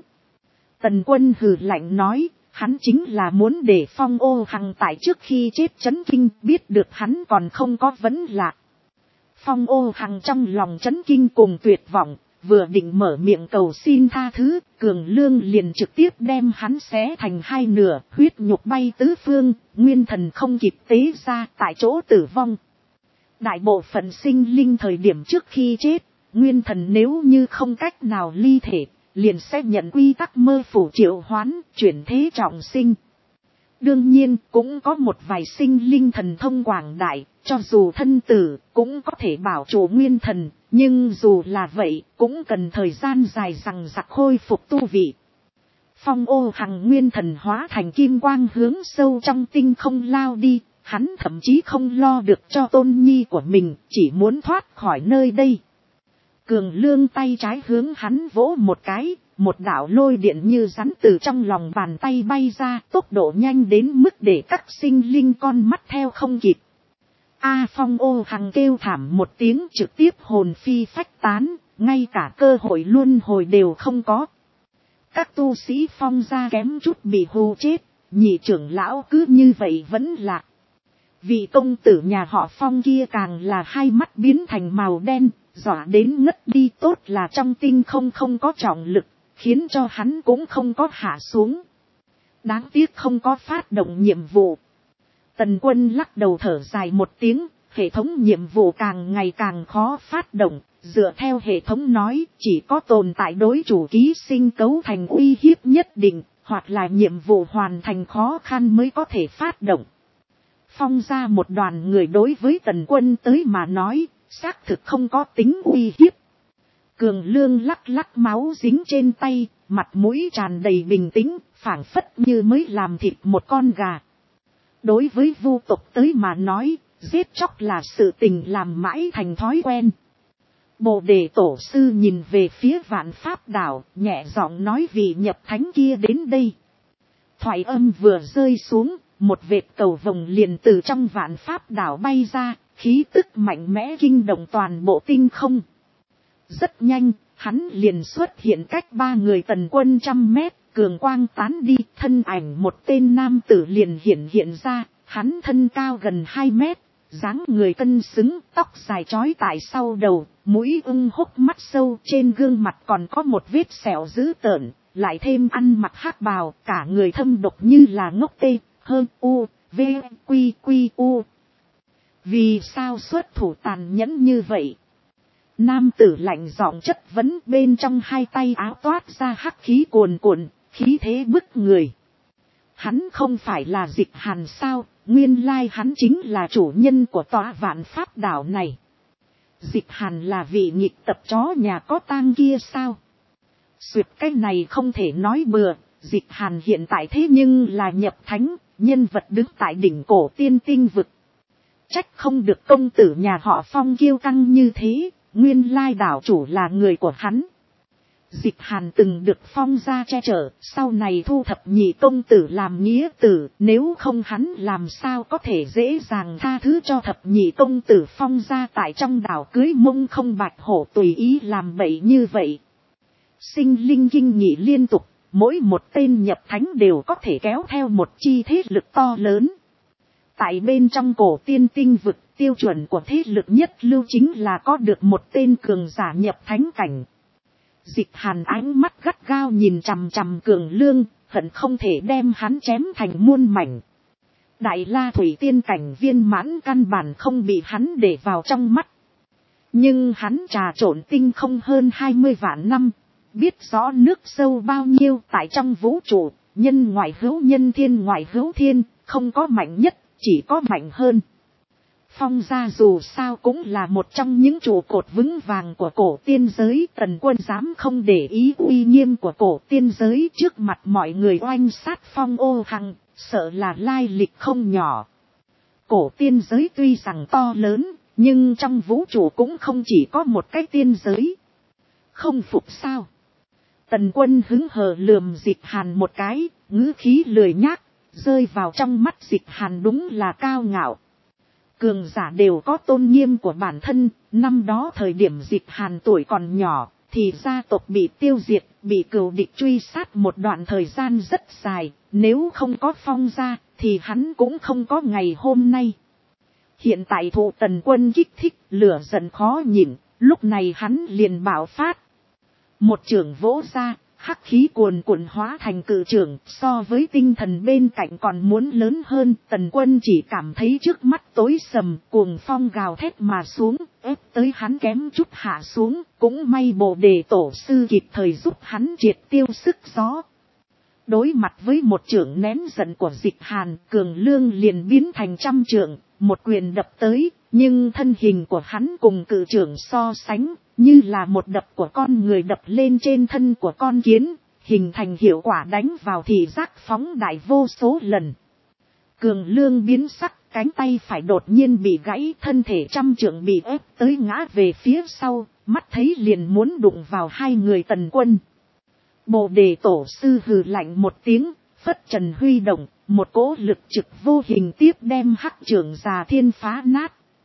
Tần Quân hừ lạnh nói, hắn chính là muốn để Phong Ô Hằng tại trước khi chết chấn kinh, biết được hắn còn không có vấn lạc. Phong Ô Hằng trong lòng chấn kinh cùng tuyệt vọng, vừa định mở miệng cầu xin tha thứ, Cường Lương liền trực tiếp đem hắn xé thành hai nửa, huyết nhục bay tứ phương, nguyên thần không kịp tế ra, tại chỗ tử vong. Đại bộ phận sinh linh thời điểm trước khi chết, nguyên thần nếu như không cách nào ly thể, liền sẽ nhận quy tắc mơ phủ triệu hoán, chuyển thế trọng sinh. Đương nhiên, cũng có một vài sinh linh thần thông quảng đại, cho dù thân tử, cũng có thể bảo trụ nguyên thần, nhưng dù là vậy, cũng cần thời gian dài rằng giặc khôi phục tu vị. Phong Ô Hằng nguyên thần hóa thành kim quang hướng sâu trong tinh không lao đi, hắn thậm chí không lo được cho tôn nhi của mình, chỉ muốn thoát khỏi nơi đây. Cường Lương tay trái hướng hắn vỗ một cái, một đạo lôi điện như rắn từ trong lòng bàn tay bay ra, tốc độ nhanh đến mức để các sinh linh con mắt theo không kịp. A Phong ô hằng kêu thảm một tiếng trực tiếp hồn phi phách tán, ngay cả cơ hội luân hồi đều không có. Các tu sĩ Phong gia kém chút bị hù chết, nhị trưởng lão cứ như vậy vẫn lạc. Vị công tử nhà họ Phong kia càng là hai mắt biến thành màu đen, dọa đến ngất đi, tốt là trong tinh không có trọng lực, khiến cho hắn cũng không có hạ xuống. Đáng tiếc không có phát động nhiệm vụ. Tần Quân lắc đầu thở dài một tiếng, hệ thống nhiệm vụ càng ngày càng khó phát động, dựa theo hệ thống nói chỉ có tồn tại đối chủ ký sinh cấu thành uy hiếp nhất định, hoặc là nhiệm vụ hoàn thành khó khăn mới có thể phát động. Phong ra một đoàn người đối với Tần Quân tới mà nói, xác thực không có tính uy hiếp. Cường Lương lắc lắc máu dính trên tay, mặt mũi tràn đầy bình tĩnh, phảng phất như mới làm thịt một con gà. Đối với vu tộc tới mà nói, giết chóc là sự tình làm mãi thành thói quen. Bồ đề tổ sư nhìn về phía Vạn Pháp đảo, nhẹ giọng nói vị nhập thánh kia đến đây. Thoại âm vừa rơi xuống, một vệt cầu vồng liền từ trong Vạn Pháp đảo bay ra, khí tức mạnh mẽ kinh động toàn bộ tinh không. Rất nhanh, hắn liền xuất hiện cách ba người Tần Quân 100 mét, cường quang tán đi, thân ảnh một tên nam tử liền hiện ra, hắn thân cao gần 2 mét, dáng người cân xứng, tóc dài trói tại sau đầu, mũi ưng hốc mắt sâu, trên gương mặt còn có một vết sẹo dữ tợn, lại thêm ăn mặc hắc bào, cả người thâm độc như là ngốc tê, hơn u, v, quy quy u. Vì sao xuất thủ tàn nhẫn như vậy? Nam tử lạnh giọng chất vấn, bên trong hai tay áo toát ra hắc khí cuồn cuộn, khí thế bức người. Hắn không phải là Dịch Hàn sao? Nguyên lai hắn chính là chủ nhân của tòa Vạn Pháp đảo này. Dịch Hàn là vị nghịch tập chó nhà có tang kia sao? Suyệt cái này không thể nói bừa, Dịch Hàn hiện tại thế nhưng là nhập thánh, nhân vật đứng tại đỉnh cổ tiên tinh vực. Trách không được công tử nhà họ Phong kiêu căng như thế, nguyên lai đảo chủ là người của hắn. Dịch Hàn từng được Phong gia che chở, sau này thu thập nhị công tử làm nghĩa tử, nếu không hắn làm sao có thể dễ dàng tha thứ cho thập nhị công tử Phong gia tại trong đảo cưới mông không bạch hổ tùy ý làm bậy như vậy. Sinh linh kinh nghị liên tục, mỗi một tên nhập thánh đều có thể kéo theo một chi thế lực to lớn. Tại bên trong cổ tiên tinh vực, tiêu chuẩn của thế lực nhất lưu chính là có được một tên cường giả nhập thánh cảnh. Dịch Hàn ánh mắt gắt gao nhìn chằm chằm Cường Lương, hận không thể đem hắn chém thành muôn mảnh. Đại La Thủy Tiên cảnh viên mãn căn bản không bị hắn để vào trong mắt. Nhưng hắn trà trộn tinh không hơn 20 vạn năm, biết rõ nước sâu bao nhiêu tại trong vũ trụ, nhân ngoại hữu nhân thiên ngoại hữu thiên, không có mạnh nhất, chỉ có mạnh hơn. Phong gia dù sao cũng là một trong những trụ cột vững vàng của cổ tiên giới, Tần Quân dám không để ý uy nghiêm của cổ tiên giới trước mặt mọi người oanh sát Phong ô hằng, sợ là lai lịch không nhỏ. Cổ tiên giới tuy rằng to lớn, nhưng trong vũ trụ cũng không chỉ có một cái tiên giới. Không phục sao? Tần Quân hứng hờ lườm Dịch Hàn một cái, ngữ khí lười nhác, rơi vào trong mắt Dịch Hàn đúng là cao ngạo. Cường giả đều có tôn nghiêm của bản thân, năm đó thời điểm Dịch Hàn tuổi còn nhỏ, thì gia tộc bị tiêu diệt, bị cừu địch truy sát một đoạn thời gian rất dài, nếu không có Phong gia, thì hắn cũng không có ngày hôm nay. Hiện tại thụ Tần Quân kích thích, lửa giận khó nhịn, lúc này hắn liền bạo phát. Một chưởng vỗ ra, hắc khí cuồn cuộn hóa thành cự chưởng, so với tinh thần bên cạnh còn muốn lớn hơn. Tần Quân chỉ cảm thấy trước mắt tối sầm, cuồng phong gào thét mà xuống, ép tới hắn kém chút hạ xuống, cũng may Bồ Đề tổ sư kịp thời giúp hắn triệt tiêu sức gió. Đối mặt với một chưởng nén giận của Dịch Hàn, Cường Lương liền biến thành 100 chưởng, một quyền đập tới, nhưng thân hình của hắn cùng cự chưởng so sánh, như là một đập của con người đập lên trên thân của con kiến, hình thành hiệu quả đánh vào thị giác phóng đại vô số lần. Cường Lương biến sắc, cánh tay phải đột nhiên bị gãy, thân thể 100 chưởng bị ép tới ngã về phía sau, mắt thấy liền muốn đụng vào hai người Tần Quân. Bồ Đề tổ sư hừ lạnh một tiếng, phất trần huy động, một cỗ lực trực vô hình tiếp đem hắc chưởng già thiên phá nát.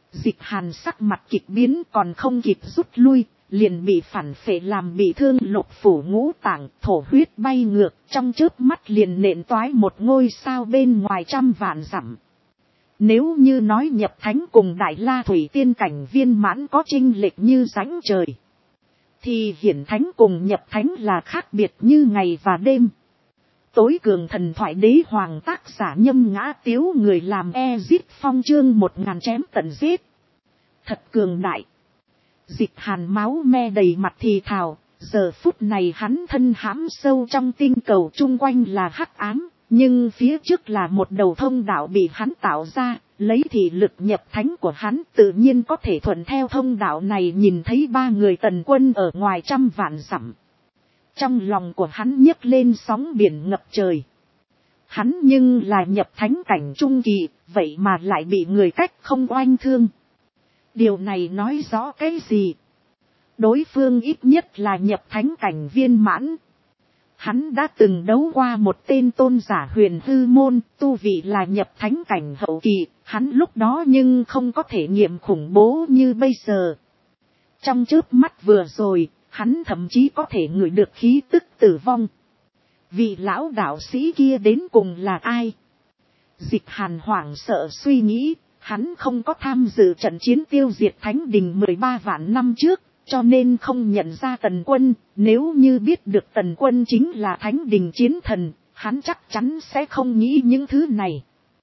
Dịch Hàn sắc mặt kịch biến, còn không kịp rút lui, liền bị phản phệ làm bị thương lục phủ ngũ tạng, thổ huyết bay ngược, trong chớp mắt liền nện toái một ngôi sao bên ngoài 100 vạn dặm. Nếu như nói nhập thánh cùng Đại La Thủy Tiên cảnh viên mãn có chênh lệch như rãnh trời, thì hiển thánh cùng nhập thánh là khác biệt như ngày và đêm. Tối cường thần thoại đế hoàng tác giả Nhâm Ngã Tiếu, người làm Ezit Phong, chương 1000 chém tận giết. Thật cường đại. Dịch Hàn máu me đầy mặt thì thào, giờ phút này hắn thân hãm sâu trong tinh cầu, chung quanh là hắc ám, nhưng phía trước là một đầu thông đạo bị hắn tạo ra, lấy thị lực nhập thánh của hắn tự nhiên có thể thuận theo thông đạo này nhìn thấy 3 người Tần Quân ở ngoài 100 vạn dặm. Trong lòng của hắn nhấc lên sóng biển ngập trời. Hắn nhưng là nhập thánh cảnh trung kỳ, vậy mà lại bị người cách không oanh thương. Điều này nói rõ cái gì? Đối phương ít nhất là nhập thánh cảnh viên mãn. Hắn đã từng đấu qua một tên tôn giả Huyền Hư Môn, tu vị là nhập thánh cảnh hậu kỳ, hắn lúc đó nhưng không có thể nghiệm khủng bố như bây giờ. Trong chớp mắt vừa rồi, hắn thậm chí có thể ngửi được khí tức tử vong. Vị lão đạo sĩ kia đến cùng là ai? Dịch Hàn hoảng sợ suy nghĩ, hắn không có tham dự trận chiến tiêu diệt Thánh Đình 13 vạn năm trước, cho nên không nhận ra Tần Quân. Nếu như biết được Tần Quân chính là Thánh Đình chiến thần, hắn chắc chắn sẽ không nghĩ những thứ này.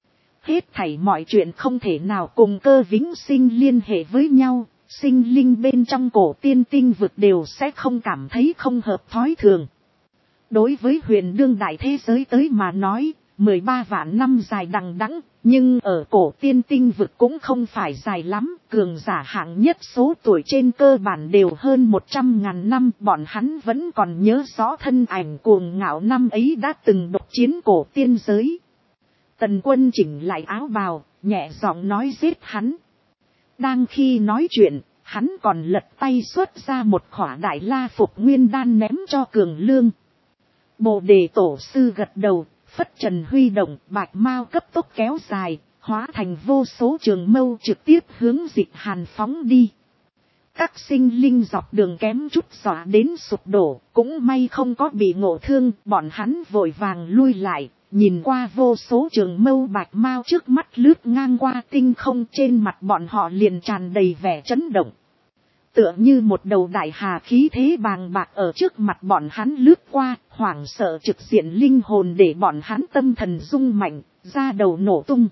Hết thảy mọi chuyện không thể nào cùng Cơ Vĩnh Sinh liên hệ với nhau, sinh linh bên trong cổ tiên tinh vực đều sẽ không cảm thấy không hợp thói thường. Đối với huyền đương đại thế giới tới mà nói, 13 vạn năm dài đằng đẵng, nhưng ở cổ tiên tinh vực cũng không phải dài lắm, cường giả hạng nhất số tuổi trên cơ bản đều hơn 100.000 năm, bọn hắn vẫn còn nhớ rõ thân ảnh cuồng ngạo năm ấy đã từng độc chiến cổ tiên giới. Tần Quân chỉnh lại áo bào, nhẹ giọng nói giết hắn. Đang khi nói chuyện, hắn còn lật tay xuất ra một khỏa Đại La Phục Nguyên Đan ném cho Cường Lương. Bồ Đề Tổ sư gật đầu, phất trần huy động, bạch mao cấp tốc kéo dài, hóa thành vô số trường mâu trực tiếp hướng Dịch Hàn phóng đi. Các sinh linh dọc đường kém chút dọa đến sụp đổ, cũng may không có bị ngộ thương, bọn hắn vội vàng lui lại, nhìn qua vô số trường mâu bạch mao trước mắt lướt ngang qua tinh không, trên mặt bọn họ liền tràn đầy vẻ chấn động. Tựa như một đầu đại hà khí thế bàng bạc ở trước mặt bọn hắn lướt qua, hoảng sợ trực diện linh hồn để bọn hắn tâm thần rung mạnh, ra đầu nổ tung.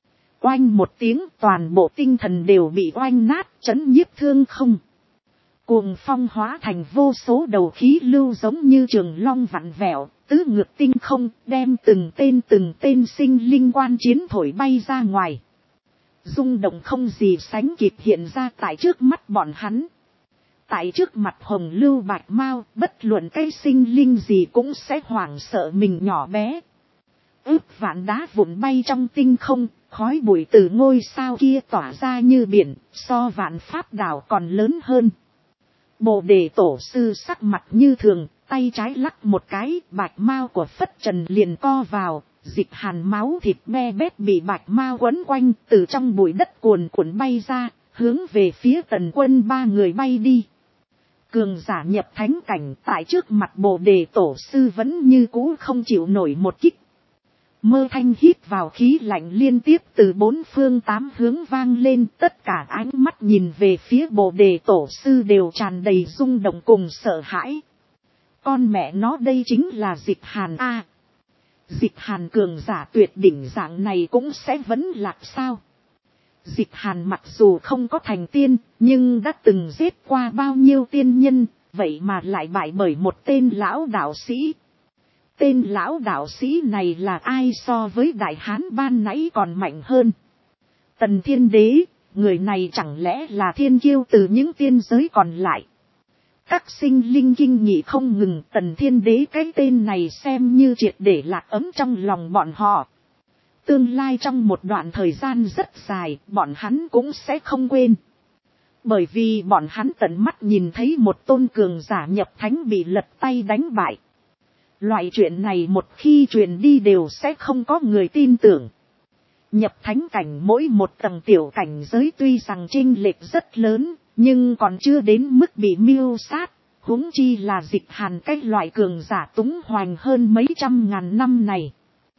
Oanh một tiếng, toàn bộ tinh thần đều bị oanh nát, chấn nhiếp thương không. Cuồng phong hóa thành vô số đầu khí lưu giống như trường long vặn vẹo, tứ ngược tinh không, đem từng tên sinh linh quan chiến thổi bay ra ngoài. Rung động không gì sánh kịp hiện ra tại trước mắt bọn hắn. Tại trước mặt hồng lưu bạch mao, bất luận cái sinh linh gì cũng sẽ hoảng sợ mình nhỏ bé. Ước vạn đá vụn bay trong tinh không, khói bụi từ ngôi sao kia tỏa ra như biển, so vạn pháp đảo còn lớn hơn. Bồ Đề Tổ sư sắc mặt như thường, tay trái lắc một cái, bạch mao của phất trần liền co vào. Dịch Hàn máu thịt me bét bị bạch mao quấn quanh, từ trong bụi đất cuồn cuộn bay ra, hướng về phía Tần Quân 3 người bay đi. Cường giả nhập thánh cảnh tại trước mặt Bồ Đề Tổ sư vẫn như cũ không chịu nổi một kích. Mơ thanh hít vào khí lạnh liên tiếp từ 4 phương 8 hướng vang lên, tất cả ánh mắt nhìn về phía Bồ Đề Tổ sư đều tràn đầy rung động cùng sợ hãi. Con mẹ nó, đây chính là Dịch Hàn a. Dịch Hàn cường giả tuyệt đỉnh dạng này cũng sẽ vẫn lạc sao? Dịch Hàn mặc dù không có thành tiên, nhưng đã từng giết qua bao nhiêu tiên nhân, vậy mà lại bại bởi một tên lão đạo sĩ. Tên lão đạo sĩ này là ai so với Đại Hán ban nãy còn mạnh hơn? Tần Thiên Đế, người này chẳng lẽ là thiên kiêu từ những tiên giới còn lại? Các sinh linh kinh nghị không ngừng, Tần Thiên Đế cái tên này xem như triệt để lạc ấm trong lòng bọn họ. Tương lai trong một đoạn thời gian rất dài, bọn hắn cũng sẽ không quên. Bởi vì bọn hắn tận mắt nhìn thấy một tôn cường giả nhập thánh bị lật tay đánh bại. Loại chuyện này một khi truyền đi đều sẽ không có người tin tưởng. Nhập thánh cảnh mỗi một tầng tiểu cảnh giới tuy rằng chênh lệch rất lớn, nhưng còn chưa đến mức bị mưu sát, huống chi là Dịch Hàn cái loại cường giả túng hoành hơn mấy trăm ngàn năm này.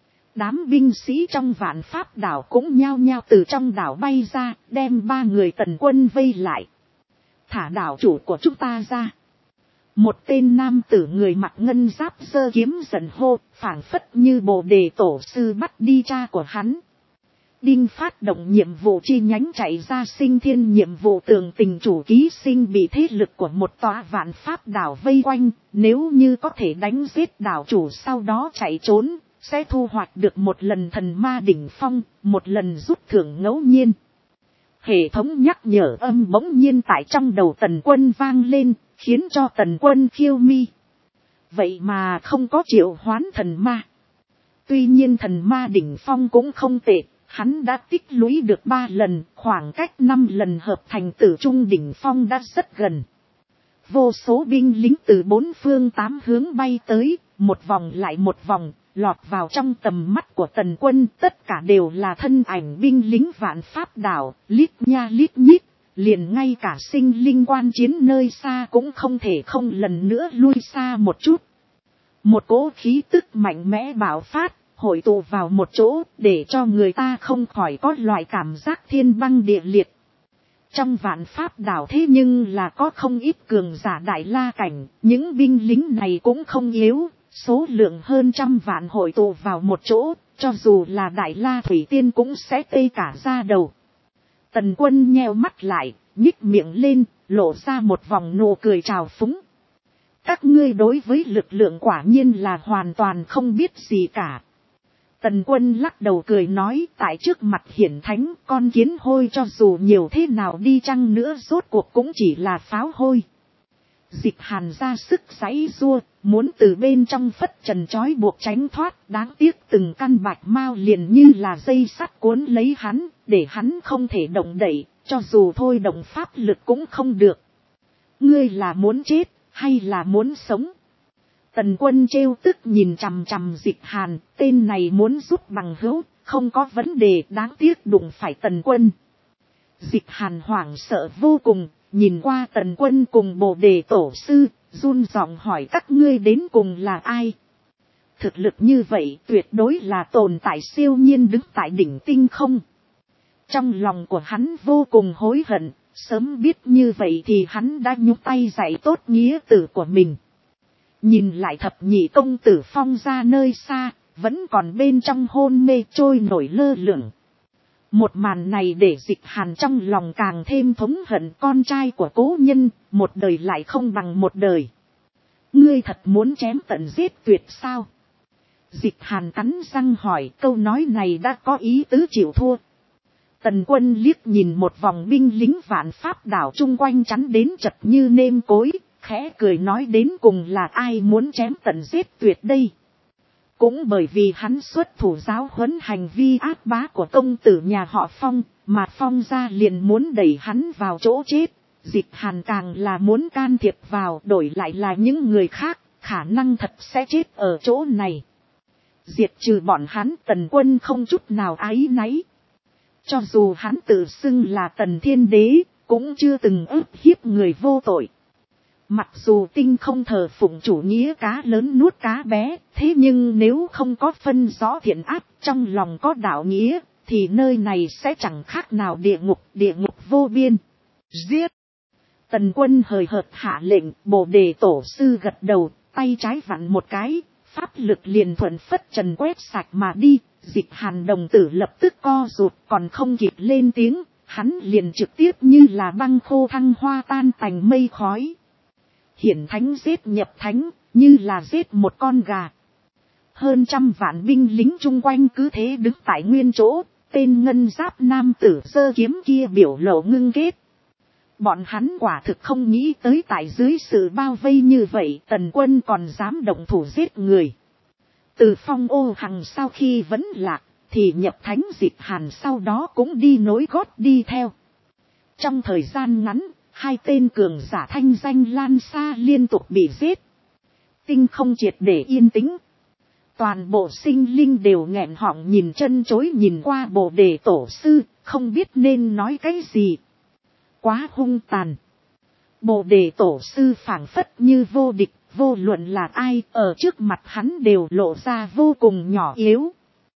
Đám binh sĩ trong Vạn Pháp đảo cũng nhao nhao từ trong đảo bay ra, đem 3 người Tần Quân vây lại. Thả đảo chủ của chúng ta ra. Một tên nam tử người mặc ngân giáp giơ kiếm giận hô, phảng phất như Bồ Đề tổ sư bắt đi cha của hắn. Đinh phát động nhiệm vụ chi nhánh chạy ra sinh thiên nhiệm vụ tường tình chủ ký sinh bị thế lực của một tòa Vạn Pháp đảo vây quanh, nếu như có thể đánh giết đảo chủ sau đó chạy trốn, sẽ thu hoạch được một lần thần ma đỉnh phong, một lần rút thưởng ngẫu nhiên. Hệ thống nhắc nhở âm bỗng nhiên tại trong đầu Tần Quân vang lên, khiến cho Tần Quân khiêu mi. Vậy mà không có triệu hoán thần ma. Tuy nhiên thần ma đỉnh phong cũng không tệ, hắn đã tích lũy được 3 lần, khoảng cách 5 lần hợp thành tử trung đỉnh phong đã rất gần. Vô số binh lính từ 4 phương 8 hướng bay tới, một vòng lại một vòng, lọt vào trong tầm mắt của Tần Quân, tất cả đều là thân ảnh binh lính Vạn Pháp đảo, lít nha lít nhít, liền ngay cả sinh linh quan chiến nơi xa cũng không thể không lần nữa lui xa một chút. Một cỗ khí tức mạnh mẽ bạo phát, hội tụ vào một chỗ, để cho người ta không khỏi có loại cảm giác thiên băng địa liệt. Trong Vạn Pháp đảo thế nhưng là có không ít cường giả đại la cảnh, những binh lính này cũng không yếu, số lượng hơn 100 vạn hội tụ vào một chỗ, cho dù là đại la thủy tiên cũng sẽ tê cả da đầu. Tần Quân nheo mắt lại, nhích miệng lên, lộ ra một vòng nụ cười trào phúng. Các ngươi đối với lực lượng quả nhiên là hoàn toàn không biết gì cả. Tần Quân lắc đầu cười nói, tại trước mặt hiển thánh, con kiến hôi cho dù nhiều thế nào đi chăng nữa rốt cuộc cũng chỉ là pháo hôi. Dịch Hàn ra sức giãy giụa, muốn từ bên trong phất trần trói buộc tránh thoát, đáng tiếc từng căn bạch mao liền như là dây sắt cuốn lấy hắn, để hắn không thể động đậy, cho dù thôi động pháp lực cũng không được. Ngươi là muốn chết, hay là muốn sống? Tần Quân trêu tức nhìn chằm chằm Dịch Hàn, tên này muốn giúp bằng hữu, không có vấn đề, đáng tiếc đụng phải Tần Quân. Dịch Hàn hoảng sợ vô cùng, nhìn qua Tần Quân cùng Bồ Đề tổ sư, run giọng hỏi các ngươi đến cùng là ai? Thực lực như vậy tuyệt đối là tồn tại siêu nhiên đứng tại đỉnh tinh không. Trong lòng của hắn vô cùng hối hận, sớm biết như vậy thì hắn đã nhúc tay dạy tốt nghĩa tử của mình. Nhìn lại thập nhị công tử Phong ra nơi xa, vẫn còn bên trong hôn mê trôi nổi lơ lửng. Một màn này để Dịch Hàn trong lòng càng thêm thống hận con trai của cố nhân, một đời lại không bằng một đời. Ngươi thật muốn chém tận giết tuyệt sao? Dịch Hàn cắn răng hỏi, câu nói này đã có ý tứ chịu thua. Tần Quân liếc nhìn một vòng binh lính Vạn Pháp đảo chung quanh chắn đến chật như nêm cối, khẽ cười nói đến cùng là ai muốn chém tận giết tuyệt đây. Cũng bởi vì hắn xuất thủ giáo huấn hành vi ác bá của công tử nhà họ Phong, mà Phong gia liền muốn đẩy hắn vào chỗ chết. Dịch Hàn càng là muốn can thiệp vào, đổi lại là những người khác, khả năng thật sẽ chết ở chỗ này. Diệt trừ bọn hắn, Tần Quân không chút nào áy náy. Cho dù hắn tự xưng là Tần Thiên Đế, cũng chưa từng ức hiếp người vô tội. Mặc dù tinh không thờ phụng chủ nghĩa cá lớn nuốt cá bé, thế nhưng nếu không có phân rõ thiện ác, trong lòng có đạo nghĩa, thì nơi này sẽ chẳng khác nào địa ngục vô biên. Giết! Tần Quân hời hợt hạ lệnh, Bồ Đề tổ sư gật đầu, tay trái vặn một cái, pháp lực liền thuận phất trần quét sạch mà đi. Dịch Hàn đồng tử lập tức co rụt, còn không kịp lên tiếng, hắn liền trực tiếp như là băng khô thăng hoa tan tành mây khói. Hiển thánh giết nhập thánh, như là giết một con gà. Hơn 100 vạn binh lính chung quanh cứ thế đứng tại nguyên chỗ, tên ngân giáp nam tử giơ kiếm kia biểu lộ ngưng kết. Bọn hắn quả thực không nghĩ tới tại dưới sự bao vây như vậy Tần Quân còn dám động thủ giết người. Từ Phong Ô Hằng sau khi vẫn lạc, thì nhập thánh Dịch Hàn sau đó cũng đi nối gót đi theo. Trong thời gian ngắn, 2 tên cường giả thanh danh lan xa liên tục bị giết. Tinh không triệt để yên tĩnh. Toàn bộ sinh linh đều nghẹn họng nhìn chân chối nhìn qua Bồ Đề Tổ sư, không biết nên nói cái gì. Quá hung tàn. Bồ Đề Tổ sư phảng phất như vô địch, vô luận là ai ở trước mặt hắn đều lộ ra vô cùng nhỏ yếu.